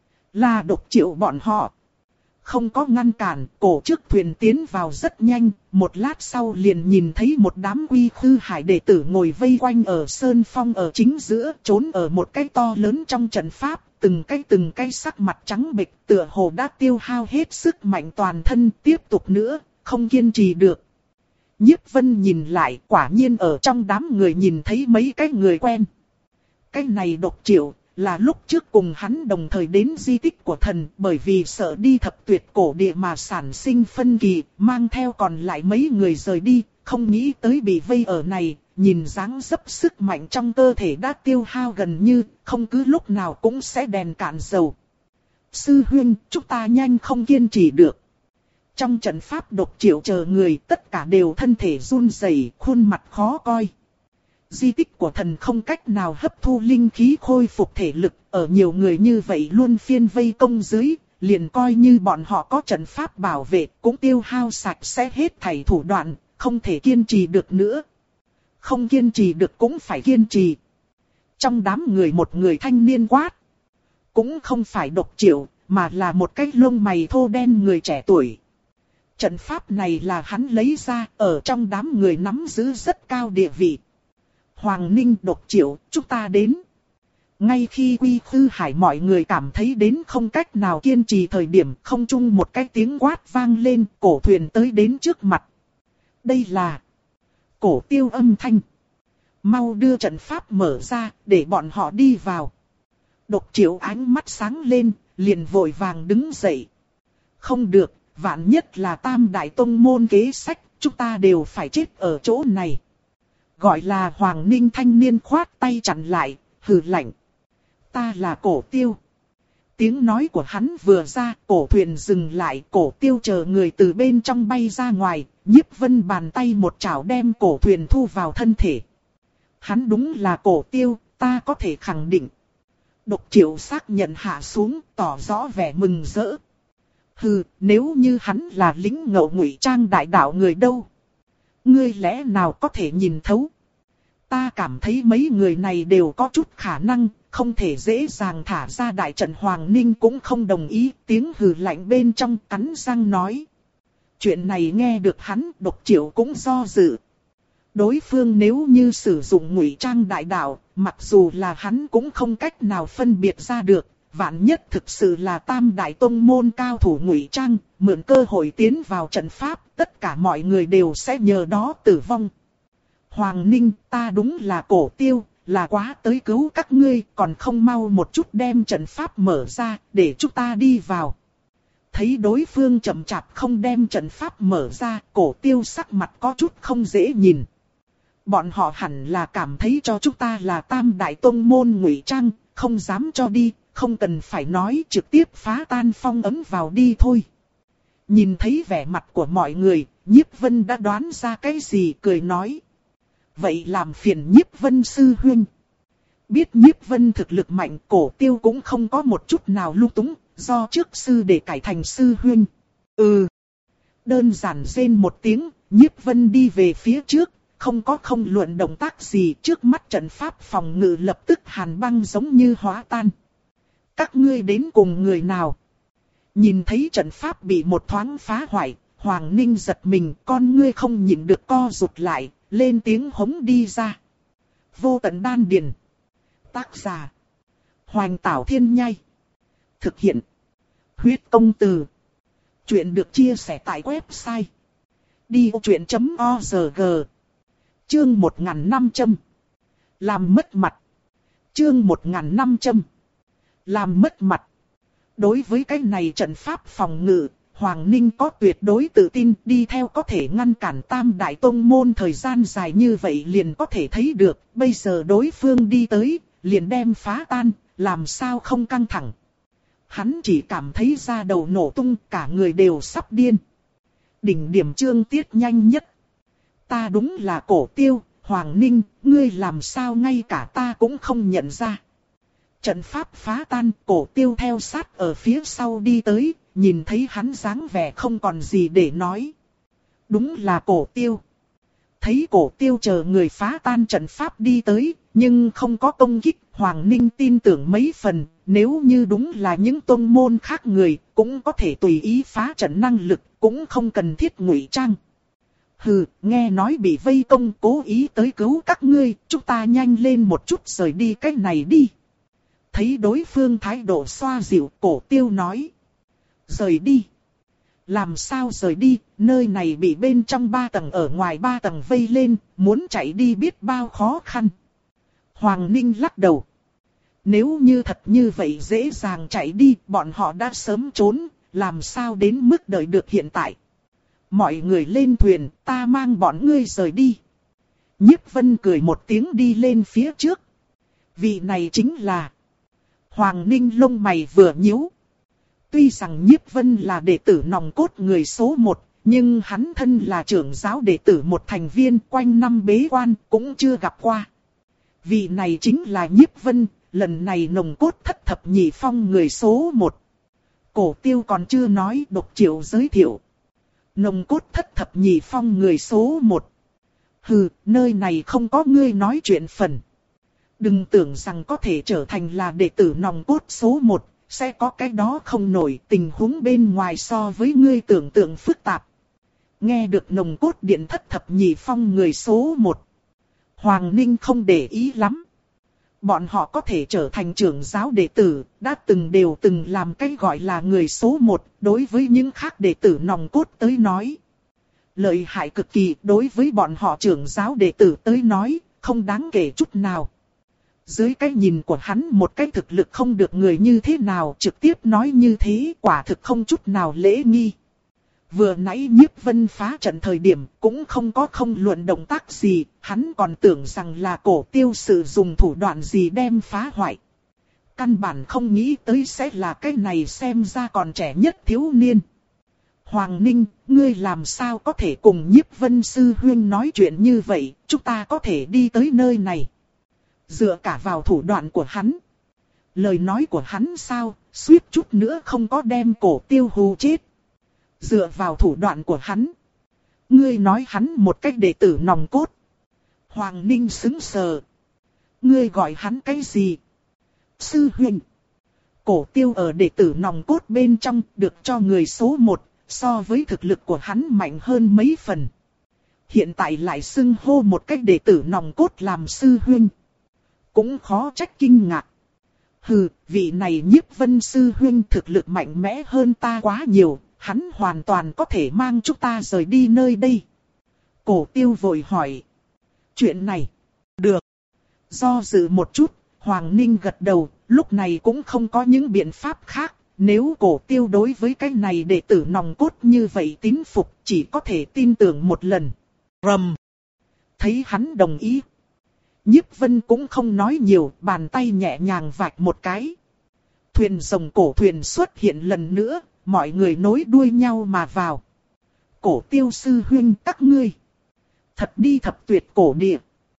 Là Độc Triệu bọn họ. Không có ngăn cản, cổ trước thuyền tiến vào rất nhanh, một lát sau liền nhìn thấy một đám Quy Khư Hải đệ tử ngồi vây quanh ở sơn phong ở chính giữa, trốn ở một cái to lớn trong trận pháp, từng cái từng cái sắc mặt trắng bệch, tựa hồ đã tiêu hao hết sức mạnh toàn thân, tiếp tục nữa, không kiên trì được. Nhiếp Vân nhìn lại, quả nhiên ở trong đám người nhìn thấy mấy cái người quen. Cái này Độc Triệu là lúc trước cùng hắn đồng thời đến di tích của thần, bởi vì sợ đi thập tuyệt cổ địa mà sản sinh phân kỳ, mang theo còn lại mấy người rời đi, không nghĩ tới bị vây ở này, nhìn dáng dấp sức mạnh trong cơ thể đã tiêu hao gần như, không cứ lúc nào cũng sẽ đèn cạn dầu. Sư huynh, chúng ta nhanh không kiên trì được. Trong trận pháp Độc Triệu chờ người, tất cả đều thân thể run rẩy, khuôn mặt khó coi. Di tích của thần không cách nào hấp thu linh khí khôi phục thể lực, ở nhiều người như vậy luôn phiên vây công dưới, liền coi như bọn họ có trận pháp bảo vệ, cũng tiêu hao sạch sẽ hết thảy thủ đoạn, không thể kiên trì được nữa. Không kiên trì được cũng phải kiên trì. Trong đám người một người thanh niên quát. Cũng không phải Độc Triệu, mà là một cái lông mày thô đen người trẻ tuổi. Trận pháp này là hắn lấy ra, ở trong đám người nắm giữ rất cao địa vị. Hoàng Ninh, Độc Triệu, chúng ta đến. Ngay khi Quy Khư Hải mọi người cảm thấy đến không cách nào kiên trì thời điểm, không trung một cái tiếng quát vang lên, cổ thuyền tới đến trước mặt. Đây là Cổ Tiêu âm thanh. mau đưa trận pháp mở ra, để bọn họ đi vào. Độc Chiểu ánh mắt sáng lên, liền vội vàng đứng dậy. Không được, vạn nhất là Tam Đại Tông môn kế sách, chúng ta đều phải chết ở chỗ này. Gọi là Hoàng Ninh thanh niên khoát tay chặn lại, hừ lạnh. Ta là Cổ Tiêu. Tiếng nói của hắn vừa ra, cổ thuyền dừng lại, Cổ Tiêu chờ người từ bên trong bay ra ngoài, Nhiếp Vân bàn tay một chảo đem cổ thuyền thu vào thân thể. Hắn đúng là Cổ Tiêu, ta có thể khẳng định. Độc Chiểu xác nhận hạ xuống, tỏ rõ vẻ mừng rỡ. Hừ, nếu như hắn là lính ngậu ngụy trang đại đạo người đâu? Ngươi lẽ nào có thể nhìn thấu? Ta cảm thấy mấy người này đều có chút khả năng, không thể dễ dàng thả ra đại trận. Hoàng Ninh cũng không đồng ý, tiếng hừ lạnh bên trong cắn răng nói. Chuyện này nghe được hắn, Độc Chiểu cũng do dự. Đối phương nếu như sử dụng ngụy trang đại đạo, mặc dù là hắn cũng không cách nào phân biệt ra được. Vạn nhất thực sự là Tam Đại Tông môn cao thủ ngụy trang, mượn cơ hội tiến vào trận pháp, tất cả mọi người đều sẽ nhờ đó tử vong. Hoàng Ninh, ta đúng là Cổ Tiêu, là quá tới cứu các ngươi, còn không mau một chút đem trận pháp mở ra, để chúng ta đi vào. Thấy đối phương chậm chạp không đem trận pháp mở ra, Cổ Tiêu sắc mặt có chút không dễ nhìn. Bọn họ hẳn là cảm thấy cho chúng ta là Tam Đại Tông môn ngụy trang, không dám cho đi, không cần phải nói, trực tiếp phá tan phong ấn vào đi thôi. Nhìn thấy vẻ mặt của mọi người, Nhiếp Vân đã đoán ra cái gì, cười nói. Vậy làm phiền Nhiếp Vân sư huynh. Biết Nhiếp Vân thực lực mạnh, Cổ Tiêu cũng không có một chút nào lung túng, do trước sư để cải thành sư huynh. Ừ. Đơn giản rên một tiếng, Nhiếp Vân đi về phía trước, không có không luận động tác gì, trước mắt trận pháp phòng ngự lập tức hàn băng giống như hóa tan. Các ngươi đến cùng người nào? Nhìn thấy trận pháp bị một thoáng phá hoại, Hoàng Ninh giật mình, con ngươi không nhịn được co rụt lại, lên tiếng hống đi ra. Vô Tận Đan Điền. Tác giả: Hoành Tảo Thiên Nhai. Thực hiện: Huyết Công Từ. Chuyện được chia sẻ tại website đi ô chuyện chấm org. Chương một nghìn năm trăm. Làm mất mặt. Chương một nghìn năm trăm. Làm mất mặt. Đối với cái này trận pháp phòng ngự, Hoàng Ninh có tuyệt đối tự tin, đi theo có thể ngăn cản Tam Đại Tông môn thời gian dài như vậy liền có thể thấy được, bây giờ đối phương đi tới, liền đem phá tan, làm sao không căng thẳng. Hắn chỉ cảm thấy da đầu nổ tung, cả người đều sắp điên. Đỉnh điểm chương tiết nhanh nhất. Ta đúng là Cổ Tiêu, Hoàng Ninh, ngươi làm sao ngay cả ta cũng không nhận ra. Trận pháp phá tan, Cổ Tiêu theo sát ở phía sau đi tới, nhìn thấy hắn dáng vẻ không còn gì để nói. Đúng là Cổ Tiêu. Thấy Cổ Tiêu chờ người phá tan trận pháp đi tới, nhưng không có công kích, Hoàng Ninh tin tưởng mấy phần, nếu như đúng là những tôn môn khác người, cũng có thể tùy ý phá trận năng lực, cũng không cần thiết ngụy trang. Hừ, nghe nói bị vây công cố ý tới cứu các ngươi, chúng ta nhanh lên một chút rời đi cái này đi. Thấy đối phương thái độ xoa dịu, Cổ Tiêu nói. Rời đi. Làm sao rời đi, nơi này bị bên trong ba tầng ở ngoài ba tầng vây lên, muốn chạy đi biết bao khó khăn. Hoàng Ninh lắc đầu. Nếu như thật như vậy dễ dàng chạy đi, bọn họ đã sớm trốn, làm sao đến mức đợi được hiện tại. Mọi người lên thuyền, ta mang bọn ngươi rời đi. Nhiếp Vân cười một tiếng đi lên phía trước. Vị này chính là... Hoàng Ninh lông mày vừa nhíu. Tuy rằng Nhiếp Vân là đệ tử nòng cốt người số một, nhưng hắn thân là trưởng giáo đệ tử một thành viên, quanh năm bế quan cũng chưa gặp qua. Vị này chính là Nhiếp Vân, lần này nòng cốt thất thập nhị phong người số một. Cổ Tiêu còn chưa nói, Độc Chiểu giới thiệu. Nòng cốt thất thập nhị phong người số một. Hừ, nơi này không có ngươi nói chuyện phần. Đừng tưởng rằng có thể trở thành là đệ tử nòng cốt số một, sẽ có cái đó không nổi, tình huống bên ngoài so với ngươi tưởng tượng phức tạp. Nghe được nòng cốt điện thất thập nhị phong người số một. Hoàng Ninh không để ý lắm. Bọn họ có thể trở thành trưởng giáo đệ tử, đã từng đều từng làm cái gọi là người số một, đối với những khác đệ tử nòng cốt tới nói. Lợi hại cực kỳ, đối với bọn họ trưởng giáo đệ tử tới nói, không đáng kể chút nào. Dưới cái nhìn của hắn một cái thực lực không được người như thế nào trực tiếp nói như thế quả thực không chút nào lễ nghi. Vừa nãy Nhiếp Vân phá trận thời điểm cũng không có không luận động tác gì, hắn còn tưởng rằng là Cổ Tiêu sử dụng thủ đoạn gì đem phá hoại. Căn bản không nghĩ tới sẽ là cái này xem ra còn trẻ nhất thiếu niên. Hoàng Ninh, ngươi làm sao có thể cùng Nhiếp Vân sư huynh nói chuyện như vậy, chúng ta có thể đi tới nơi này. Dựa cả vào thủ đoạn của hắn. Lời nói của hắn sao, suýt chút nữa không có đem Cổ Tiêu hù chết. Dựa vào thủ đoạn của hắn. Ngươi nói hắn một cách đệ tử nòng cốt. Hoàng Ninh sững sờ. Ngươi gọi hắn cái gì? Sư huynh. Cổ Tiêu ở đệ tử nòng cốt bên trong được cho người số một, so với thực lực của hắn mạnh hơn mấy phần. Hiện tại lại xưng hô một cách đệ tử nòng cốt làm sư huynh. Cũng khó trách kinh ngạc. Hừ, vị này Nhiếp Vân sư huynh thực lực mạnh mẽ hơn ta quá nhiều, hắn hoàn toàn có thể mang chúng ta rời đi nơi đây. Cổ Tiêu vội hỏi. Chuyện này, được. Do dự một chút, Hoàng Ninh gật đầu, lúc này cũng không có những biện pháp khác. Nếu Cổ Tiêu đối với cái này đệ tử nòng cốt như vậy tín phục, chỉ có thể tin tưởng một lần. Rầm. Thấy hắn đồng ý. Nhiếp Vân cũng không nói nhiều, bàn tay nhẹ nhàng vạch một cái. Thuyền rồng cổ thuyền xuất hiện lần nữa, mọi người nối đuôi nhau mà vào. Cổ Tiêu sư huynh các ngươi. Thật đi thập tuyệt cổ địa.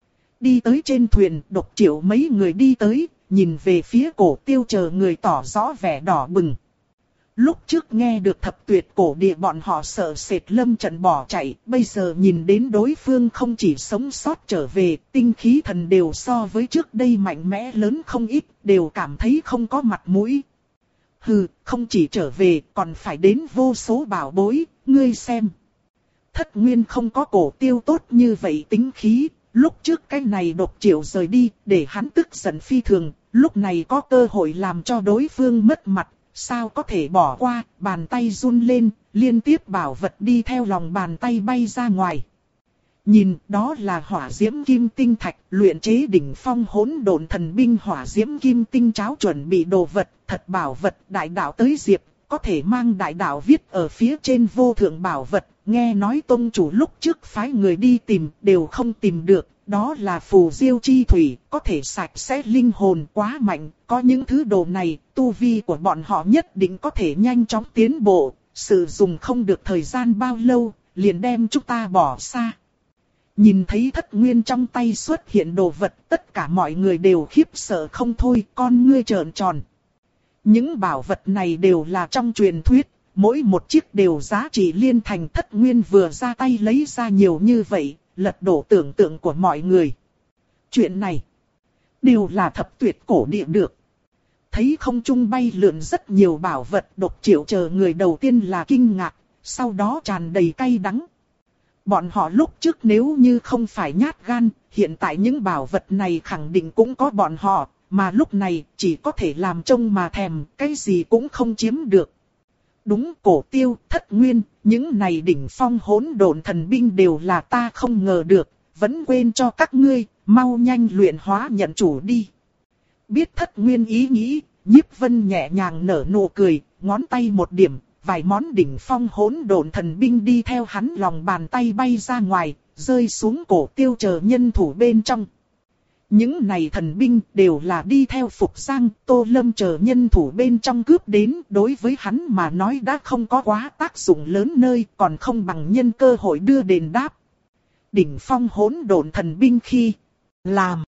Đi tới trên thuyền, Độc Triệu mấy người đi tới, nhìn về phía Cổ Tiêu chờ người tỏ rõ vẻ đỏ bừng. Lúc trước nghe được thập tuyệt cổ địa bọn họ sợ sệt lâm trận bỏ chạy, bây giờ nhìn đến đối phương không chỉ sống sót trở về, tinh khí thần đều so với trước đây mạnh mẽ lớn không ít, đều cảm thấy không có mặt mũi. Hừ, không chỉ trở về, còn phải đến vô số bảo bối, ngươi xem. Thất Nguyên không có Cổ Tiêu tốt như vậy tính khí, lúc trước cái này Độc Triệu rời đi, để hắn tức giận phi thường, lúc này có cơ hội làm cho đối phương mất mặt. Sao có thể bỏ qua, bàn tay run lên, liên tiếp bảo vật đi theo lòng bàn tay bay ra ngoài. Nhìn, đó là hỏa diễm kim tinh thạch, luyện chế đỉnh phong hỗn độn thần binh hỏa diễm kim tinh cháo chuẩn bị đồ vật, thật bảo vật, đại đạo tới diệp, có thể mang đại đạo viết ở phía trên vô thượng bảo vật, nghe nói tông chủ lúc trước phái người đi tìm, đều không tìm được. Đó là phù diêu chi thủy, có thể sạch sẽ linh hồn quá mạnh, có những thứ đồ này, tu vi của bọn họ nhất định có thể nhanh chóng tiến bộ, sử dụng không được thời gian bao lâu, liền đem chúng ta bỏ xa. Nhìn thấy Thất Nguyên trong tay xuất hiện đồ vật, tất cả mọi người đều khiếp sợ không thôi, con ngươi trợn tròn. Những bảo vật này đều là trong truyền thuyết, mỗi một chiếc đều giá trị liên thành. Thất Nguyên vừa ra tay lấy ra nhiều như vậy, lật đổ tưởng tượng của mọi người. Chuyện này đều là thập tuyệt cổ địa được. Thấy không trung bay lượn rất nhiều bảo vật, Độc Triệu chờ người đầu tiên là kinh ngạc, sau đó tràn đầy cay đắng. Bọn họ lúc trước nếu như không phải nhát gan, hiện tại những bảo vật này khẳng định cũng có bọn họ, mà lúc này chỉ có thể làm trông mà thèm, cái gì cũng không chiếm được. Đúng, Cổ Tiêu, Thất Nguyên, những này đỉnh phong hỗn độn thần binh đều là ta không ngờ được, vẫn quên cho các ngươi, mau nhanh luyện hóa nhận chủ đi. Biết Thất Nguyên ý nghĩ, Nhiếp Vân nhẹ nhàng nở nụ cười, ngón tay một điểm, vài món đỉnh phong hỗn độn thần binh đi theo hắn lòng bàn tay bay ra ngoài, rơi xuống Cổ Tiêu chờ nhân thủ bên trong. Những này thần binh đều là đi theo Phục Giang, Tô Lâm chờ nhân thủ bên trong cướp đến, đối với hắn mà nói đã không có quá tác dụng lớn nơi, còn không bằng nhân cơ hội đưa đền đáp. Đỉnh phong hỗn độn thần binh khi làm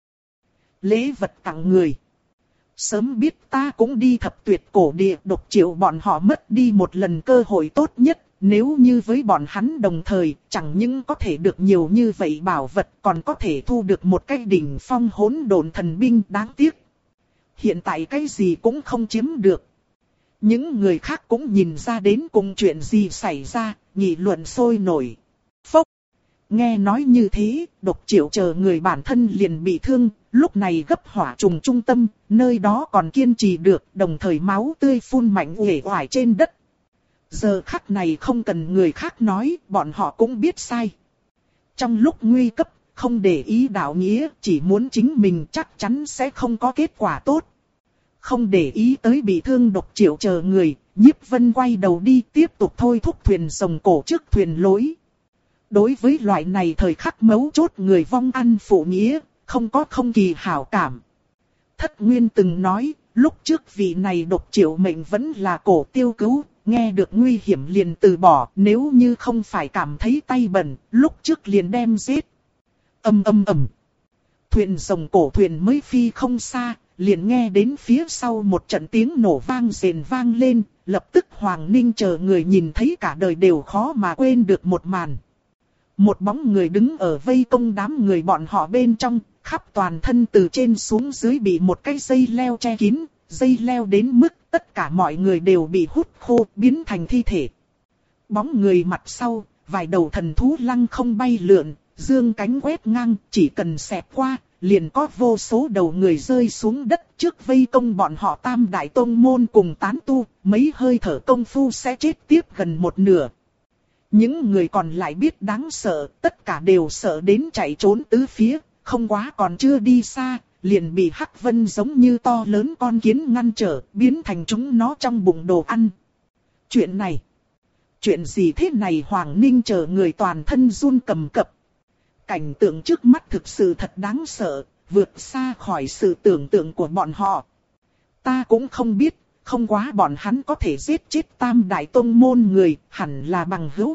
lễ vật tặng người. Sớm biết ta cũng đi thập tuyệt cổ địa, Độc Triệu bọn họ mất đi một lần cơ hội tốt nhất. Nếu như với bọn hắn đồng thời, chẳng những có thể được nhiều như vậy bảo vật, còn có thể thu được một cái đỉnh phong hỗn độn thần binh. Đáng tiếc, hiện tại cái gì cũng không chiếm được. Những người khác cũng nhìn ra đến cùng chuyện gì xảy ra, nghị luận sôi nổi. Phốc! Nghe nói như thế, Độc Triệu chờ người bản thân liền bị thương, lúc này gấp hỏa trùng trung tâm, nơi đó còn kiên trì được, đồng thời máu tươi phun mạnh uể oải trên đất. Giờ khắc này không cần người khác nói, bọn họ cũng biết sai. Trong lúc nguy cấp, không để ý đạo nghĩa, chỉ muốn chính mình chắc chắn sẽ không có kết quả tốt. Không để ý tới bị thương độc triệu chờ người, Nhiếp Vân quay đầu đi tiếp tục thôi thúc thuyền rồng cổ trước thuyền lối. Đối với loại này thời khắc mấu chốt người vong ăn phụ nghĩa, không có không kỳ hảo cảm. Thất Nguyên từng nói, lúc trước vị này độc triệu mệnh vẫn là cổ tiêu cứu, nghe được nguy hiểm liền từ bỏ, nếu như không phải cảm thấy tay bẩn, lúc trước liền đem giết. Âm âm ầm. Thuyền rồng cổ thuyền mới phi không xa, liền nghe đến phía sau một trận tiếng nổ vang rền vang lên, lập tức Hoàng Ninh chờ người nhìn thấy cả đời đều khó mà quên được một màn. Một bóng người đứng ở vây công đám người bọn họ bên trong, khắp toàn thân từ trên xuống dưới bị một cái dây leo che kín, dây leo đến mức tất cả mọi người đều bị hút khô, biến thành thi thể. Bóng người mặt sau, vài đầu thần thú lăng không bay lượn, dương cánh quét ngang, chỉ cần xẹt qua, liền có vô số đầu người rơi xuống đất trước vây công bọn họ Tam Đại Tông Môn cùng tán tu, mấy hơi thở công phu sẽ chết tiếp gần một nửa. Những người còn lại biết đáng sợ, tất cả đều sợ đến chạy trốn tứ phía, không quá còn chưa đi xa, liền bị Hắc Vân giống như to lớn con kiến ngăn trở, biến thành chúng nó trong bụng đồ ăn. Chuyện này, chuyện gì thế này? Hoàng Ninh chờ người toàn thân run cầm cập. Cảnh tượng trước mắt thực sự thật đáng sợ, vượt xa khỏi sự tưởng tượng của bọn họ. Ta cũng không biết, không quá bọn hắn có thể giết chết Tam Đại Tông Môn người, hẳn là bằng hữu.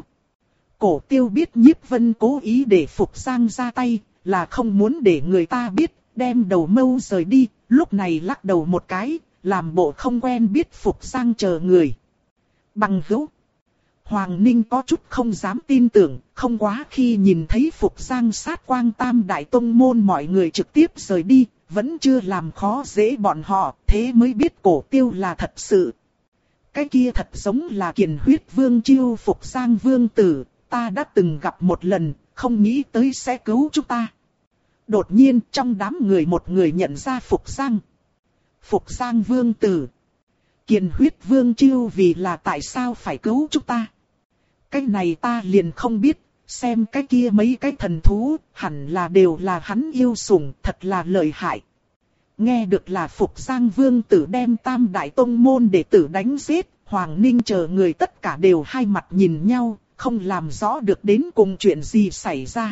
Cổ Tiêu biết Nhiếp Vân cố ý để Phục Giang ra tay, là không muốn để người ta biết, đem đầu mâu rời đi, lúc này lắc đầu một cái, làm bộ không quen biết Phục Giang chờ người. Bằng hữu. Hoàng Ninh có chút không dám tin tưởng, không quá khi nhìn thấy Phục Giang sát quang Tam Đại Tông Môn mọi người trực tiếp rời đi, vẫn chưa làm khó dễ bọn họ, thế mới biết Cổ Tiêu là thật sự. Cái kia thật giống là Kiền Huyết Vương chiêu Phục Giang Vương tử, ta đã từng gặp một lần, không nghĩ tới sẽ cứu chúng ta. Đột nhiên trong đám người một người nhận ra Phục Giang. Phục Giang Vương tử. Kiền Huyết Vương chiêu vì là tại sao phải cứu chúng ta? Cái này ta liền không biết, xem cái kia mấy cái thần thú, hẳn là đều là hắn yêu sủng, thật là lợi hại. Nghe được là Phục Giang Vương tử đem Tam Đại Tông Môn đệ tử đánh giết, Hoàng Ninh chờ người tất cả đều hai mặt nhìn nhau, không làm rõ được đến cùng chuyện gì xảy ra.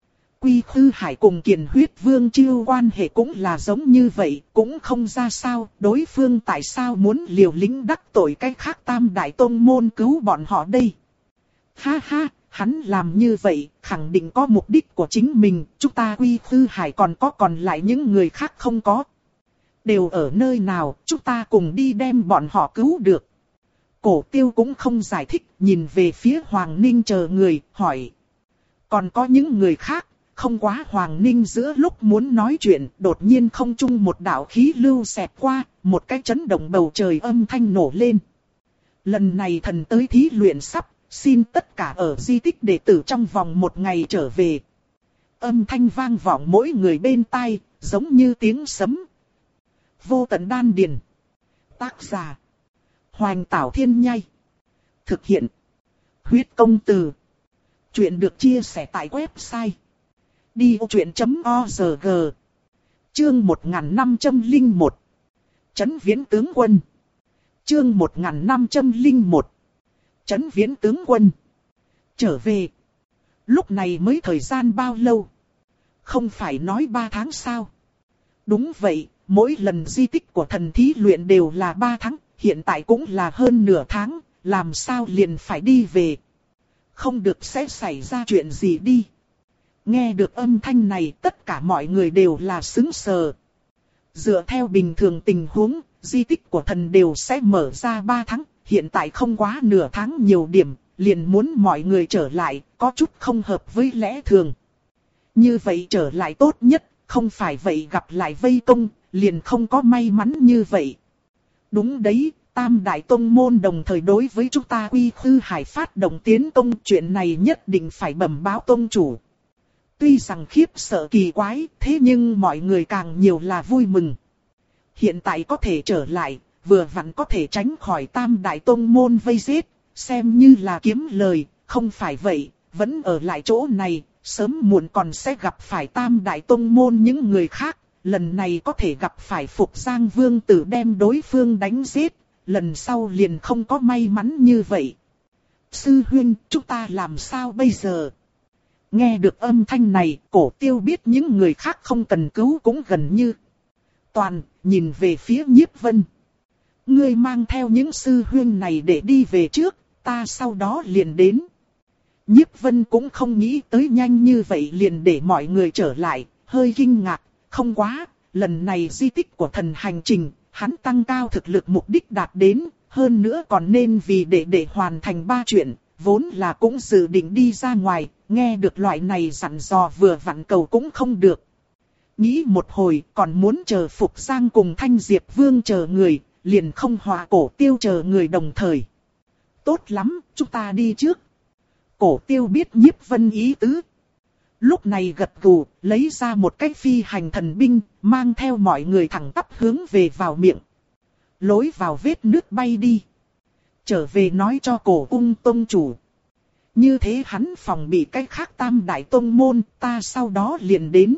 Quy Khư Hải cùng Kiền Huyết Vương chiêu quan hệ cũng là giống như vậy, cũng không ra sao, đối phương tại sao muốn liều lĩnh đắc tội cái khác Tam Đại Tông Môn cứu bọn họ đây. Ha ha, hắn làm như vậy, khẳng định có mục đích của chính mình, chúng ta Quy Khư Hải còn có còn lại những người khác không có. Đều ở nơi nào, chúng ta cùng đi đem bọn họ cứu được. Cổ Tiêu cũng không giải thích, nhìn về phía Hoàng Ninh chờ người, hỏi. Còn có những người khác, không quá Hoàng Ninh giữa lúc muốn nói chuyện, đột nhiên không trung một đạo khí lưu xẹt qua, một cái chấn động bầu trời âm thanh nổ lên. Lần này thần tới thí luyện sắp, xin tất cả ở di tích đệ tử trong vòng một ngày trở về. Âm thanh vang vọng mỗi người bên tai, giống như tiếng sấm. Vô tận đan điền. Tác giả. Hoành Tảo Thiên Nhai. Thực hiện. Huyết Công Từ. Chuyện được chia sẻ tại website. đi ô chuyện chấm org. Chương một nghìn năm trăm lẻ một. Trấn Viễn Tướng Quân. Chương một nghìn năm trăm lẻ một. Trấn Viễn Tướng Quân. Trở về. Lúc này mới thời gian bao lâu? Không phải nói ba tháng sao? Đúng vậy, mỗi lần di tích của thần thí luyện đều là ba tháng, hiện tại cũng là hơn nửa tháng, làm sao liền phải đi về? Không được sẽ xảy ra chuyện gì đi. Nghe được âm thanh này tất cả mọi người đều là sững sờ. Dựa theo bình thường tình huống, di tích của thần đều sẽ mở ra ba tháng, hiện tại không quá nửa tháng nhiều điểm, liền muốn mọi người trở lại, có chút không hợp với lẽ thường. Như vậy trở lại tốt nhất, không phải vậy gặp lại vây công, liền không có may mắn như vậy. Đúng đấy, Tam Đại Tông Môn đồng thời đối với chúng ta Quy Khư Hải phát động tiến công, chuyện này nhất định phải bẩm báo tông chủ. Tuy rằng khiếp sợ kỳ quái, thế nhưng mọi người càng nhiều là vui mừng. Hiện tại có thể trở lại, vừa vặn có thể tránh khỏi Tam Đại Tông Môn vây giết, xem như là kiếm lời, không phải vậy, vẫn ở lại chỗ này, Sớm muộn còn sẽ gặp phải tam đại tông môn những người khác, lần này có thể gặp phải Phục Giang Vương Tử đem đối phương đánh giết, lần sau liền không có may mắn như vậy. Sư huynh, chúng ta làm sao bây giờ? Nghe được âm thanh này, Cổ Tiêu biết những người khác không cần cứu cũng gần như toàn, nhìn về phía Nhiếp Vân. Ngươi mang theo những sư huynh này để đi về trước, ta sau đó liền đến. Nhiếp Vân cũng không nghĩ tới nhanh như vậy liền để mọi người trở lại, hơi kinh ngạc, không quá, lần này di tích của thần hành trình, hắn tăng cao thực lực mục đích đạt đến, hơn nữa còn nên vì để để hoàn thành ba chuyện, vốn là cũng dự định đi ra ngoài, nghe được loại này dặn dò vừa vặn cầu cũng không được. Nghĩ một hồi còn muốn chờ Phục Giang cùng Thanh Diệp Vương chờ người, liền không hòa Cổ Tiêu chờ người đồng thời. Tốt lắm, chúng ta đi trước. Cổ Tiêu biết Nhiếp Vân ý tứ. Lúc này gật gù, lấy ra một cái phi hành thần binh, mang theo mọi người thẳng tắp hướng về vào miệng. Lối vào vết nước bay đi. Trở về nói cho Cổ Ung tông chủ. Như thế hắn phòng bị cái khác tam đại tông môn, ta sau đó liền đến.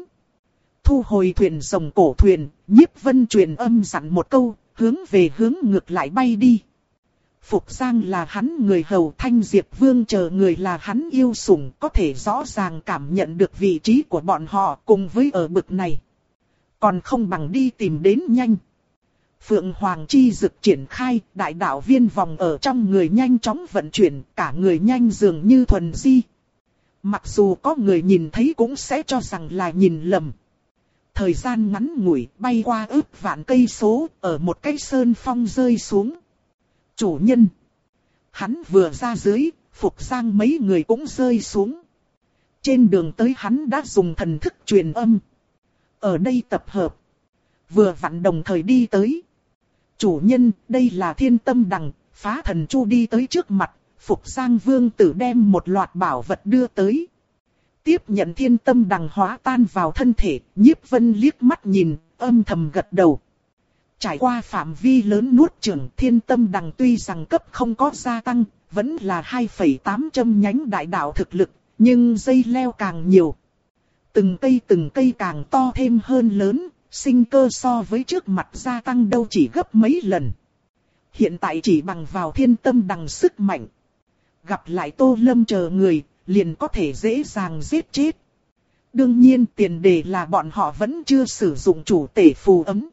Thu hồi thuyền rồng cổ thuyền, Nhiếp Vân truyền âm dặn một câu, hướng về hướng ngược lại bay đi. Phục Giang là hắn người hầu, Thanh Diệp Vương chờ người là hắn yêu sủng, có thể rõ ràng cảm nhận được vị trí của bọn họ cùng với ở bực này. Còn không bằng đi tìm đến nhanh. Phượng Hoàng chi dực triển khai, đại đạo viên vòng ở trong người nhanh chóng vận chuyển, cả người nhanh dường như thuần di. Mặc dù có người nhìn thấy cũng sẽ cho rằng là nhìn lầm. Thời gian ngắn ngủi bay qua ước vạn cây số, ở một cái sơn phong rơi xuống. Chủ nhân. Hắn vừa ra dưới, Phục Giang mấy người cũng rơi xuống. Trên đường tới hắn đã dùng thần thức truyền âm. Ở đây tập hợp. Vừa vặn đồng thời đi tới. Chủ nhân, đây là Thiên Tâm Đằng, Phá Thần Chu đi tới trước mặt. Phục Giang Vương Tử đem một loạt bảo vật đưa tới. Tiếp nhận Thiên Tâm Đằng hóa tan vào thân thể, Nhiếp Vân liếc mắt nhìn, âm thầm gật đầu. Trải qua phạm vi lớn nuốt chửng, Thiên Tâm Đằng tuy rằng cấp không có gia tăng, vẫn là hai phẩy tám châm nhánh đại đạo thực lực, nhưng dây leo càng nhiều. Từng cây từng cây càng to thêm hơn lớn, sinh cơ so với trước mặt gia tăng đâu chỉ gấp mấy lần. Hiện tại chỉ bằng vào Thiên Tâm Đằng sức mạnh. Gặp lại Tô Lâm chờ người, liền có thể dễ dàng giết chết. Đương nhiên tiền đề là bọn họ vẫn chưa sử dụng chủ tể phù ấm.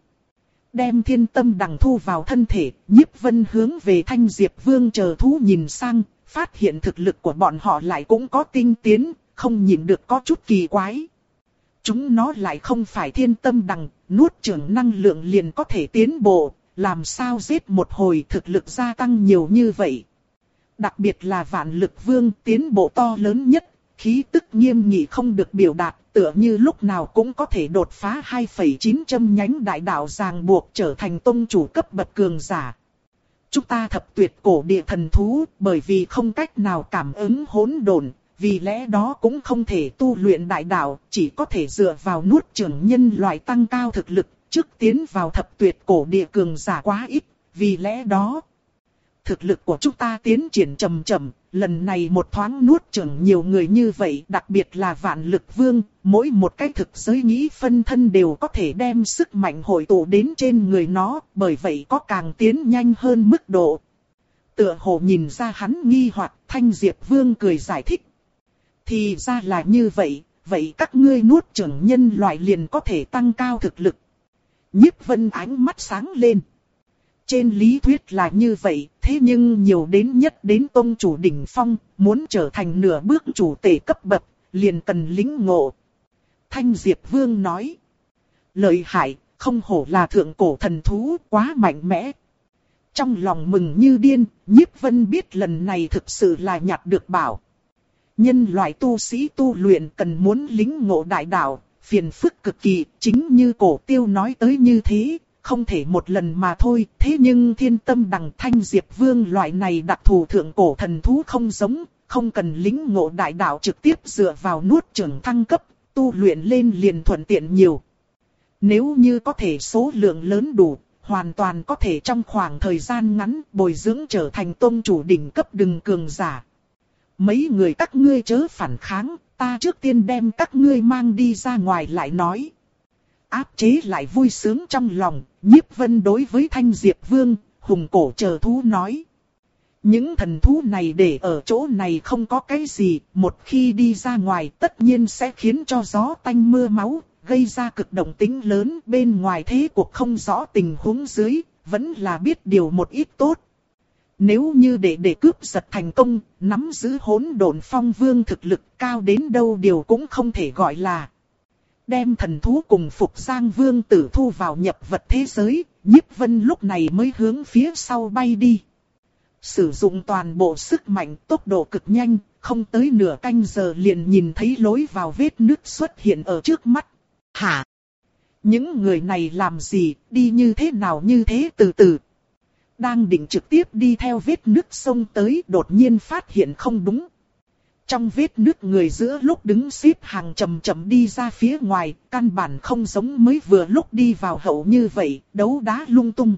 Đem Thiên Tâm Đằng thu vào thân thể, Nhiếp Vân hướng về Thanh Diệp Vương chờ thú nhìn sang, phát hiện thực lực của bọn họ lại cũng có tinh tiến, không nhìn được có chút kỳ quái. Chúng nó lại không phải Thiên Tâm Đằng, nuốt chửng năng lượng liền có thể tiến bộ, làm sao giết một hồi thực lực gia tăng nhiều như vậy. Đặc biệt là Vạn Lực Vương tiến bộ to lớn nhất, khí tức nghiêm nghị không được biểu đạt, tựa như lúc nào cũng có thể đột phá hai phẩy chín châm nhánh đại đạo ràng buộc trở thành tông chủ cấp bậc cường giả. Chúng ta thập tuyệt cổ địa thần thú, bởi vì không cách nào cảm ứng hỗn độn, vì lẽ đó cũng không thể tu luyện đại đạo, chỉ có thể dựa vào nuốt chửng nhân loại tăng cao thực lực, trước tiến vào thập tuyệt cổ địa cường giả quá ít, vì lẽ đó thực lực của chúng ta tiến triển chậm chậm, lần này một thoáng nuốt chửng nhiều người như vậy, đặc biệt là Vạn Lực Vương, mỗi một cái thực giới nghĩ phân thân đều có thể đem sức mạnh hội tụ đến trên người nó, bởi vậy có càng tiến nhanh hơn mức độ. Tựa hồ nhìn ra hắn nghi hoặc, Thanh Diệp Vương cười giải thích. Thì ra là như vậy, vậy các ngươi nuốt chửng nhân loại liền có thể tăng cao thực lực. Nhiếp Vân ánh mắt sáng lên. Trên lý thuyết là như vậy, thế nhưng nhiều đến nhất đến tông chủ đỉnh phong, muốn trở thành nửa bước chủ tể cấp bậc, liền cần lĩnh ngộ. Thanh Diệp Vương nói. Lợi hại, không hổ là thượng cổ thần thú, quá mạnh mẽ. Trong lòng mừng như điên, Nhiếp Vân biết lần này thực sự là nhặt được bảo. Nhân loại tu sĩ tu luyện cần muốn lĩnh ngộ đại đạo, phiền phức cực kỳ, chính như Cổ Tiêu nói tới như thế. Không thể một lần mà thôi, thế nhưng Thiên Tâm Đằng Thanh Diệp Vương loại này đặc thù thượng cổ thần thú không giống, không cần lĩnh ngộ đại đạo trực tiếp dựa vào nuốt chửng thăng cấp, tu luyện lên liền thuận tiện nhiều. Nếu như có thể số lượng lớn đủ, hoàn toàn có thể trong khoảng thời gian ngắn bồi dưỡng trở thành tôn chủ đỉnh cấp đừng cường giả. Mấy người các ngươi chớ phản kháng, ta trước tiên đem các ngươi mang đi ra ngoài lại nói. Áp chế lại vui sướng trong lòng, Nhiếp Vân đối với Thanh Diệp Vương, hùng cổ chờ thú nói. Những thần thú này để ở chỗ này không có cái gì, một khi đi ra ngoài tất nhiên sẽ khiến cho gió tanh mưa máu, gây ra cực động tĩnh lớn. Bên ngoài thế cuộc không rõ tình huống dưới, vẫn là biết điều một ít tốt. Nếu như để để cướp giật thành công, nắm giữ hỗn độn phong vương thực lực cao đến đâu điều cũng không thể gọi là. Đem thần thú cùng Phục Giang Vương tử thu vào nhập vật thế giới, Nhiếp Vân lúc này mới hướng phía sau bay đi. Sử dụng toàn bộ sức mạnh, tốc độ cực nhanh, không tới nửa canh giờ liền nhìn thấy lối vào vết nứt xuất hiện ở trước mắt. Hả? Những người này làm gì, đi như thế nào như thế từ từ. Đang định trực tiếp đi theo vết nứt xông tới, đột nhiên phát hiện không đúng. Trong vết nứt người giữa lúc đứng xếp hàng chậm chậm đi ra phía ngoài, căn bản không giống mới vừa lúc đi vào hậu như vậy, đấu đá lung tung.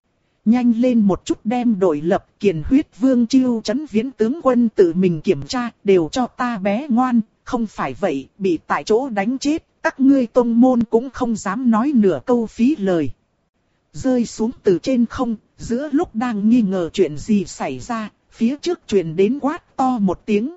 Nhanh lên một chút đem đội lập Kiền Huyết Vương Chiêu Trấn Viễn tướng quân tự mình kiểm tra, đều cho ta bé ngoan, không phải vậy, bị tại chỗ đánh chết, các ngươi tông môn cũng không dám nói nửa câu phí lời. Rơi xuống từ trên không, giữa lúc đang nghi ngờ chuyện gì xảy ra, phía trước truyền đến quát to một tiếng.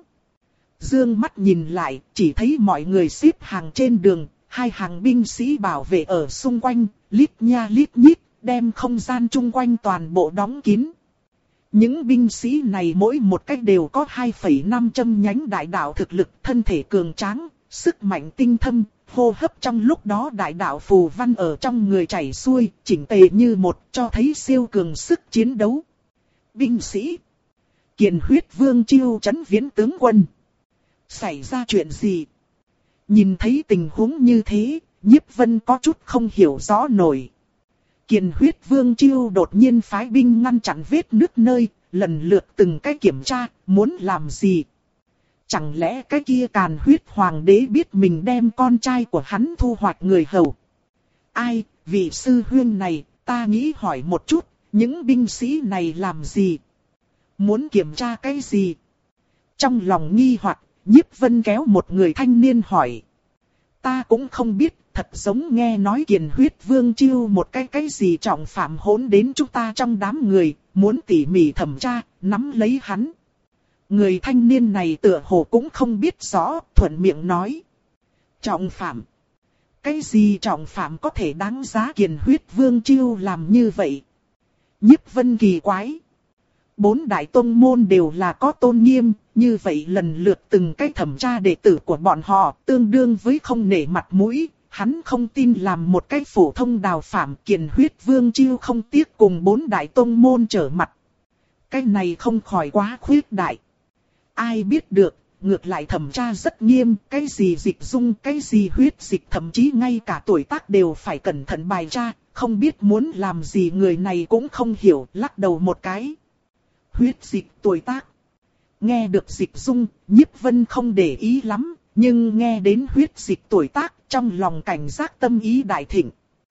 Dương mắt nhìn lại, chỉ thấy mọi người xếp hàng trên đường, hai hàng binh sĩ bảo vệ ở xung quanh, lít nha lít nhít, đem không gian chung quanh toàn bộ đóng kín. Những binh sĩ này mỗi một cách đều có hai phẩy năm châm nhánh đại đạo thực lực, thân thể cường tráng, sức mạnh tinh thâm, hô hấp trong lúc đó đại đạo phù văn ở trong người chảy xuôi, chỉnh tề như một, cho thấy siêu cường sức chiến đấu. Binh sĩ Kiền Huyết Vương Chiêu Trấn Viễn tướng quân. Xảy ra chuyện gì? Nhìn thấy tình huống như thế, Nhiếp Vân có chút không hiểu rõ nổi. Kiền Huyết Vương Chiêu đột nhiên phái binh ngăn chặn vết nứt nơi, lần lượt từng cái kiểm tra, muốn làm gì? Chẳng lẽ cái kia Càn Huyết Hoàng đế biết mình đem con trai của hắn thu hoạch người hầu? Ai, vị sư huynh này, ta nghĩ hỏi một chút, những binh sĩ này làm gì? Muốn kiểm tra cái gì? Trong lòng nghi hoặc, Nhiếp Vân kéo một người thanh niên hỏi. Ta cũng không biết, thật giống nghe nói Kiền Huyết Vương Chiêu một cái cái gì trọng phạm hỗn đến chúng ta trong đám người, muốn tỉ mỉ thẩm tra, nắm lấy hắn. Người thanh niên này tựa hồ cũng không biết rõ, thuận miệng nói. Trọng phạm? Cái gì trọng phạm có thể đáng giá Kiền Huyết Vương Chiêu làm như vậy? Nhiếp Vân kỳ quái. Bốn đại tông môn đều là có tôn nghiêm, như vậy lần lượt từng cái thẩm tra đệ tử của bọn họ, tương đương với không nể mặt mũi. Hắn không tin làm một cái phổ thông đào phạm, Kiền Huyết Vương Chiêu không tiếc cùng bốn đại tông môn trở mặt. Cái này không khỏi quá khuyết đại. Ai biết được, ngược lại thẩm tra rất nghiêm, cái gì dịch dung, cái gì huyết dịch, thậm chí ngay cả tuổi tác đều phải cẩn thận bài tra, không biết muốn làm gì người này cũng không hiểu, lắc đầu một cái. Huyết dịch, tuổi tác. Nghe được dịch dung, Nhiếp Vân không để ý lắm, nhưng nghe đến huyết dịch tuổi tác, trong lòng cảnh giác tâm ý đại thịnh.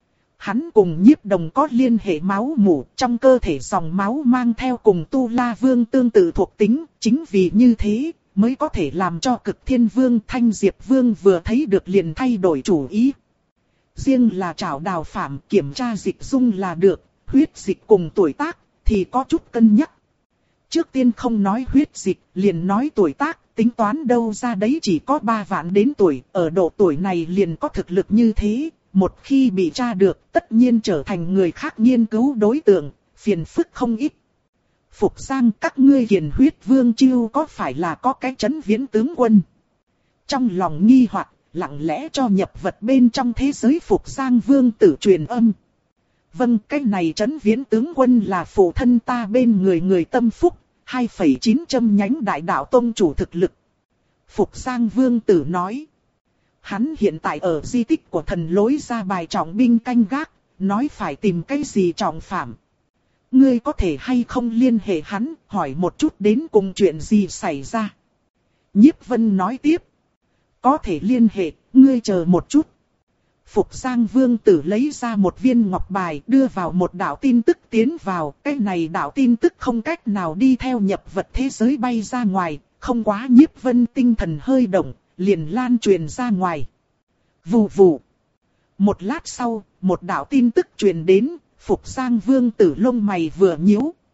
Hắn cùng Nhiếp Đồng có liên hệ máu mủ, trong cơ thể dòng máu mang theo cùng Tu La Vương tương tự thuộc tính, chính vì như thế, mới có thể làm cho Cực Thiên Vương Thanh Diệp Vương vừa thấy được liền thay đổi chủ ý. Riêng là trảo đào phạm kiểm tra dịch dung là được, huyết dịch cùng tuổi tác thì có chút cân nhắc. Trước tiên không nói huyết dịch, liền nói tuổi tác, tính toán đâu ra đấy chỉ có ba vạn đến tuổi, ở độ tuổi này liền có thực lực như thế, một khi bị tra được, tất nhiên trở thành người khác nghiên cứu đối tượng, phiền phức không ít. Phục Giang, các ngươi Kiền Huyết Vương Chiêu có phải là có cái Trấn Viễn tướng quân? Trong lòng nghi hoặc, lặng lẽ cho nhập vật bên trong thế giới Phục Giang Vương tử truyền âm. Vâng, cái này Trấn Viễn tướng quân là phụ thân ta bên người người tâm phúc, hai phẩy chín châm nhánh đại đạo tông chủ thực lực. Phục Giang Vương tử nói. Hắn hiện tại ở di tích của thần lối ra bài trọng binh canh gác, nói phải tìm cái gì trọng phạm. Ngươi có thể hay không liên hệ hắn, hỏi một chút đến cùng chuyện gì xảy ra. Nhiếp Vân nói tiếp. Có thể liên hệ, ngươi chờ một chút. Phục Giang Vương tử lấy ra một viên ngọc bài đưa vào một đạo tin tức tiến vào. Cái này đạo tin tức không cách nào đi theo nhập vật thế giới bay ra ngoài. Không quá Nhiếp Vân tinh thần hơi động, liền lan truyền ra ngoài. Vù vù. Một lát sau, một đạo tin tức truyền đến, Phục Giang Vương Tử lông mày vừa nhíu.